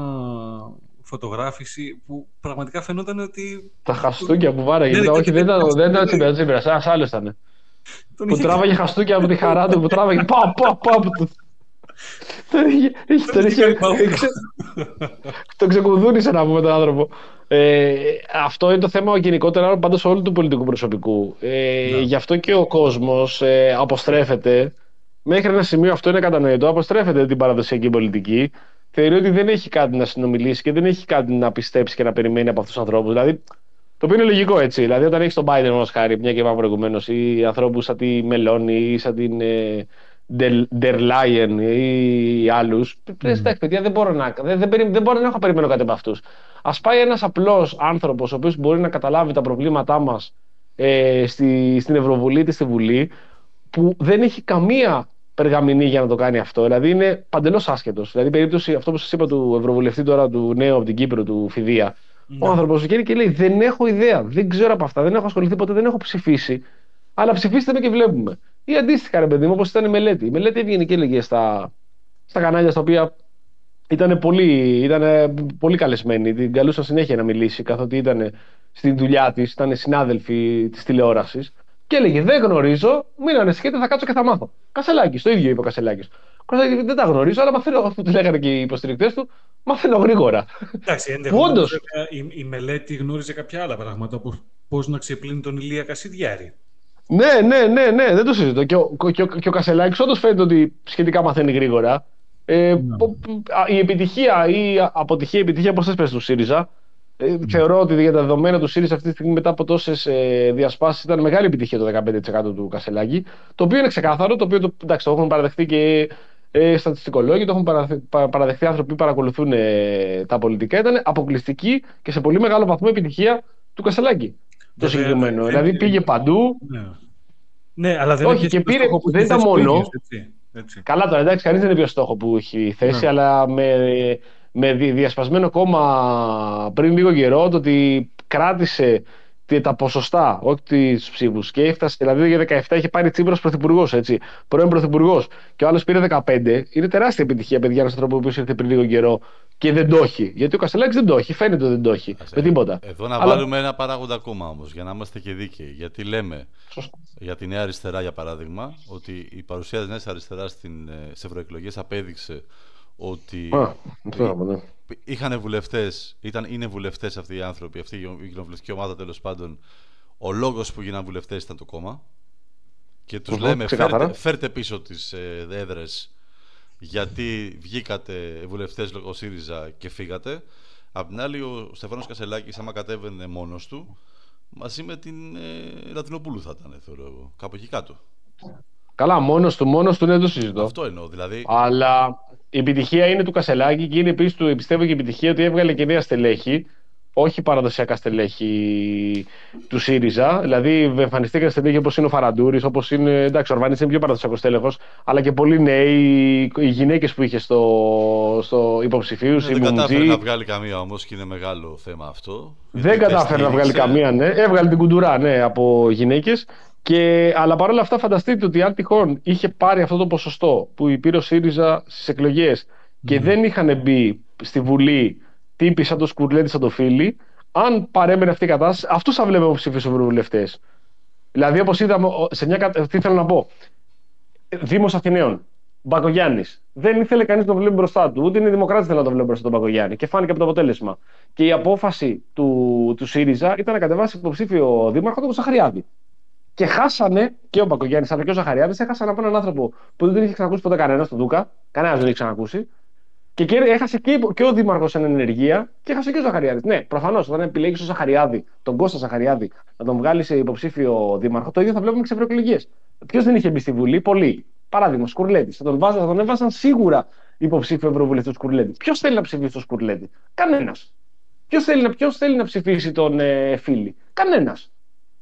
D: φωτογράφηση που πραγματικά φαινόταν ότι...
B: Τα χαστούκια που βάραγε, ναι, όχι δεν ήταν Τσίπρα, Τσίπρα, ένας άλλος ήταν. Που τράβαγε χαστούκια από τη χαρά του, που τράβαγε πα, πα, πα, τον είχε... Τον ξεκουδούνισε να πούμε τον άνθρωπο. Ε, αυτό είναι το θέμα γενικότερα πάντως όλου του πολιτικού προσωπικού. Ε, yeah. Γι' αυτό και ο κόσμος ε, αποστρέφεται. Μέχρι ένα σημείο αυτό είναι κατανοητό. Αποστρέφεται την παραδοσιακή πολιτική. Θεωρεί ότι δεν έχει κάτι να συνομιλήσει και δεν έχει κάτι να πιστέψει και να περιμένει από αυτούς τους ανθρώπους. Δηλαδή, το οποίο είναι λογικό έτσι. Δηλαδή, όταν έχει τον Biden όμως χάρη, μια και είπαμε προηγουμένως, ή ανθρώπους σαν τη Μελώνη ή σαν την ε, Der Leyen ή άλλους. Mm. Εντάξει, παιδιά, δεν μπορώ να, δεν, δεν, δεν μπορώ να έχω περιμένω κάτι από αυτούς. Ας πάει ένας απλός άνθρωπος, ο οποίος μπορεί να καταλάβει τα προβλήματά μας ε, στη, στην Ευρωβουλή ή στη Βουλή, που δεν έχει καμία περγαμηνή για να το κάνει αυτό. Δηλαδή είναι παντελώς άσχετος. Δηλαδή, περίπτωση αυτό που σας είπα του Ευρωβουλευτή τώρα του νέου από την Κύπρο, του Φιδία. Mm. Ο άνθρωπος βγαίνει και λέει: δεν έχω ιδέα, δεν ξέρω από αυτά, δεν έχω ασχοληθεί ποτέ, δεν έχω ψηφίσει. Αλλά ψηφίστε με και βλέπουμε. Ή αντίστοιχα, ρε παιδί μου, όπως ήταν η μελέτη. Η μελέτη έβγαινε και έλεγε στα, στα κανάλια στα οποία ήταν πολύ, ήτανε πολύ καλεσμένη. Την καλούσαν συνέχεια να μιλήσει, καθότι ήταν στη δουλειά της, ήταν συνάδελφοι της τηλεόρασης. Και έλεγε: δεν γνωρίζω, μην ανησυχείτε, θα κάτσω και θα μάθω. Κασελάκης, το ίδιο είπε ο Κασελάκης. Δεν τα γνωρίζω, αλλά μαθαίνω, αυτό του λέγανε και οι υποστηρικτές του, μαθαίνω γρήγορα.
D: Εντάξει, ενδεχομένως η, η μελέτη γνώριζε κάποια άλλα πράγματα, όπως πώς να ξεπλύνει τον Ηλία Κασιδιάρη.
B: Ναι, ναι, ναι, ναι, δεν το συζητώ. Και ο, και ο, και ο Κασελάκης όντως φαίνεται ότι σχετικά μαθαίνει γρήγορα. Ε, yeah. Η επιτυχία ή η αποτυχία, η επιτυχία, πώς θες πες του ΣΥΡΙΖΑ. Ε, mm. Θεωρώ ότι για τα δεδομένα του ΣΥΡΙΖΑ αυτή τη στιγμή, μετά από τόσες ε, διασπάσεις, ήταν μεγάλη επιτυχία το δεκαπέντε τοις εκατό του Κασελάκη. Το οποίο είναι ξεκάθαρο, το οποίο το, εντάξει, το έχουν παραδεχτεί και ε, στατιστικολόγοι, το έχουν παραδεχτεί, παραδεχτεί άνθρωποι που παρακολουθούν ε, τα πολιτικά. Ήταν αποκλειστική και σε πολύ μεγάλο βαθμό επιτυχία του Κασελάκη. Το συγκεκριμένο. Δηλαδή πήγε παντού.
D: Ναι, ναι, αλλά δεν
B: όχι, και πήρε, δεν ήταν μόνο.
D: Έτσι, έτσι.
B: Καλά τώρα, εντάξει, κανείς δεν είναι πιο στόχο που έχει θέσει, ναι. Αλλά με, με διασπασμένο κόμμα πριν λίγο καιρό, το ότι κράτησε τα ποσοστά, όχι τις ψήφους, και έφτασε, δηλαδή για δεκαεπτά είχε πάρει Τσίπρας πρωθυπουργός, έτσι, πρώην πρωθυπουργός, και ο άλλος πήρε δεκαπέντε. Είναι τεράστια επιτυχία, παιδιά, ένας άνθρωπος που ήρθε πριν λίγο καιρό και δεν το έχει. Γιατί ο Κασελάκης δεν το έχει, φαίνεται ότι δεν το έχει. Με τίποτα.
C: Εδώ να Αλλά... βάλουμε ένα παράγοντα ακόμα όμως, για να είμαστε και δίκαιοι. Γιατί λέμε Σωστό. Για τη Νέα Αριστερά, για παράδειγμα, ότι η παρουσία της Νέας Αριστεράς στις ευρωεκλογές απέδειξε ότι. Α, ναι. Είχαν βουλευτές, ήταν, είναι βουλευτές αυτοί οι άνθρωποι, αυτή η κοινοβουλευτική ομάδα τέλος πάντων. Ο λόγος που γίναν βουλευτές ήταν το κόμμα. Και τους mm-hmm, λέμε, φέρτε, φέρτε πίσω τις ε, έδρες γιατί βγήκατε βουλευτές λόγω ΣΥΡΙΖΑ και φύγατε. Απ' την άλλη, ο Στέφανος Κασελάκης, άμα κατέβαινε μόνος του, μαζί με την ε, Λατινοπούλου θα ήταν, θεωρώ εγώ. Κάπου εκεί κάτω.
B: Καλά, μόνος του, μόνος του, ναι, το συζητώ.
C: Αυτό εννοώ, δηλαδή.
B: Αλλά η επιτυχία είναι του Κασελάκη και είναι επίσης του, πιστεύω, και η επιτυχία ότι έβγαλε και νέα στελέχη. Όχι παραδοσιακά στελέχη του ΣΥΡΙΖΑ. Δηλαδή, εμφανιστήκαν στελέχη όπως είναι ο Φαραντούρης, όπως είναι. Εντάξει, ο Ορβανίτης είναι πιο παραδοσιακό στέλεχος, αλλά και πολλοί νέοι, οι γυναίκες που είχε στο, στο υποψηφίους.
C: Δεν κατάφερε να βγάλει καμία όμως και είναι μεγάλο θέμα αυτό.
B: Δεν κατάφερε να βγάλει καμία, ναι. Έβγαλε την κουντουρά, ναι, από γυναίκες. Και, αλλά παρόλα αυτά, φανταστείτε ότι αν τυχόν είχε πάρει αυτό το ποσοστό που πήρε ο ΣΥΡΙΖΑ στις εκλογές και mm. δεν είχαν μπει στη Βουλή τύποι σαν το Σκουρλέτη, σαν το Φίλι, αν παρέμενε αυτή η κατάσταση, αυτούς θα βλέπουμε ψήφιους ευρωβουλευτές. Δηλαδή, όπως είδαμε, σε μια, τι θέλω να πω, Δήμος Αθηναίων, Μπακογιάννης. Δεν ήθελε κανείς να το βλέπει μπροστά του, ούτε οι Δημοκράτες θέλουν να το βλέπουν μπροστά τον Μπακογιάννη. Και φάνηκε από το αποτέλεσμα. Και η απόφαση του, του ΣΥΡΙΖΑ ήταν να κατεβάσει υποψήφιο δήμαρχο τον Ζαχαριάδη. Και χάσανε και ο Μπακογιάννης αλλά και ο Ζαχαριάδης, έχασαν από έναν άνθρωπο που δεν είχε ξανακούσει ποτέ κανένα, τον Δούκα. Κανένας δεν είχε ξανακούσει. Και έχασε και, και ο δήμαρχος εν ενεργεία και έχασε και ο Ζαχαριάδης. Ναι, προφανώς όταν επιλέγεις τον Ζαχαριάδη, τον Κώστα Ζαχαριάδη, να τον βγάλει σε υποψήφιο δήμαρχο, το ίδιο θα βλέπουμε και σε ευρωεκλογές. Ποιος δεν είχε μπει στη Βουλή, πολλοί. Παράδειγμα, Σκουρλέτης. Θα τον, βάζα, θα τον έβαζαν σίγουρα υποψήφιο ευρωβουλευτή του Σκουρλέτη. Ποιος θέλει να ψηφίσει τον Σκουρλέτη? Κανένας. Ποιος θέλει, ποιος θέλει να ψηφίσει τον ε, Φίλι? Κανένας.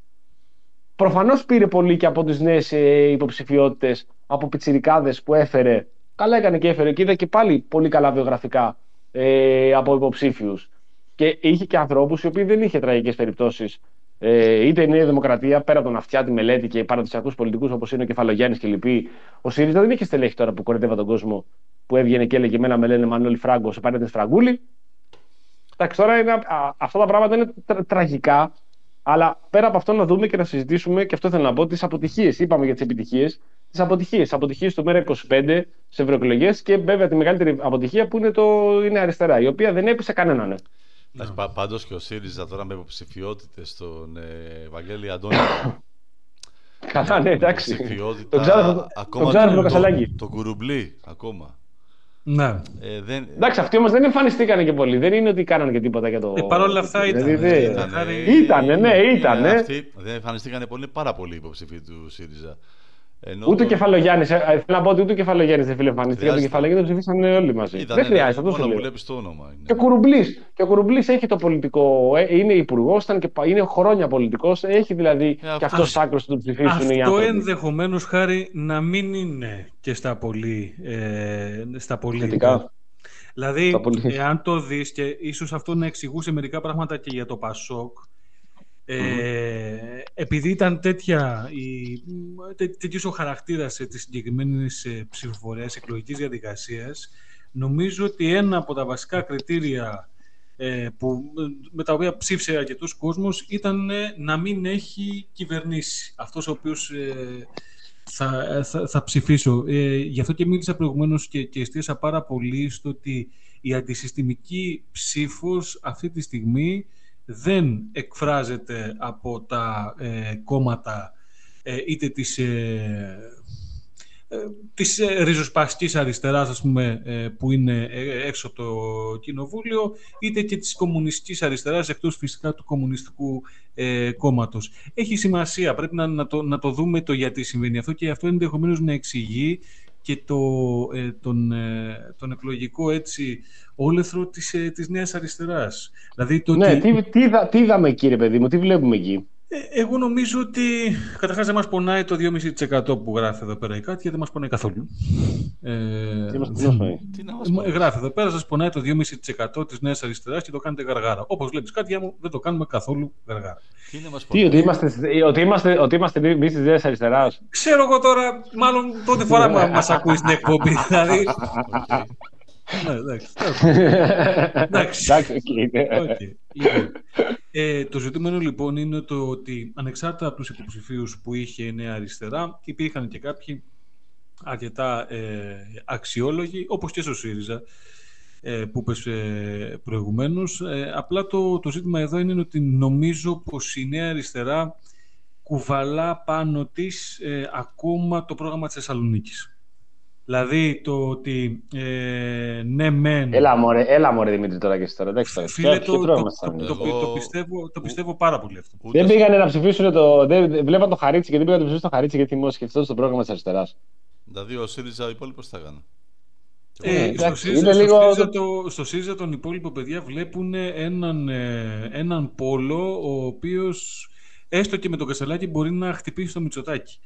B: Προφανώς πήρε πολύ και από τις νέες ε, υποψηφιότητες, από πιτσιρικάδες που έφερε. Καλά έκανε και έφερε και είδα και πάλι πολύ καλά βιογραφικά ε, από υποψήφιους. Και είχε και ανθρώπους οι οποίοι δεν είχε τραγικές περιπτώσεις. Ε, είτε η Νέα Δημοκρατία, πέρα από τον Αυτιά, τη Μελέτη και παραδοσιακούς πολιτικούς όπως είναι ο Κεφαλογιάννης και λοιποί, ο ΣΥΡΙΖΑ δεν είχε στελέχη τώρα που κορυδεύα τον κόσμο, που έβγαινε και έλεγε: Εμένα με λένε Μανώλη Φράγκο, σε πάρετε Σφραγκούλη. Εντάξει, τώρα είναι, α, αυτά τα πράγματα είναι τρα, τραγικά. Αλλά πέρα από αυτό να δούμε και να συζητήσουμε, και αυτό ήθελα να πω, τις αποτυχίες. Είπαμε για τις επιτυχίες, τις αποτυχίες. Αποτυχίες του ΜΕΡΑ είκοσι πέντε σε ευρωεκλογές και βέβαια τη μεγαλύτερη αποτυχία που είναι, το, είναι αριστερά, η οποία δεν έπεισε κανέναν.
C: Ναι. Πάντως και ο ΣΥΡΙΖΑ τώρα με υποψηφιότητες στον ε, Βαγγέλη Αντώνιο.
B: Καλά, ναι, εντάξει.
C: Τον
B: Ξάδερφο το Κασελάκη.
C: Το Κουρουμπλί ακόμα.
D: Ναι.
C: Ε, δεν...
B: Εντάξει, αυτοί όμως δεν εμφανιστήκανε και πολύ. Δεν είναι ότι κάνανε και τίποτα για το.
D: Ε, Παρ' όλα αυτά ήταν.
B: Ήτανε, ναι, ήτανε.
C: Αυτοί δεν εμφανιστήκανε πολύ, πάρα πολύ υποψηφοί του ΣΥΡΙΖΑ.
B: Ενώ ούτε ο Κεφαλογιάννης, ε, θέλω να πω ότι ούτε ο Κεφαλογιάννης δεν φιλεμφανίστηκε. Ο Κεφαλογιάννης το ψηφίσαν όλοι μαζί.
C: Ήτανε,
B: δεν χρειάζεται, αυτό
C: μόνο
B: σου
C: που
B: λέω.
C: βλέπεις το όνομα. Είναι.
B: Και ο Κουρουμπλής. Και ο Κουρουμπλής έχει το πολιτικό. Ε, είναι υπουργός, είναι χρόνια πολιτικός. Έχει δηλαδή ε, και αυτός άκρος του ψηφίσουν οι άνθρωποι.
D: Αυτό ενδεχομένως, Χάρη, να μην είναι και στα πολύ. Ε, στα πολύ. Δηλαδή, εάν το δεις και ίσως αυτό να εξηγούσε μερικά πράγματα και για το Πασόκ. Ε, επειδή ήταν τέτοια η, τέ, τέτοιος ο χαρακτήρας της συγκεκριμένης ψηφοφορίας εκλογικής διαδικασίας, νομίζω ότι ένα από τα βασικά κριτήρια ε, που, με τα οποία ψήφισε αρκετός κόσμος ήταν ε, να μην έχει κυβερνήσει αυτός ο οποίος ε, θα, θα, θα ψηφίσω. Ε, γι' αυτό και μίλησα προηγουμένως και, και εστίασα πάρα πολύ στο ότι η αντισυστημική ψήφος αυτή τη στιγμή δεν εκφράζεται από τα ε, κόμματα ε, είτε της, ε, ε, της ε, ριζοσπαστικής αριστεράς, ας πούμε, ε, που είναι ε, έξω από το κοινοβούλιο, είτε και της κομμουνιστικής αριστεράς, εκτός φυσικά του κομμουνιστικού ε, κόμματος. Έχει σημασία, πρέπει να, να, το, να το δούμε το γιατί συμβαίνει αυτό και αυτό ενδεχομένως να εξηγεί και το, ε, τον, ε, τον εκλογικό έτσι όλεθρο της, ε, της νέας αριστεράς. Δηλαδή, το
B: ναι,
D: ότι...
B: τι, τι, είδα, τι είδαμε κύριε παιδί μου, τι βλέπουμε εκεί?
D: Ε, εγώ νομίζω ότι καταρχάς δεν μας πονάει το δύο κόμμα πέντε τοις εκατό που γράφει εδώ πέρα η κάτι, γιατί δεν μας πονάει καθόλου. Ε,
B: τι μας πονάει?
C: Τι να μας πονάει?
D: Γράφει εδώ πέρα, σας πονάει το δύο κόμμα πέντε τοις εκατό της νέας αριστεράς και το κάνετε γαργάρα. Όπως βλέπεις κάτι, μου δεν το κάνουμε καθόλου γαργάρα.
B: Τι, ότι είμαστε, ότι είμαστε, ότι είμαστε εμείς της νέας αριστεράς?
D: Ξέρω εγώ τώρα, μάλλον πρώτη φορά μας ακούει στην εκπομπή. Δηλαδή. Ναι, εντάξει. Εντάξει. Ε, το ζητούμενο λοιπόν είναι το ότι ανεξάρτητα από τους υποψηφίους που είχε η Νέα Αριστερά, υπήρχαν και κάποιοι αρκετά ε, αξιόλογοι, όπως και στο ΣΥΡΙΖΑ ε, που είπες ε, προηγουμένως. Ε, απλά το, το ζήτημα εδώ είναι ότι νομίζω πως η Νέα Αριστερά κουβαλά πάνω της ε, ακόμα το πρόγραμμα της Θεσσαλονίκης. Δηλαδή το ότι ε, ναι μεν...
B: Έλα μωρέ, έλα μωρέ Δημήτρη τώρα και εσύ τώρα. Εντάξει, τώρα.
D: Φίλε,
B: Ποιο- ποιο
D: το, το,
B: τρόμο
D: το,
B: μας θα είναι.
D: το, το,
C: Εγώ-
D: το πιστεύω, το πιστεύω πάρα πολύ αυτό.
C: Ούτε
B: Δεν πήγανε να ψηφίσουν το. Δεν, βλέπαν το Χαρίτσι και δεν πήγαν να ψηφίσουν το Χαρίτσι γιατί θυμόσχευτό στο πρόγραμμα τη αριστερά.
C: Δηλαδή ο ΣΥΡΙΖΑ ο υπόλοιπος θα έκανε.
D: Ε,
B: εντάξει,
D: στο, ΣΥΡΙΖΑ,
B: είναι
D: στο,
B: λίγο-
D: ΣΥΡΙΖΑ το, στο ΣΥΡΙΖΑ τον υπόλοιπο παιδιά βλέπουν έναν, ε, έναν πόλο ο οποίος έστω και με το Κασελάκη μπορεί να χτυπήσει το Μητσοτάκη.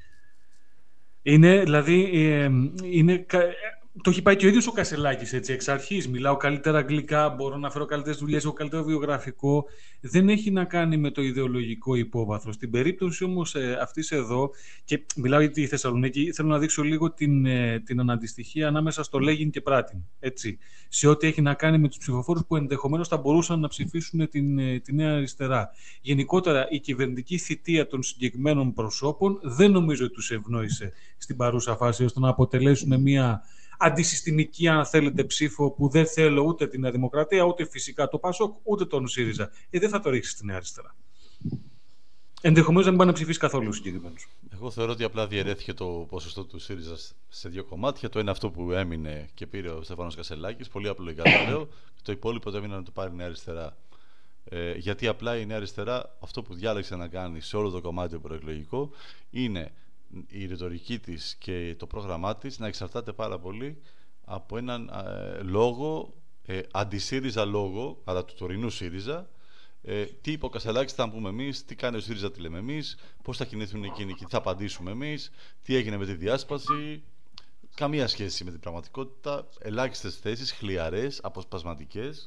D: Είναι, δηλαδή, ε, είναι, κα- το έχει πάει και ο ίδιος ο Κασελάκης έτσι, εξ αρχής. Μιλάω καλύτερα αγγλικά, μπορώ να φέρω καλύτερες δουλειές, έχω καλύτερο βιογραφικό. Δεν έχει να κάνει με το ιδεολογικό υπόβαθρο. Στην περίπτωση όμως ε, αυτής εδώ, και μιλάω για τη Θεσσαλονίκη, θέλω να δείξω λίγο την, ε, την αναντιστοιχία ανάμεσα στο Λέγιν και Πράτην. Έτσι, σε ό,τι έχει να κάνει με τους ψηφοφόρους που ενδεχομένως θα μπορούσαν να ψηφίσουν την, ε, τη Νέα Αριστερά. Γενικότερα, η κυβερνητική θητεία των συγκεκριμένων προσώπων δεν νομίζω ότι τους ευνόησε στην παρούσα φάση ώστε να αποτελέσουν μια αντισυστημική, αν θέλετε, ψήφο που δεν θέλω ούτε την Νέα Δημοκρατία, ούτε φυσικά το ΠΑΣΟΚ, ούτε τον ΣΥΡΙΖΑ. Ε, δεν θα το ρίξει στη Νέα Αριστερά. Ενδεχομένως να μην πάει να ψηφίσει καθόλου συγκεκριμένους.
C: Εγώ θεωρώ ότι απλά διαιρέθηκε το ποσοστό του ΣΥΡΙΖΑ σε δύο κομμάτια. Το ένα αυτό που έμεινε και πήρε ο Στέφανος Κασελάκης, πολύ απλοϊκά το λέω, και το υπόλοιπο το έμεινε να το πάρει η Νέα Αριστερά. Ε, γιατί απλά η Νέα Αριστερά αυτό που διάλεξε να κάνει σε όλο το κομμάτι το προεκλογικό είναι η ρητορική της και το πρόγραμμά της να εξαρτάται πάρα πολύ από έναν ε, λόγο, ε, αντι-ΣΥΡΙΖΑ λόγο, αλλά του τωρινού ΣΥΡΙΖΑ. Ε, τι είπε ο Κασελάκης, θα πούμε εμείς, τι κάνει ο ΣΥΡΙΖΑ, τι λέμε εμείς, πώς θα κινηθούν εκείνοι και τι θα απαντήσουμε εμείς, τι έγινε με τη διάσπαση. Καμία σχέση με την πραγματικότητα. Ελάχιστες θέσεις, χλιαρές, αποσπασματικές,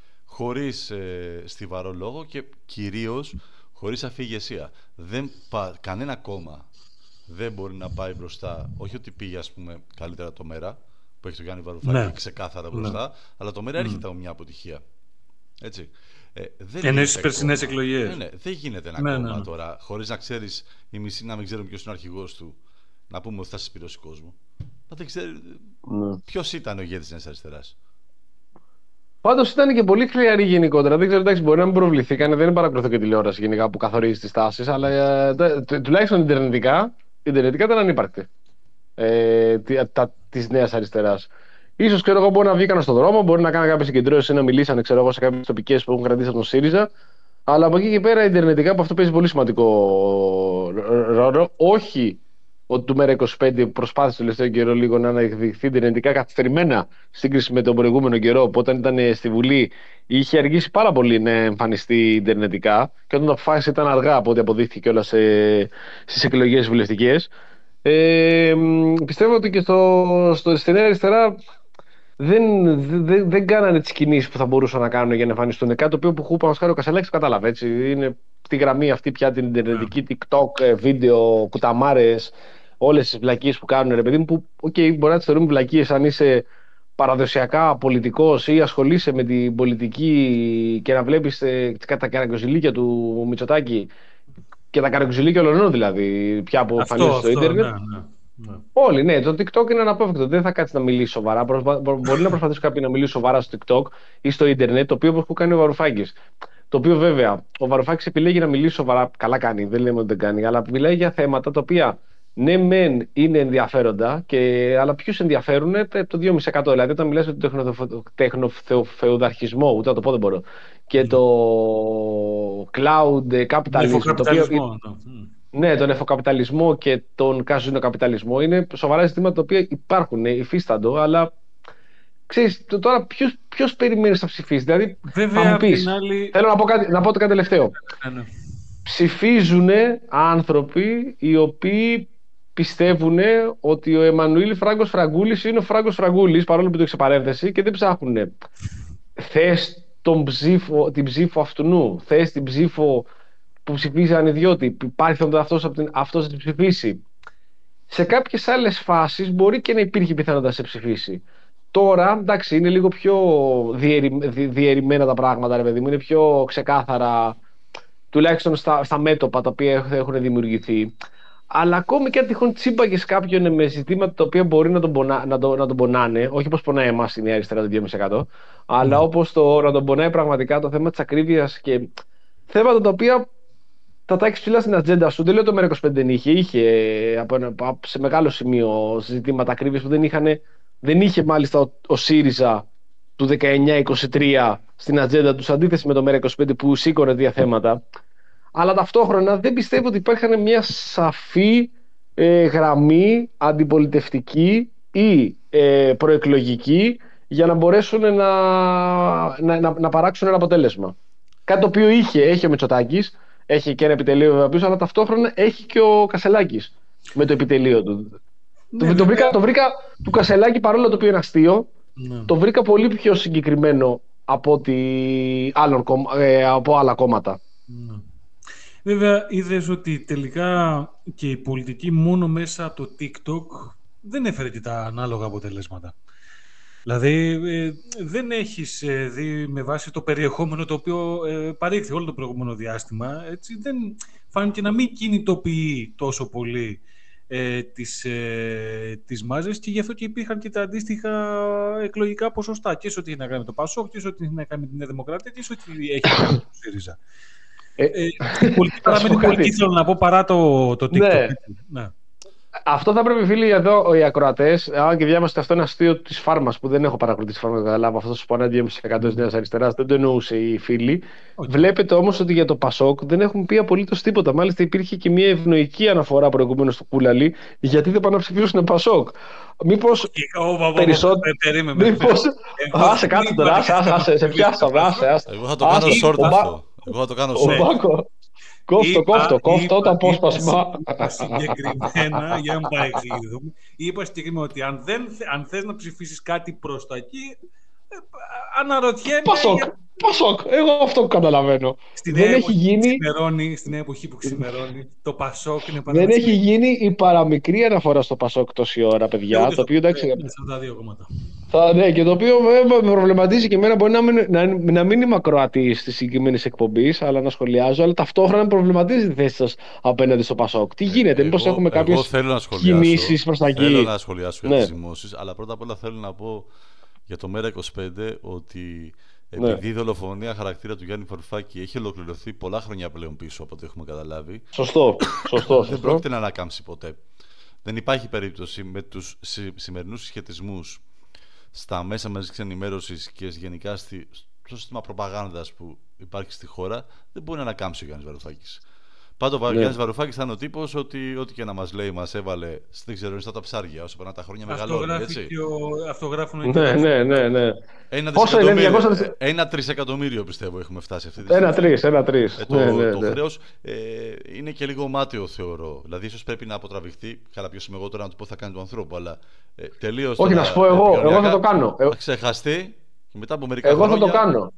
C: χωρίς ε, στιβαρό λόγο και κυρίως χωρίς αφηγεσία. Δεν πα, κανένα κόμμα δεν μπορεί να πάει μπροστά. Όχι ότι πήγε, ας πούμε, καλύτερα το ΜΕΡΑ που έχει το Γιάννη Βαρουφάκη
D: Ναι.
C: ξεκάθαρα μπροστά,
D: Ναι.
C: αλλά το ΜΕΡΑ έρχεται από μια αποτυχία. Έτσι. Ε, δεν
D: Εννοείς τις
C: γίνεται
D: περσινές
C: κόμμα.
D: εκλογές.
C: Ναι, ναι, δεν γίνεται ένα
D: Ναι,
C: κόμμα
D: ναι, ναι.
C: τώρα χωρίς να ξέρεις οι μισοί να μην ξέρουν ποιος είναι ο αρχηγός του, να πούμε ότι θα συσπηρώσει κόσμο. Μα δεν ξέρει
B: Ναι.
C: ποιος ήταν ο ηγέτης της Νέας Αριστεράς.
B: Πάντως ήταν και πολύ χλιαρή γενικότερα. Δεν ξέρω, εντάξει, μπορεί να μην προβληθήκανε, δεν παρακολουθώ και τηλεόραση γενικά που καθορίζει τις τάσεις, αλλά ε, τε- τε- τουλάχιστον ιντερνετικά, ιντερνετικά ήταν ανύπαρκτη ε, τη Νέα Αριστερά. Ίσως ξέρω εγώ μπορεί να βγήκαν στον δρόμο, μπορεί να κάνουν κάποιες συγκεντρώσεις ή να μιλήσανε ξέρω εγώ, σε κάποιες τοπικές που έχουν κρατήσει από τον ΣΥΡΙΖΑ. Αλλά από εκεί και πέρα, ιντερνετικά που αυτό παίζει πολύ σημαντικό ρόλο. Όχι ότι το ΜΕΡΑ είκοσι πέντε προσπάθησε το τελευταίο καιρό λίγο να αναδειχθεί ιντερνετικά καθυστερημένα σύγκριση με τον προηγούμενο καιρό, που όταν ήταν στη Βουλή είχε αργήσει πάρα πολύ να εμφανιστεί ιντερνετικά και όταν το αποφάσισε ήταν αργά από ό,τι αποδείχθηκε όλα σε, στις εκλογές βουλευτικές. Ε, πιστεύω ότι και στο, στο, στη Νέα Αριστερά δεν, δεν, δεν κάνανε τις κινήσεις που θα μπορούσαν να κάνουν για να εμφανιστούν. Κάτι το οποίο που χούπα μας χάρη ο Κασελάκης το κατάλαβε. Έτσι. Είναι τη γραμμή αυτή πια την ιντερνετική, TikTok, βίντεο, κουταμάρες, όλες τις βλακίες που κάνουν, ρε παιδί μου, που okay, μπορεί να τις θεωρούμε βλακίες αν είσαι παραδοσιακά πολιτικός ή ασχολείσαι με την πολιτική και να βλέπεις ε, τα καραγκιόζηλίκια του Μητσοτάκη και τα καραγκιόζηλίκια όλων δηλαδή πια που εμφανίζονται στο ίντερνετ.
D: Ναι, ναι, ναι.
B: Όλοι, ναι. Το TikTok είναι αναπόφευκτο. Δεν θα κάτσει να μιλήσει σοβαρά. Προσπα... Μπορεί να προσπαθήσει κάποιοι να μιλήσει σοβαρά στο TikTok ή στο ίντερνετ, το οποίο όπως κάνει ο Βαρουφάκης. Το οποίο βέβαια ο Βαρουφάκης επιλέγει να μιλήσει σοβαρά. Καλά κάνει, δεν λέμε ότι δεν κάνει, αλλά μιλάει για θέματα τα οποία ναι, μεν είναι ενδιαφέροντα, και... αλλά ποιους ενδιαφέρουν το δύο κόμμα πέντε τοις εκατό. Δηλαδή, όταν μιλάς για τον τεχνοφεουδαρχισμό, ούτε να το πω δεν μπορώ, και το cloud capitalism, το οποίο. Ναι, τον εφοκαπιταλισμό και τον καζινοκαπιταλισμό είναι σοβαρά ζητήματα τα οποία υπάρχουν, υφίσταντο, αλλά ξέρεις, τώρα ποιος, ποιος περιμένεις να ψηφίσει. Δηλαδή,
D: βέβαια,
B: θα μου πεις,
D: άλλη...
B: θέλω να πω κάτι, να πω το κάτι τελευταίο.
D: Ναι, ναι.
B: Ψηφίζουν άνθρωποι οι οποίοι πιστεύουν ότι ο Εμμανουήλ Φράγκος Φραγκούλης είναι ο Φράγκος Φραγκούλης, παρόλο που το έχει σε παρένθεση, και δεν ψάχνουν. Θες τον ψήφο, την ψήφο αυτού, θες την ψήφο που ψηφίζει ανιδιότη, υπάρχει πιθανότητα αυτός, αυτός να την ψηφίσει. Σε κάποιες άλλες φάσεις μπορεί και να υπήρχε πιθανότητα να σε ψηφίσει. Τώρα, εντάξει, είναι λίγο πιο διαιρη, δι, διαιρημένα τα πράγματα, ρε παιδί μου, είναι πιο ξεκάθαρα, τουλάχιστον στα, στα μέτωπα τα οποία έχουν δημιουργηθεί. Αλλά ακόμη και αν τυχόν τσίμπαγες κάποιον με ζητήματα τα οποία μπορεί να τον, πονά, να το, να τον πονάνε, όχι όπως πονάει εμάς η Νέα Αριστερά το δύο κόμμα πέντε τοις εκατό, αλλά όπως το, να τον πονάει πραγματικά το θέμα της ακρίβειας και θέματα τα οποία θα τα έχεις ψηλά στην ατζέντα σου. Δεν λέω το ΜΕΡΑ είκοσι πέντε δεν είχε. Είχε από ένα, σε μεγάλο σημείο ζητήματα ακρίβειας που δεν είχαν. Δεν είχε μάλιστα ο, ο ΣΥΡΙΖΑ του δεκαεννιά είκοσι τρία στην ατζέντα του, αντίθεση με το ΜΕΡΑ είκοσι πέντε που σήκωνε δύο θέματα. Αλλά ταυτόχρονα δεν πιστεύω ότι υπήρχαν μια σαφή ε, γραμμή αντιπολιτευτική ή ε, προεκλογική για να μπορέσουν να, να, να, να παράξουν ένα αποτέλεσμα. Κάτι το οποίο είχε, έχει ο Μητσοτάκης, έχει και ένα επιτελείο βέβαια πίσω, αλλά ταυτόχρονα έχει και ο Κασελάκης με το επιτελείο του. Ναι, το, το, βρήκα, το βρήκα του Κασελάκη, παρόλο το οποίο είναι αστείο, ναι. Το βρήκα πολύ πιο συγκεκριμένο από, ότι άλλων, ε, από άλλα κόμματα.
D: Ναι. Βέβαια, είδες ότι τελικά και η πολιτική μόνο μέσα από το TikTok δεν έφερε και τα ανάλογα αποτελέσματα. Δηλαδή, ε, δεν έχεις ε, δει με βάση το περιεχόμενο το οποίο ε, παρήχθη όλο το προηγούμενο διάστημα, έτσι, δεν φάνηκε να μην κινητοποιεί τόσο πολύ ε, τις, ε, τις μάζες, και γι' αυτό και υπήρχαν και τα αντίστοιχα εκλογικά ποσοστά, και σε ό,τι έχει να κάνει με το ΠΑΣΟΚ, και σε ό,τι έχει να κάνει με την Νέα Δημοκρατία, και σε ό,τι έχει να κάνει με το ΣΥΡΙΖΑ. Ε, ε, η πολιτική παραμένει πολιτική, θέλω να πω, παρά το, το TikTok.
B: Ναι.
D: Ναι.
B: Αυτό θα πρέπει, φίλοι, εδώ οι ακροατές, αν και διάβαστε αυτό είναι αστείο της Φάρμας, που δεν έχω παρακολουθήσει Φάρμα, να καταλάβω, αυτό που πάνε δύο κόμμα πέντε τοις εκατό της Νέας Αριστεράς, δεν το εννοούσε οι φίλοι. Okay. Βλέπετε όμως ότι για το ΠΑΣΟΚ δεν έχουν πει απολύτως τίποτα. Μάλιστα υπήρχε και μια ευνοϊκή αναφορά προηγουμένως του Κούλαλη, γιατί δεν πάνε να ψηφίσουν ΠΑΣΟΚ. Μήπως περισσότερο. Μήπως. Άσε κάτω τώρα, άσε, σε πιάσαμε, άσε.
C: Εγώ θα το κάνω short αυτό. Εγώ θα το κάνω short.
B: Κόφτο, κόφτο, κόφτο το απόσπασμα.
D: Είπα συγκεκριμένα, για να μην παρεξηγηθούμε, είπα συγκεκριμένα ότι αν, δεν, αν θες να ψηφίσεις κάτι προς τα εκεί, αναρωτιέμαι...
B: Πασόκ, για... Πασόκ, εγώ αυτό που καταλαβαίνω.
D: Στην
B: δεν έχει γίνει...
D: ξημερώνει, στην εποχή που ξημερώνει, το Πασόκ είναι πάντα...
B: Δεν έχει γίνει η παραμικρή αναφορά στο Πασόκ τόση ώρα, παιδιά, το, το οποίο εντάξει...
D: τα δύο κόμματα.
B: Θα, ναι, και το οποίο με προβληματίζει και εμένα, μπορεί να μην, να, να μην είμαι ακροατής της συγκεκριμένης εκπομπής, αλλά να σχολιάζω, αλλά ταυτόχρονα με προβληματίζει τη θέση σας απέναντι στο Πασόκ. Τι γίνεται, μήπως έχουμε κάποιες κινήσεις προς τα εκεί.
C: Θέλω να σχολιάσω για τις δημόσεις, αλλά πρώτα απ' όλα θέλω να πω για το ΜΕΡΑ είκοσι πέντε ότι επειδή ναι. η δολοφονία χαρακτήρα του Γιάννη Βαρουφάκη έχει ολοκληρωθεί πολλά χρόνια πλέον πίσω από ό,τι έχουμε καταλάβει.
B: Σωστό. σωστό
C: δεν πρόκειται να ανακάμψει ποτέ. Δεν υπάρχει περίπτωση με τους σημερινούς συσχετισμούς στα μέσα μαζικής ενημέρωσης και γενικά στη, στο σύστημα προπαγάνδας που υπάρχει στη χώρα, δεν μπορεί να ανακάμψει ο Γιάννης Βαρουφάκης. Πάντως ο ναι. Γιάννης Βαρουφάκης θα είναι ο τύπος ότι ό,τι και να μας λέει, μας έβαλε δεν ξέρω, στα τα ψάρια όσο περνά τα χρόνια μεγαλώνει. Έτσι.
D: Αυτό γράφουν.
B: Ναι, ναι, ναι, ναι.
C: Ένα, Πόσο είναι, διακόσια... ένα τρισεκατομμύριο πιστεύω έχουμε φτάσει αυτή τη στιγμή.
B: Ένα τρεις, ένα τρεις.
C: Ε, το
B: ναι, ναι,
C: το
B: ναι.
C: χρέος ε, είναι και λίγο μάταιο θεωρώ. Δηλαδή ίσως πρέπει να αποτραβηχτεί. Καλά, ποιος είμαι εγώ τώρα να του πω θα κάνει του ανθρώπου, αλλά ε, τελείως.
B: Όχι, να σου πω εγώ, εγώ θα το κάνω.
C: Θα ξεχαστεί και μετά από μερικά
B: εγώ
C: χρόνια.
B: Εγώ θα το κάνω.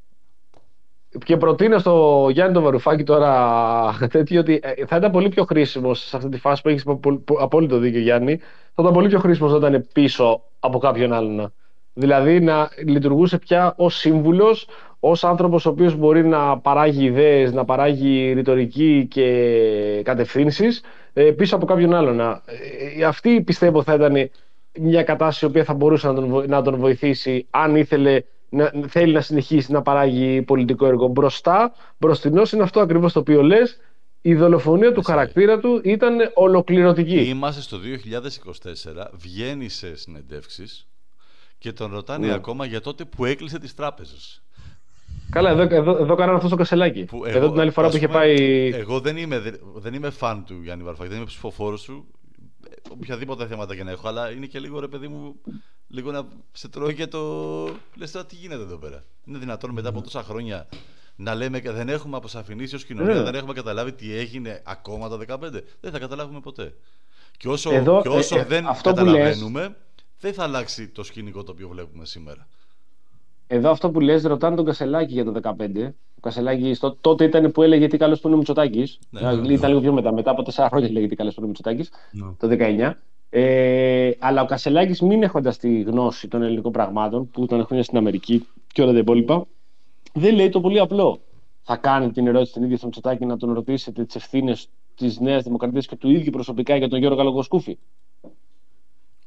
B: Και προτείνω στο Γιάννη τον Βαρουφάκη τώρα τέτοιο ότι θα ήταν πολύ πιο χρήσιμο σε αυτή τη φάση που έχεις απόλυτο δίκιο, Γιάννη. Θα ήταν πολύ πιο χρήσιμο να ήταν πίσω από κάποιον άλλον. Δηλαδή να λειτουργούσε πια ως σύμβουλος, ως άνθρωπος ο οποίος μπορεί να παράγει ιδέες, να παράγει ρητορική και κατευθύνσεις πίσω από κάποιον άλλον. Αυτή πιστεύω θα ήταν μια κατάσταση η οποία θα μπορούσε να τον, να τον βοηθήσει αν ήθελε. Να, θέλει να συνεχίσει να παράγει πολιτικό έργο. Μπροστά, μπροστινός είναι αυτό ακριβώς το οποίο λες. Η δολοφονία του χαρακτήρα του ήταν ολοκληρωτική.
C: Είμαστε στο δύο χιλιάδες είκοσι τέσσερα, βγαίνει σε συνεντεύξεις και τον ρωτάνε ναι. ακόμα για τότε που έκλεισε τις τράπεζες.
B: Καλά, εδώ, εδώ, εδώ κάνανε αυτό στο Κασελάκι. Που εδώ εγώ, την άλλη φορά που είχε
C: πούμε,
B: πάει.
C: Εγώ δεν είμαι, δεν είμαι φαν του Γιάννη Βαρουφάκη, δεν είμαι ψηφοφόρος του. Οποιαδήποτε θέματα και να έχω, αλλά είναι και λίγο ρε παιδί μου, λίγο να σε τρώει και το. Λες τώρα τι γίνεται εδώ πέρα. Είναι δυνατόν μετά από τόσα χρόνια να λέμε και δεν έχουμε αποσαφηνίσει ως κοινωνία, yeah. δεν έχουμε καταλάβει τι έγινε ακόμα το δεκαπέντε. Δεν θα καταλάβουμε ποτέ. Και όσο, εδώ, και όσο ε, δεν καταλαβαίνουμε, λες, δεν θα αλλάξει το σκηνικό το οποίο βλέπουμε σήμερα.
B: Εδώ αυτό που λες, ρωτάνε τον Κασελάκη για το δεκαπέντε. Ο Κασελάκης τότε ήταν που έλεγε τι καλός που είναι ο Μητσοτάκης. Ναι, ήταν ναι. λίγο πιο μετά. Μετά από τέσσερα χρόνια έλεγε τι καλός που είναι ο Μητσοτάκης. Ναι. Το δεκαεννιά. Ε, αλλά ο Κασελάκης, μην έχοντας τη γνώση των ελληνικών πραγμάτων, που ήταν χρόνια στην Αμερική και όλα τα υπόλοιπα, δεν λέει το πολύ απλό. Θα κάνει την ερώτηση την ίδια στον Μητσοτάκη να τον ρωτήσετε τις ευθύνες της Νέας Δημοκρατίας και του ίδιου προσωπικά για τον Γιώργο Καλογοσκούφη.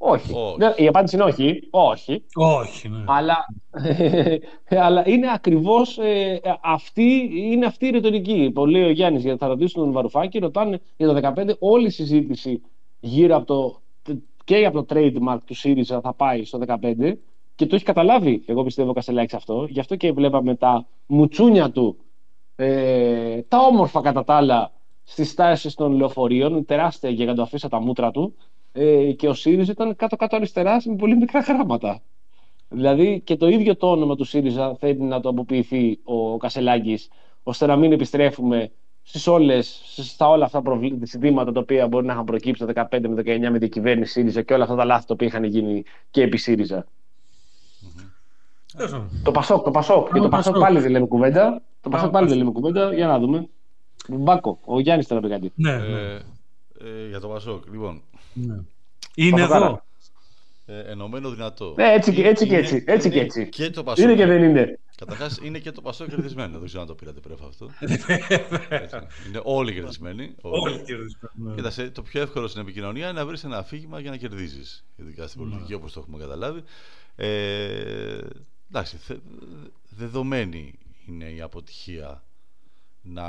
B: Όχι.
C: Όχι.
B: Δεν- Η απάντηση είναι όχι. Όχι.
D: Όχι, ναι.
B: Αλλά, αλλά είναι ακριβώς ε, αυτή, είναι αυτή η ρητορική που λέει ο Γιάννης, γιατί θα ρωτήσουν τον Βαρουφάκη, ρωτάνε για το δεκαπέντε, όλη η συζήτηση γύρω από το, και από το trademark του ΣΥΡΙΖΑ θα πάει στο δεκαπέντε και το έχει καταλάβει, εγώ πιστεύω, ο Κασελάκης αυτό. Γι' αυτό και βλέπαμε τα μουτσούνια του, ε, τα όμορφα κατά τα άλλα, στις στάσεις των λεωφορείων, τεράστια γιγαντοαφίσα τα μούτρα του, ε, και ο ΣΥΡΙΖΑ ήταν κάτω-κάτω αριστερά με πολύ μικρά γράμματα. Δηλαδή και το ίδιο το όνομα του ΣΥΡΙΖΑ θέλει να το αποποιηθεί ο Κασελάκης, ώστε να μην επιστρέφουμε στις όλες, στα όλα αυτά τα ζητήματα τα οποία μπορεί να είχαν προκύψει το δεκαπέντε με δεκαεννιά με την κυβέρνηση ΣΥΡΙΖΑ και όλα αυτά τα λάθη τα οποία είχαν γίνει και επί ΣΥΡΙΖΑ.
D: Mm-hmm.
B: Το Πασόκ, το Πασόκ. Και το Πασόκ πάλι δεν λέμε κουβέντα. Το Πασόκ πάλι δεν λέμε κουβέντα. Για να δούμε. Μπάκο, ο Γιάννης τώρα πει κάτι.
D: Ναι, ναι.
C: Ε, ε, για το Πασόκ, λοιπόν.
D: Ναι. Είναι
B: Πασοκάρα.
D: εδώ.
C: Ε, ενωμένο δυνατό.
B: Ναι, έτσι, και-
C: Είναι-
B: έτσι και
C: είναι-
B: έτσι. Έτσι και
C: είναι
B: έτσι.
C: Και το Πασόκ.
B: Είναι και δεν είναι.
C: Καταρχάς είναι και το Πασόκ κερδισμένο. Δεν ξέρω αν το πήρατε πριν από αυτό. Έτσι. Είναι όλοι κερδισμένοι.
D: Όλοι κερδισμένοι.
C: Κοίταξε, το πιο εύκολο στην επικοινωνία είναι να βρεις ένα αφήγημα για να κερδίζεις. Ειδικά στην πολιτική, όπως το έχουμε καταλάβει. Ε, εντάξει, θε, δεδομένη είναι η αποτυχία να,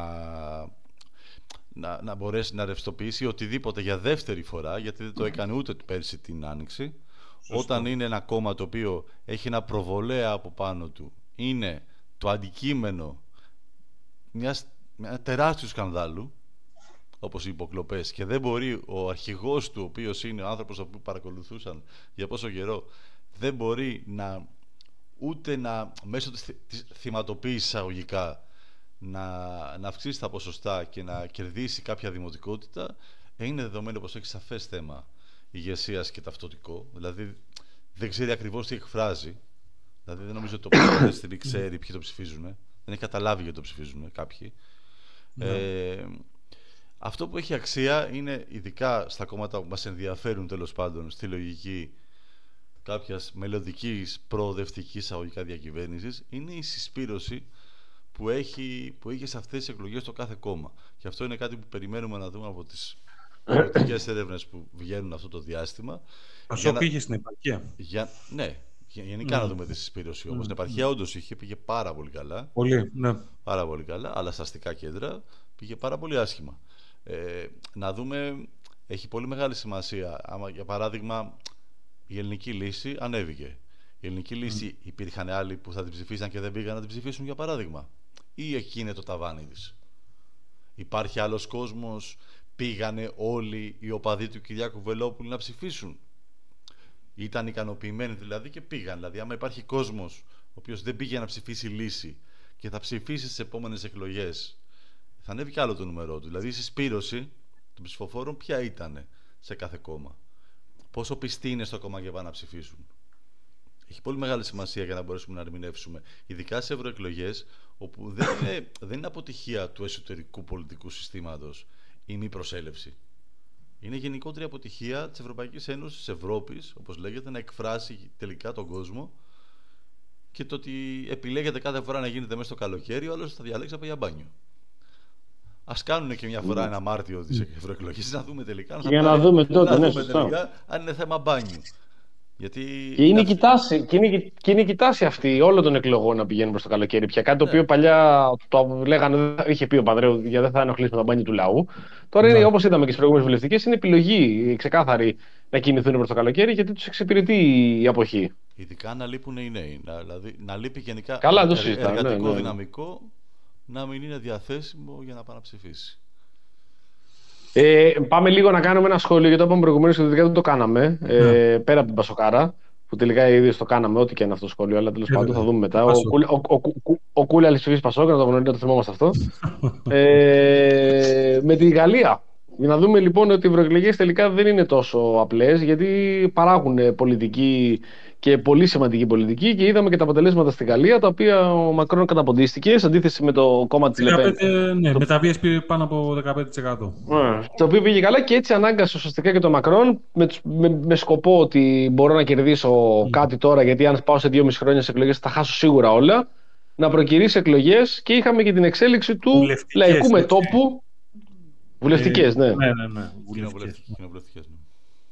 C: να, να μπορέσει να ρευστοποιήσει οτιδήποτε για δεύτερη φορά, γιατί δεν το έκανε ούτε πέρσι την Άνοιξη. Σωστό. Όταν είναι ένα κόμμα το οποίο έχει ένα προβολέα από πάνω του, είναι το αντικείμενο μιας, μια τεράστιου σκανδάλου, όπως οι υποκλοπές, και δεν μπορεί ο αρχηγός του, ο οποίος είναι ο άνθρωπος που παρακολουθούσαν για πόσο καιρό, δεν μπορεί να ούτε να μέσω της, της θυματοποίησης αγωγικά να, να αυξήσει τα ποσοστά και να κερδίσει κάποια δημοτικότητα, είναι δεδομένο πως έχει σαφές θέμα ηγεσίας και ταυτοτικό. Δηλαδή δεν ξέρει ακριβώς τι εκφράζει. Δηλαδή δεν νομίζω ότι το Πασόκ ξέρει ποιοι το ψηφίζουν. Δεν έχει καταλάβει γιατί το ψηφίζουν κάποιοι. Mm. Ε, αυτό που έχει αξία είναι, ειδικά στα κόμματα που μας ενδιαφέρουν τέλος πάντων, στη λογική κάποιας μελλοντικής προοδευτικής αγωγικά διακυβέρνησης, είναι η συσπήρωση που, έχει, που είχε σε αυτές τις εκλογές το κάθε κόμμα. Και αυτό είναι κάτι που περιμένουμε να δούμε από τις πολιτικές έρευνες που βγαίνουν αυτό το διάστημα.
D: Πασόκ είχε στην επαρχία.
C: Για, ναι, γενικά mm. να δούμε τη συσπήρωση όμως. Mm. Στην επαρχία όντως είχε, πήγε πάρα πολύ καλά.
D: Πολύ, ναι.
C: Πάρα πολύ καλά, αλλά στα αστικά κέντρα πήγε πάρα πολύ άσχημα. Ε, να δούμε, έχει πολύ μεγάλη σημασία. Άμα, για παράδειγμα, η ελληνική λύση ανέβηκε. Η ελληνική λύση, mm. υπήρχαν άλλοι που θα την ψηφίσαν και δεν πήγαν να την ψηφίσουν, για παράδειγμα. Ή εκεί είναι το ταβάνι της. Υπάρχει άλλος κόσμος, πήγανε όλοι οι οπαδοί του Κυριάκου Βελόπουλου να ψηφίσουν. Ήταν ικανοποιημένοι δηλαδή και πήγαν. Δηλαδή, άμα υπάρχει κόσμος ο οποίος δεν πήγε να ψηφίσει λύση και θα ψηφίσει στις επόμενες εκλογές, θα ανέβει κι άλλο το νούμερό του. Δηλαδή η συσπήρωση των ψηφοφόρων ποια ήταν σε κάθε κόμμα. Πόσο πιστοί είναι στο κόμμα για να ψηφίσουν. Έχει πολύ μεγάλη σημασία για να μπορέσουμε να ερμηνεύσουμε, ειδικά σε ευρωεκλογές, όπου δεν είναι, δεν είναι αποτυχία του εσωτερικού πολιτικού συστήματος η μη προσέλευση. Είναι γενικότερη αποτυχία της Ευρωπαϊκής Ένωσης, της Ευρώπης, όπως λέγεται, να εκφράσει τελικά τον κόσμο, και το ότι επιλέγεται κάθε φορά να γίνεται μέσα στο καλοκαίρι, ο άλλος θα διαλέξει να πάει για μπάνιο. Ας κάνουν και μια φορά ένα Μάρτιο της ευρωεκλογής, να δούμε τελικά.
B: Για να δούμε τότε,
C: να
B: ναι,
C: δούμε
B: σωστά.
C: τελικά αν είναι θέμα μπάνιου. Γιατί
B: Και είναι, και, η τάση, και, είναι, και είναι και η τάση αυτή όλων των εκλογών να πηγαίνουν προς το καλοκαίρι πια. Κάτι το
C: ναι. οποίο
B: παλιά το λέγανε, είχε πει ο Παντρέου, γιατί δεν θα ενοχλήσουμε τα μπάνια του λαού. Τώρα, ναι. είναι, όπως είδαμε και στις προηγούμενες βουλευτικές, είναι επιλογή ξεκάθαρη να κινηθούν προς το καλοκαίρι, γιατί τους εξυπηρετεί η αποχή.
C: Ειδικά να λείπουν οι νέοι. Να, δηλαδή, να λείπει γενικά
B: Καλά, το
C: εργα,
B: συζητάω,
C: εργατικό
B: ναι, ναι.
C: δυναμικό να μην είναι διαθέσιμο για να πάει να ψηφίσει.
B: Ε, πάμε λίγο να κάνουμε ένα σχόλιο, γιατί το είπαμε προηγουμένως και τελικά δεν το κάναμε.
D: Ναι.
B: Ε, πέρα από την Πασοκάρα, που τελικά ήδη το κάναμε, ό,τι και είναι αυτό το σχόλιο, αλλά τέλος πάντων θα δούμε μετά. Ο, ο, ο, ο, ο Κούλαλης ψηφίσει Πασόκ, να το γνωρίζετε, να το θυμόμαστε αυτό. ε, με τη Γαλλία. Για να δούμε λοιπόν ότι οι ευρωεκλογές τελικά δεν είναι τόσο απλές, γιατί παράγουν πολιτική και πολύ σημαντική πολιτική, και είδαμε και τα αποτελέσματα στη Γαλλία, τα οποία ο Μακρόν καταποντίστηκε σε αντίθεση με το κόμμα της Λεπέν.
D: Ναι,
B: το...
D: με τα βίας πήρε πάνω από δεκαπέντε τοις εκατό.
B: Ναι, το οποίο πήγε καλά και έτσι ανάγκασε ουσιαστικά και τον Μακρόν με, με, με σκοπό ότι μπορώ να κερδίσω mm. κάτι τώρα, γιατί αν πάω σε δυόμιση χρόνια σε εκλογές θα χάσω σίγουρα όλα, να προκυρήσει εκλογές, και είχαμε και την εξέλιξη του λαϊκού μετώπου. Βουλευτικές, ναι.
D: Ναι, ναι, ναι.
C: Κοινοβουλευτικές, ναι.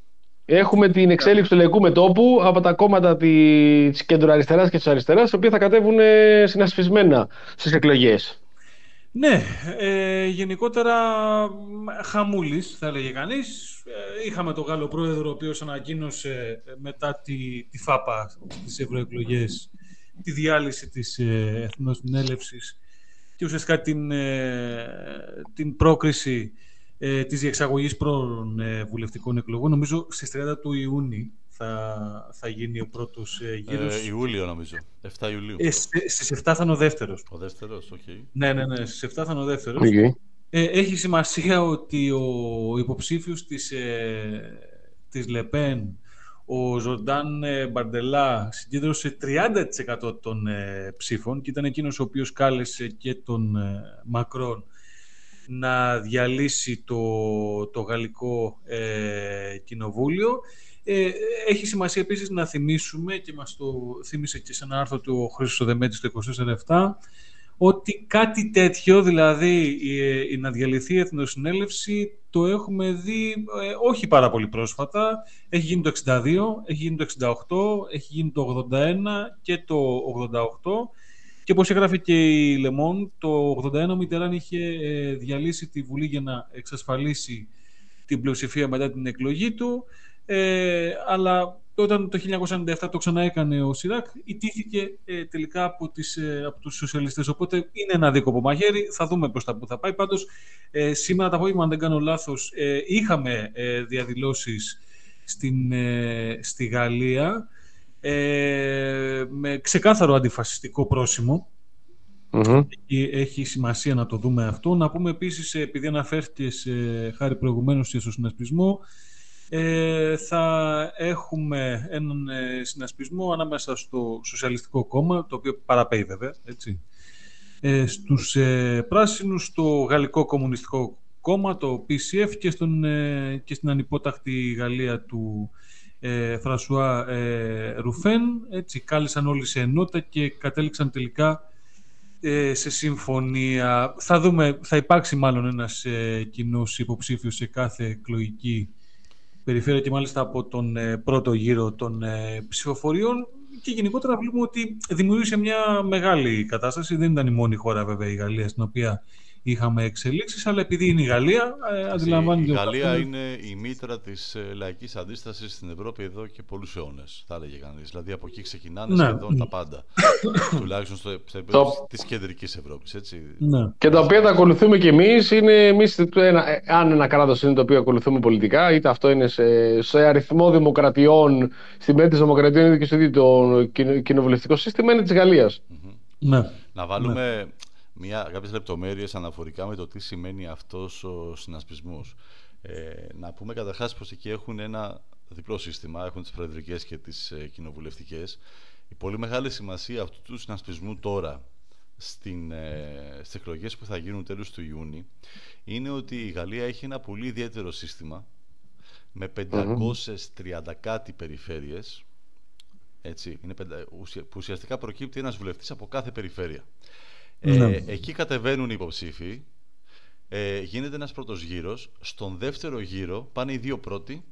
B: Έχουμε την εξέλιξη του λαϊκού μετώπου από τα κόμματα της κεντροαριστεράς και της αριστεράς, τα οποία θα κατέβουν συνασπισμένα στις εκλογές.
D: Ναι, ε, γενικότερα χαμούλης θα έλεγε κανείς. Ε, είχαμε τον Γάλλο πρόεδρο, ο οποίος ανακοίνωσε μετά τη, τη ΦΑΠΑ στις ευρωεκλογές τη διάλυση της ε, Εθνοσυνέλευσης και ουσιαστικά την, ε, την πρόκριση ε, της διεξαγωγής πρώην ε, βουλευτικών εκλογών. Νομίζω στις τριάντα του Ιούνιου θα, θα γίνει ο πρώτος ε, γύρος.
C: Ε, Ιούλιο νομίζω, επτά Ιουλίου.
D: Ε, στις επτά θα είναι ο δεύτερος.
C: Ο δεύτερος, οκ. Okay.
D: Ναι, ναι, ναι, στις επτά θα είναι ο δεύτερος.
B: Okay.
D: Ε, έχει σημασία ότι ο υποψήφιος της, ε, της Λεπέν, ο Ζορντάν Μπαρντελά, συγκέντρωσε τριάντα τοις εκατό των ε, ψήφων και ήταν εκείνος ο οποίος κάλεσε και τον ε, Μακρόν να διαλύσει το, το γαλλικό ε, κοινοβούλιο. Ε, έχει σημασία επίσης να θυμίσουμε, και μας το θύμισε και σε ένα άρθρο του ο Χρήστος Δεμέτης το είκοσι τέσσερα επτά, ότι κάτι τέτοιο, δηλαδή η, η να διαλυθεί η Εθνοσυνέλευση, το έχουμε δει ε, όχι πάρα πολύ πρόσφατα. Έχει γίνει το εξήντα δύο, έχει γίνει το εξήντα οκτώ, έχει γίνει το ογδόντα ένα και το ογδόντα οκτώ. Και όπως έγραφε και η Λεμόν, το ογδόντα ένα ο Μιτεράν είχε ε, διαλύσει τη Βουλή για να εξασφαλίσει την πλειοψηφία μετά την εκλογή του. Ε, αλλά όταν το χίλια εννιακόσια ενενήντα επτά το ξαναέκανε ο Σιράκ, ιτήθηκε ε, τελικά από, τις, ε, από τους σοσιαλιστές. Οπότε είναι ένα δίκοπο μαχαίρι, θα δούμε προς τα που θα πάει. Πάντως, ε, σήμερα το απόγευμα, αν δεν κάνω λάθος, ε, είχαμε ε, διαδηλώσεις στην, ε, στη Γαλλία ε, με ξεκάθαρο αντιφασιστικό πρόσημο.
B: Mm-hmm.
D: Έχει, έχει σημασία να το δούμε αυτό. Να πούμε επίσης, επειδή αναφέρθηκε σε, χάρη προηγουμένως στο συνασπισμό, Ε, θα έχουμε έναν ε, συνασπισμό ανάμεσα στο Σοσιαλιστικό Κόμμα, το οποίο παραπέει βέβαια, έτσι, ε, στους ε, πράσινους, στο Γαλλικό Κομμουνιστικό Κόμμα, το πι σι εφ, και, στον, ε, και στην ανυπόταχτη Γαλλία του ε, Φρανσουά ε, Ρουφέν. Έτσι, κάλεσαν όλοι σε ενότητα και κατέληξαν τελικά ε, σε συμφωνία. Θα δούμε, θα υπάρξει μάλλον ένας ε, κοινός υποψήφιος σε κάθε εκλογική περιφέρεια και μάλιστα από τον ε, πρώτο γύρο των ε, ψηφοφοριών, και γενικότερα βλέπουμε ότι δημιούργησε μια μεγάλη κατάσταση. Δεν ήταν η μόνη χώρα βέβαια η Γαλλία στην οποία είχαμε εξελίξεις, αλλά επειδή είναι η Γαλλία, ε, αντιλαμβάνεται.
C: Η Γαλλία ο... είναι η μήτρα της ε, λαϊκής αντίστασης στην Ευρώπη εδώ και πολλούς αιώνες, θα έλεγε κανείς. Δηλαδή από εκεί ξεκινάνε ναι. σχεδόν τα πάντα. Τουλάχιστον στο, στο επίπεδο το... της κεντρικής Ευρώπης. Έτσι.
B: Ναι. Και τα οποία τα ακολουθούμε κι εμείς. Είναι εμείς ένα, αν ένα κράτος είναι το οποίο ακολουθούμε πολιτικά, είτε αυτό είναι σε, σε αριθμό δημοκρατιών, στην πέντε δημοκρατιών, είτε και στο ίδιο το κοινοβουλευτικό σύστημα, είναι της Γαλλίας.
C: Mm-hmm.
D: Ναι.
C: Να βάλουμε. Ναι. Μια, κάποιες λεπτομέρειες αναφορικά με το τι σημαίνει αυτός ο συνασπισμός. Ε, να πούμε καταρχάς πως εκεί έχουν ένα διπλό σύστημα, έχουν τις προεδρικές και τις ε, κοινοβουλευτικές. Η πολύ μεγάλη σημασία αυτού του συνασπισμού τώρα στην, ε, στις εκλογές που θα γίνουν τέλος του Ιούνιου είναι ότι η Γαλλία έχει ένα πολύ ιδιαίτερο σύστημα με πεντακόσιες τριάντα κάτι περιφέρειες, έτσι, είναι πεντα... που ουσιαστικά προκύπτει ένας βουλευτής από κάθε περιφέρεια. Ε, ναι. Εκεί κατεβαίνουν οι υποψήφοι, ε, γίνεται ένας πρώτος γύρος, στον δεύτερο γύρο πάνε οι δύο πρώτοι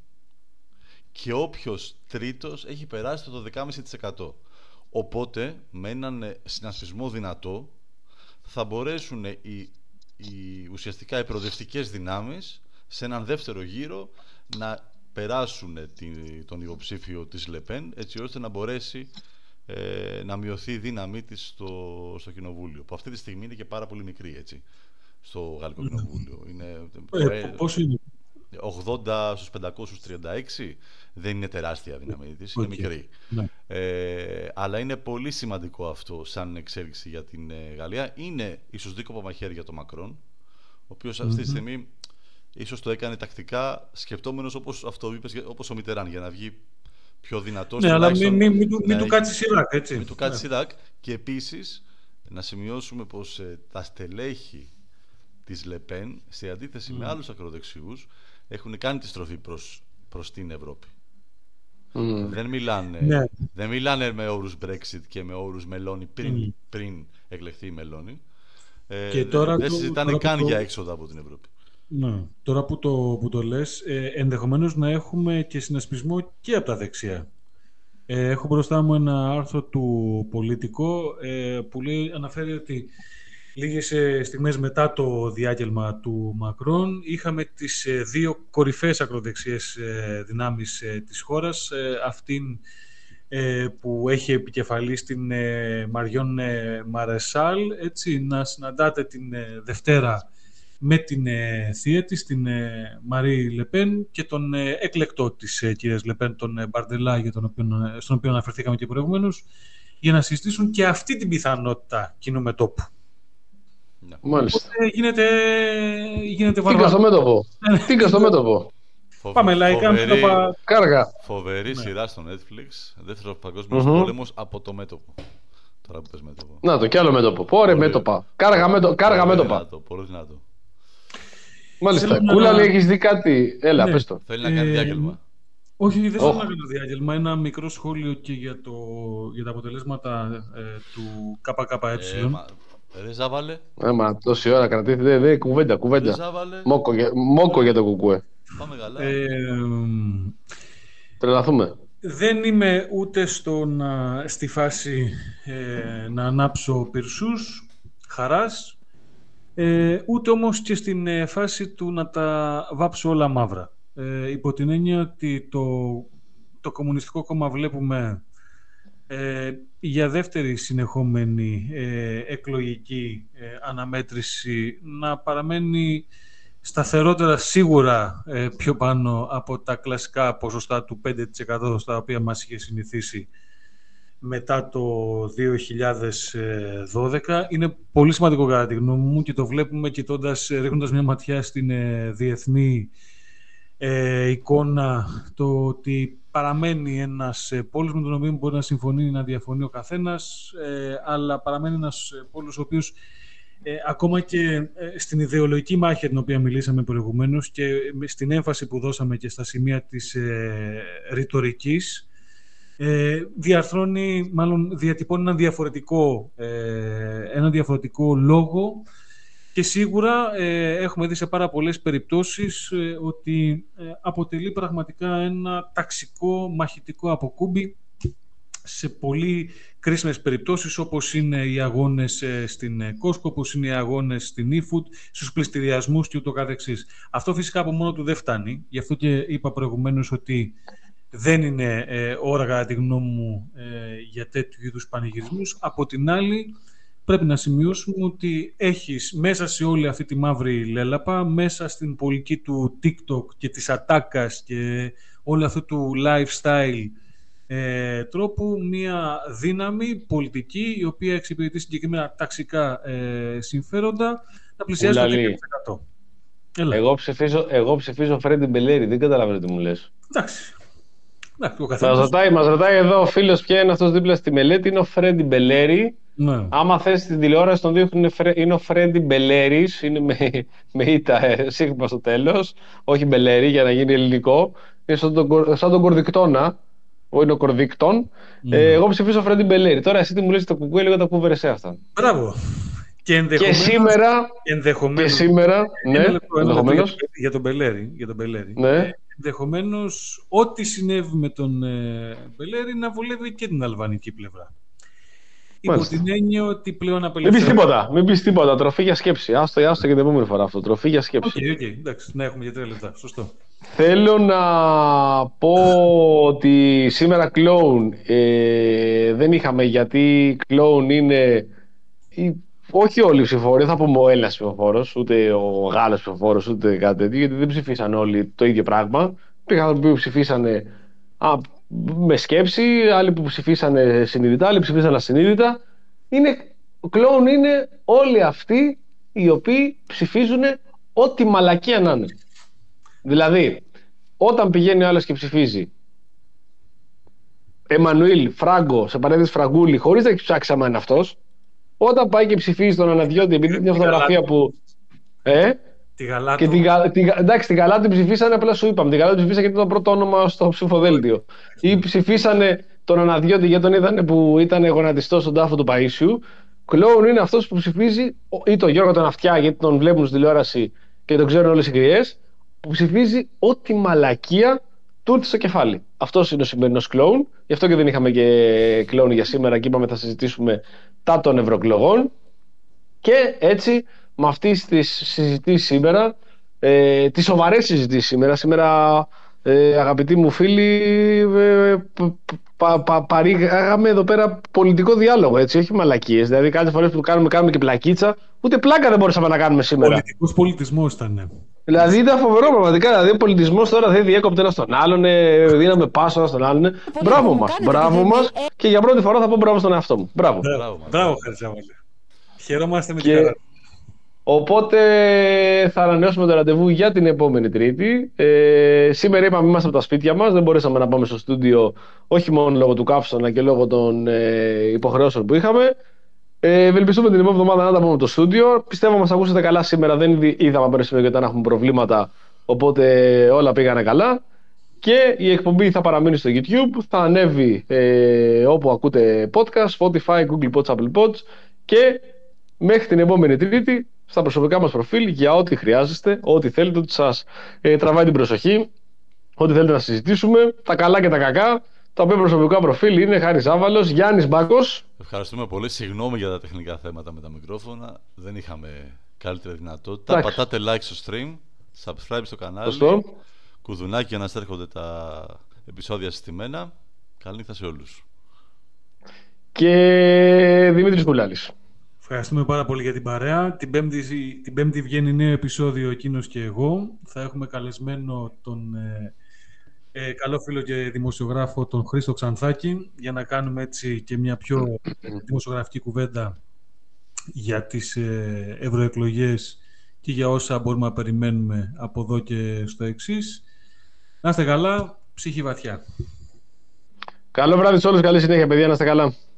C: και όποιος τρίτος έχει περάσει το δώδεκα κόμμα πέντε τοις εκατό. Οπότε με έναν συνασπισμό δυνατό θα μπορέσουν οι, οι, ουσιαστικά οι προοδευτικές δυνάμεις σε έναν δεύτερο γύρο να περάσουν την, τον υποψήφιο της Λεπέν, έτσι ώστε να μπορέσει Ε, να μειωθεί η δύναμή της στο, στο κοινοβούλιο, που αυτή τη στιγμή είναι και πάρα πολύ μικρή, έτσι, στο γαλλικό κοινοβούλιο. Είναι,
D: ε, ε, πώς είναι?
C: ογδόντα στους πεντακόσιους τριάντα έξι, δεν είναι τεράστια δύναμη της, είναι okay. μικρή. Ναι. Ε, αλλά είναι πολύ σημαντικό αυτό σαν εξέλιξη για την ε, Γαλλία. Είναι ίσως δίκοπο μαχαίρι για τον Μακρόν, ο οποίος αυτή mm-hmm. τη στιγμή ίσως το έκανε τακτικά, σκεπτόμενος όπως αυτό είπες, όπως ο Μιτεράν, για να βγει πιο δυνατός.
D: Ναι, αλλά μην, μην, μην, μην του κάτσει Σιράκ, έτσι.
C: Μην του κάτσει Σιράκ. Και επίσης να σημειώσουμε πως ε, τα στελέχη της Λεπέν, σε αντίθεση mm. με άλλους ακροδεξιούς, έχουν κάνει τη στροφή προς, προς την Ευρώπη. Mm. Δεν, μιλάνε, ναι. δεν μιλάνε με όρους Brexit και με όρους Μελώνη πριν, mm. πριν εκλεχθεί η Μελώνη. Ε, και τώρα δεν συζητάνε καν το... για έξοδα από την Ευρώπη.
D: Ναι. Τώρα που το, που το λες, ε, ενδεχομένως να έχουμε και συνασπισμό και από τα δεξιά. Ε, έχω μπροστά μου ένα άρθρο του Πολιτικό ε, που λέει, αναφέρει ότι λίγες ε, στιγμές μετά το διάγγελμα του Μακρόν είχαμε τις ε, δύο κορυφαίες ακροδεξιές ε, δυνάμεις ε, της χώρας, ε, αυτήν ε, που έχει επικεφαλής την ε, Μαριόν ε, Μαρεσάλ, έτσι, να συναντάτε την ε, Δευτέρα με την ε, θεία της, την ε, Μαρή Λεπέν, και τον ε, εκλεκτό της ε, κυρίας Λεπέν, τον ε, Μπαρντελά, για τον οποίο, στον οποίο αναφερθήκαμε και προηγουμένως, για να συζητήσουν και αυτή την πιθανότητα κοινού μετώπου.
C: Ναι.
B: Μάλιστα.
D: Οπότε γίνεται, γίνεται
B: Τίκα
D: βαρβάρο.
B: στο μέτωπο. Τίκα στο μέτωπο.
C: Φοβε-
D: Πάμε λαϊκά,
C: φοβερή,
D: μέτωπα.
B: Κάργα.
C: φοβερή σειρά στο Netflix. Δεύτερος παγκόσμιος
B: Μμμ.
C: πόλεμος από το μέτωπο. Τώρα που πες μέτωπο.
B: Να το, κι άλλο μέτωπο. Πόρε
C: Πολύ-
B: μέτωπα. Κάργα, μέτω, κάργα
C: Πολύ
B: μέτωπα.
C: δυνατό, πολύ δυνατό.
B: Μάλιστα.
D: Θέλω να-
B: Κούλα, λέει, έχεις δει κάτι. Έλα,
D: Ναι.
B: πες το.
C: Θέλει να κάνει
D: Ε,
C: διάγγελμα.
D: Όχι, δεν θέλω
B: Οχ.
D: να κάνω διάγγελμα. Ένα μικρό σχόλιο και για, το, για τα αποτελέσματα ε, του ΚΚΕ.
C: Ε, μα- Ρε Ζάβαλε,
B: Ε, μα τόση ώρα κρατήθηκε. Δε, δε, κουβέντα,
C: ρε
B: κουβέντα.
C: Ζάβαλε.
B: Μόκο, για- μόκο για το κουκουέ.
C: Πάμε καλά.
D: Ε,
B: Τρελαθούμε.
D: δεν είμαι ούτε στο να, στη φάση ε, να ανάψω πυρσούς χαράς, ε, ούτε όμως και στην ε, φάση του να τα βάψω όλα μαύρα. Ε, υπό την έννοια ότι το, το Κομμουνιστικό Κόμμα βλέπουμε ε, για δεύτερη συνεχόμενη ε, εκλογική ε, αναμέτρηση να παραμένει σταθερότερα σίγουρα ε, πιο πάνω από τα κλασικά ποσοστά του πέντε τοις εκατό στα οποία μας είχε συνηθίσει μετά το δύο χιλιάδες δώδεκα. Είναι πολύ σημαντικό κατά τη γνώμη μου και το βλέπουμε κοιτώντας, ρίχνοντας μια ματιά στην ε, διεθνή ε, εικόνα, το ότι παραμένει ένας ε, πόλος με τον οποίο μπορεί να συμφωνεί ή να διαφωνεί ο καθένας, ε, αλλά παραμένει ένας ε, πόλος ο οποίος ε, ακόμα και ε, στην ιδεολογική μάχη για την οποία μιλήσαμε προηγουμένως και ε, στην έμφαση που δώσαμε και στα σημεία της ε, ρητορικής, ε, διαρθρώνει, μάλλον διατυπώνει ένα διαφορετικό, ε, ένα διαφορετικό λόγο. Και σίγουρα ε, έχουμε δει σε πάρα πολλές περιπτώσεις ε, ότι ε, αποτελεί πραγματικά ένα ταξικό μαχητικό αποκούμπι σε πολύ κρίσιμες περιπτώσεις, όπως είναι οι αγώνες ε, στην ε, Costco, όπως είναι οι αγώνες στην eFood, στους πληστηριασμούς και ούτω καθεξής. Αυτό φυσικά από μόνο του δεν φτάνει. Γι' αυτό και είπα προηγουμένως ότι δεν είναι ε, ώρα, κατά τη γνώμη μου, ε, για τέτοιου είδους πανηγυρισμούς. Από την άλλη, πρέπει να σημειώσουμε ότι έχεις μέσα σε όλη αυτή τη μαύρη λέλαπα, μέσα στην πολιτική του TikTok και της ατάκας και όλο αυτό του lifestyle ε, τρόπου, μια δύναμη πολιτική η οποία εξυπηρετεί συγκεκριμένα ταξικά ε, συμφέροντα να πλησιάζει το
B: Ουλαλή.
D: δέκα τοις εκατό. Έλα.
B: Εγώ ψηφίζω, εγώ ψηφίζω Φρέντι Μπελέρη. Δεν καταλαβαίνω τι μου λες.
D: Εντάξει. Εντάξει, ο
B: Μας
D: καθένας...
B: ρωτάει, μας ρωτάει εδώ ο φίλος ποια είναι αυτός δίπλα στη μελέτη. Είναι ο Φρέντι Μπελέρη.
D: Ναι.
B: Άμα θες την τηλεόραση τον δείχνουν, είναι ο Φρέντι Μπελέρης. Είναι με, με ήττα, ε, σύγχρονα στο τέλος. Όχι Μπελέρη, για να γίνει ελληνικό. Είναι σαν τον, κορ- σαν τον Κορδικτόνα. Είναι ο Κορδικτόν.
D: Ναι.
B: Ε, εγώ ψηφίζω Φρέντι Μπελέρη. Τώρα εσύ τι μου λες το κουκουέ, λίγο τα κούβερε σε αυτά.
D: Μπράβο. Και
B: Και
D: ενδεχομένως...
B: σήμερα, και
D: ενδεχομένως,
B: σήμερα, ναι,
D: Ένα λεπτό, ένα λεπτό
B: ενδεχομένως.
D: για τον Μπελέρη. Για τον Μπελέρη.
B: Ναι.
D: Ε, ενδεχομένως, ό,τι συνέβη με τον ε, Μπελέρη να βολεύει και την αλβανική πλευρά. Υπό
B: Μάλιστα.
D: την έννοια ότι πλέον
B: Μην πεις
D: απελευθερώνει.
B: τίποτα, μην πεις τίποτα. Τροφή για σκέψη. Άστο, άστο και την επόμενη φορά αυτό. Τροφή για σκέψη.
D: Οκ, οκ, εντάξει, να έχουμε για τρία λεπτά. Σωστό.
B: Θέλω να πω ότι σήμερα κλόουν ε, δεν είχαμε, γιατί κλόουν είναι η, όχι όλοι οι ψηφοφόροι, θα πούμε ο Έλληνας ψηφοφόρος, ούτε ο Γάλλος ψηφοφόρος, ούτε κάτι τέτοιο, γιατί δεν ψηφίσαν όλοι το ίδιο πράγμα. Υπήρχαν άνθρωποι που ψηφίσανε α, με σκέψη, άλλοι που ψηφίσανε συνειδητά, άλλοι ψηφίσαν ασυνείδητα. Είναι, κλόουν είναι όλοι αυτοί οι οποίοι ψηφίζουν ό,τι μαλακία να είναι. Δηλαδή, όταν πηγαίνει ο άλλος και ψηφίζει Εμμανουήλ Φράγκο σε παρένθεση Φραγκούλη, χωρίς να έχει ψάξει άμα είναι αυτός, όταν πάει και ψηφίζει τον Αναδιώτη, επειδή είναι μια φωτογραφία που. Ε,
D: Τη Γαλάτο.
B: και την, Γα- τη, Γα- εντάξει, την Γαλάτη ψηφίσανε, απλά σου είπαμε. Την Γαλάτη ψηφίσανε γιατί ήταν το πρώτο όνομα στο ψηφοδέλτιο. Ή ψηφίσανε τον Αναδιώτη γιατί τον είδανε που ήταν γονατιστό στον τάφο του Παΐσιου. Κλόουν είναι αυτός που ψηφίζει, ή τον Γιώργο τον Αυτιά γιατί τον βλέπουν στην τηλεόραση και το ξέρουν όλες οι γριές, που ψηφίζει ό,τι μαλακία του έρθει στο κεφάλι. Αυτός είναι ο σημερινός κλόουν. Γι' αυτό και δεν είχαμε και κλόουν για σήμερα και είπαμε θα συζητήσουμε τα των ευρωεκλογών. Και έτσι, με αυτές τις συζητήσεις σήμερα, ε, τις σοβαρές συζητήσεις σήμερα, σήμερα ε, αγαπητοί μου φίλοι, ε, πα, πα, παρήγαμε εδώ πέρα πολιτικό διάλογο, έτσι, όχι μαλακίες. Δηλαδή, κάποιες φορές που κάνουμε, κάνουμε και πλακίτσα, ούτε πλάκα δεν μπορούσαμε να κάνουμε σήμερα.
D: Πολιτικός πολιτισμός ήταν.
B: Δηλαδή ήταν φοβερό πραγματικά. Δηλαδή ο πολιτισμός τώρα δεν διέκοπτε ένα στον άλλον, ε, δίναμε πάσο ένα στον άλλον. Μπράβο μας, μπράβο μας. Και για πρώτη φορά θα πω μπράβο στον εαυτό μου. Μπράβο.
D: Μπράβο, Χαριζάβαλε. Χαιρόμαστε με
B: Και...
D: την χαρά.
B: Οπότε θα ανανεώσουμε το ραντεβού για την επόμενη Τρίτη. Ε, σήμερα είπαμε είμαστε από τα σπίτια μας, δεν μπορέσαμε να πάμε στο στούντιο, όχι μόνο λόγω του καύσωνα και λόγω των ε, υποχρεώσεων που είχαμε. Ε, ευελπιστούμε την επόμενη εβδομάδα να τα πούμε το στούντιο. Πιστεύω μας ακούσατε καλά σήμερα. Δεν είδαμε από σήμερα γιατί να έχουμε προβλήματα. Οπότε όλα πήγανε καλά. Και η εκπομπή θα παραμείνει στο YouTube. Θα ανέβει ε, όπου ακούτε podcast, Spotify, Google Pods, Apple Pods. Και μέχρι την επόμενη Τρίτη στα προσωπικά μας προφίλ για ό,τι χρειάζεστε, ό,τι θέλετε, ό,τι σας ε, τραβάει την προσοχή, ό,τι θέλετε να συζητήσουμε, τα καλά και τα κακά. Τα οποία προσωπικά προφίλ είναι Χάρης Άβαλος, Γιάννης Μπάκος.
C: Ευχαριστούμε πολύ. Συγγνώμη για τα τεχνικά θέματα με τα μικρόφωνα. Δεν είχαμε καλύτερη δυνατότητα.
B: Εντάξει.
C: Πατάτε like στο stream, subscribe στο κανάλι,
B: Σωστό.
C: κουδουνάκι για να στέρχονται τα επεισόδια συστημένα. Καλή νύχτα σε όλους.
B: Και Δημήτρης Κουλάλης.
D: Ευχαριστούμε πάρα πολύ για την παρέα. Την Πέμπτη, την πέμπτη βγαίνει νέο επεισόδιο εκείνος και εγώ. Θα έχουμε καλεσμένο τον ε, ε, καλό φίλο και δημοσιογράφο τον Χρήστο Ξανθάκη για να κάνουμε έτσι και μια πιο δημοσιογραφική κουβέντα για τις ε, ευρωεκλογές και για όσα μπορούμε να περιμένουμε από εδώ και στο εξής. Να είστε καλά, ψυχή βαθιά.
B: Καλό βράδυ σε όλους, καλή συνέχεια παιδιά, να είστε καλά.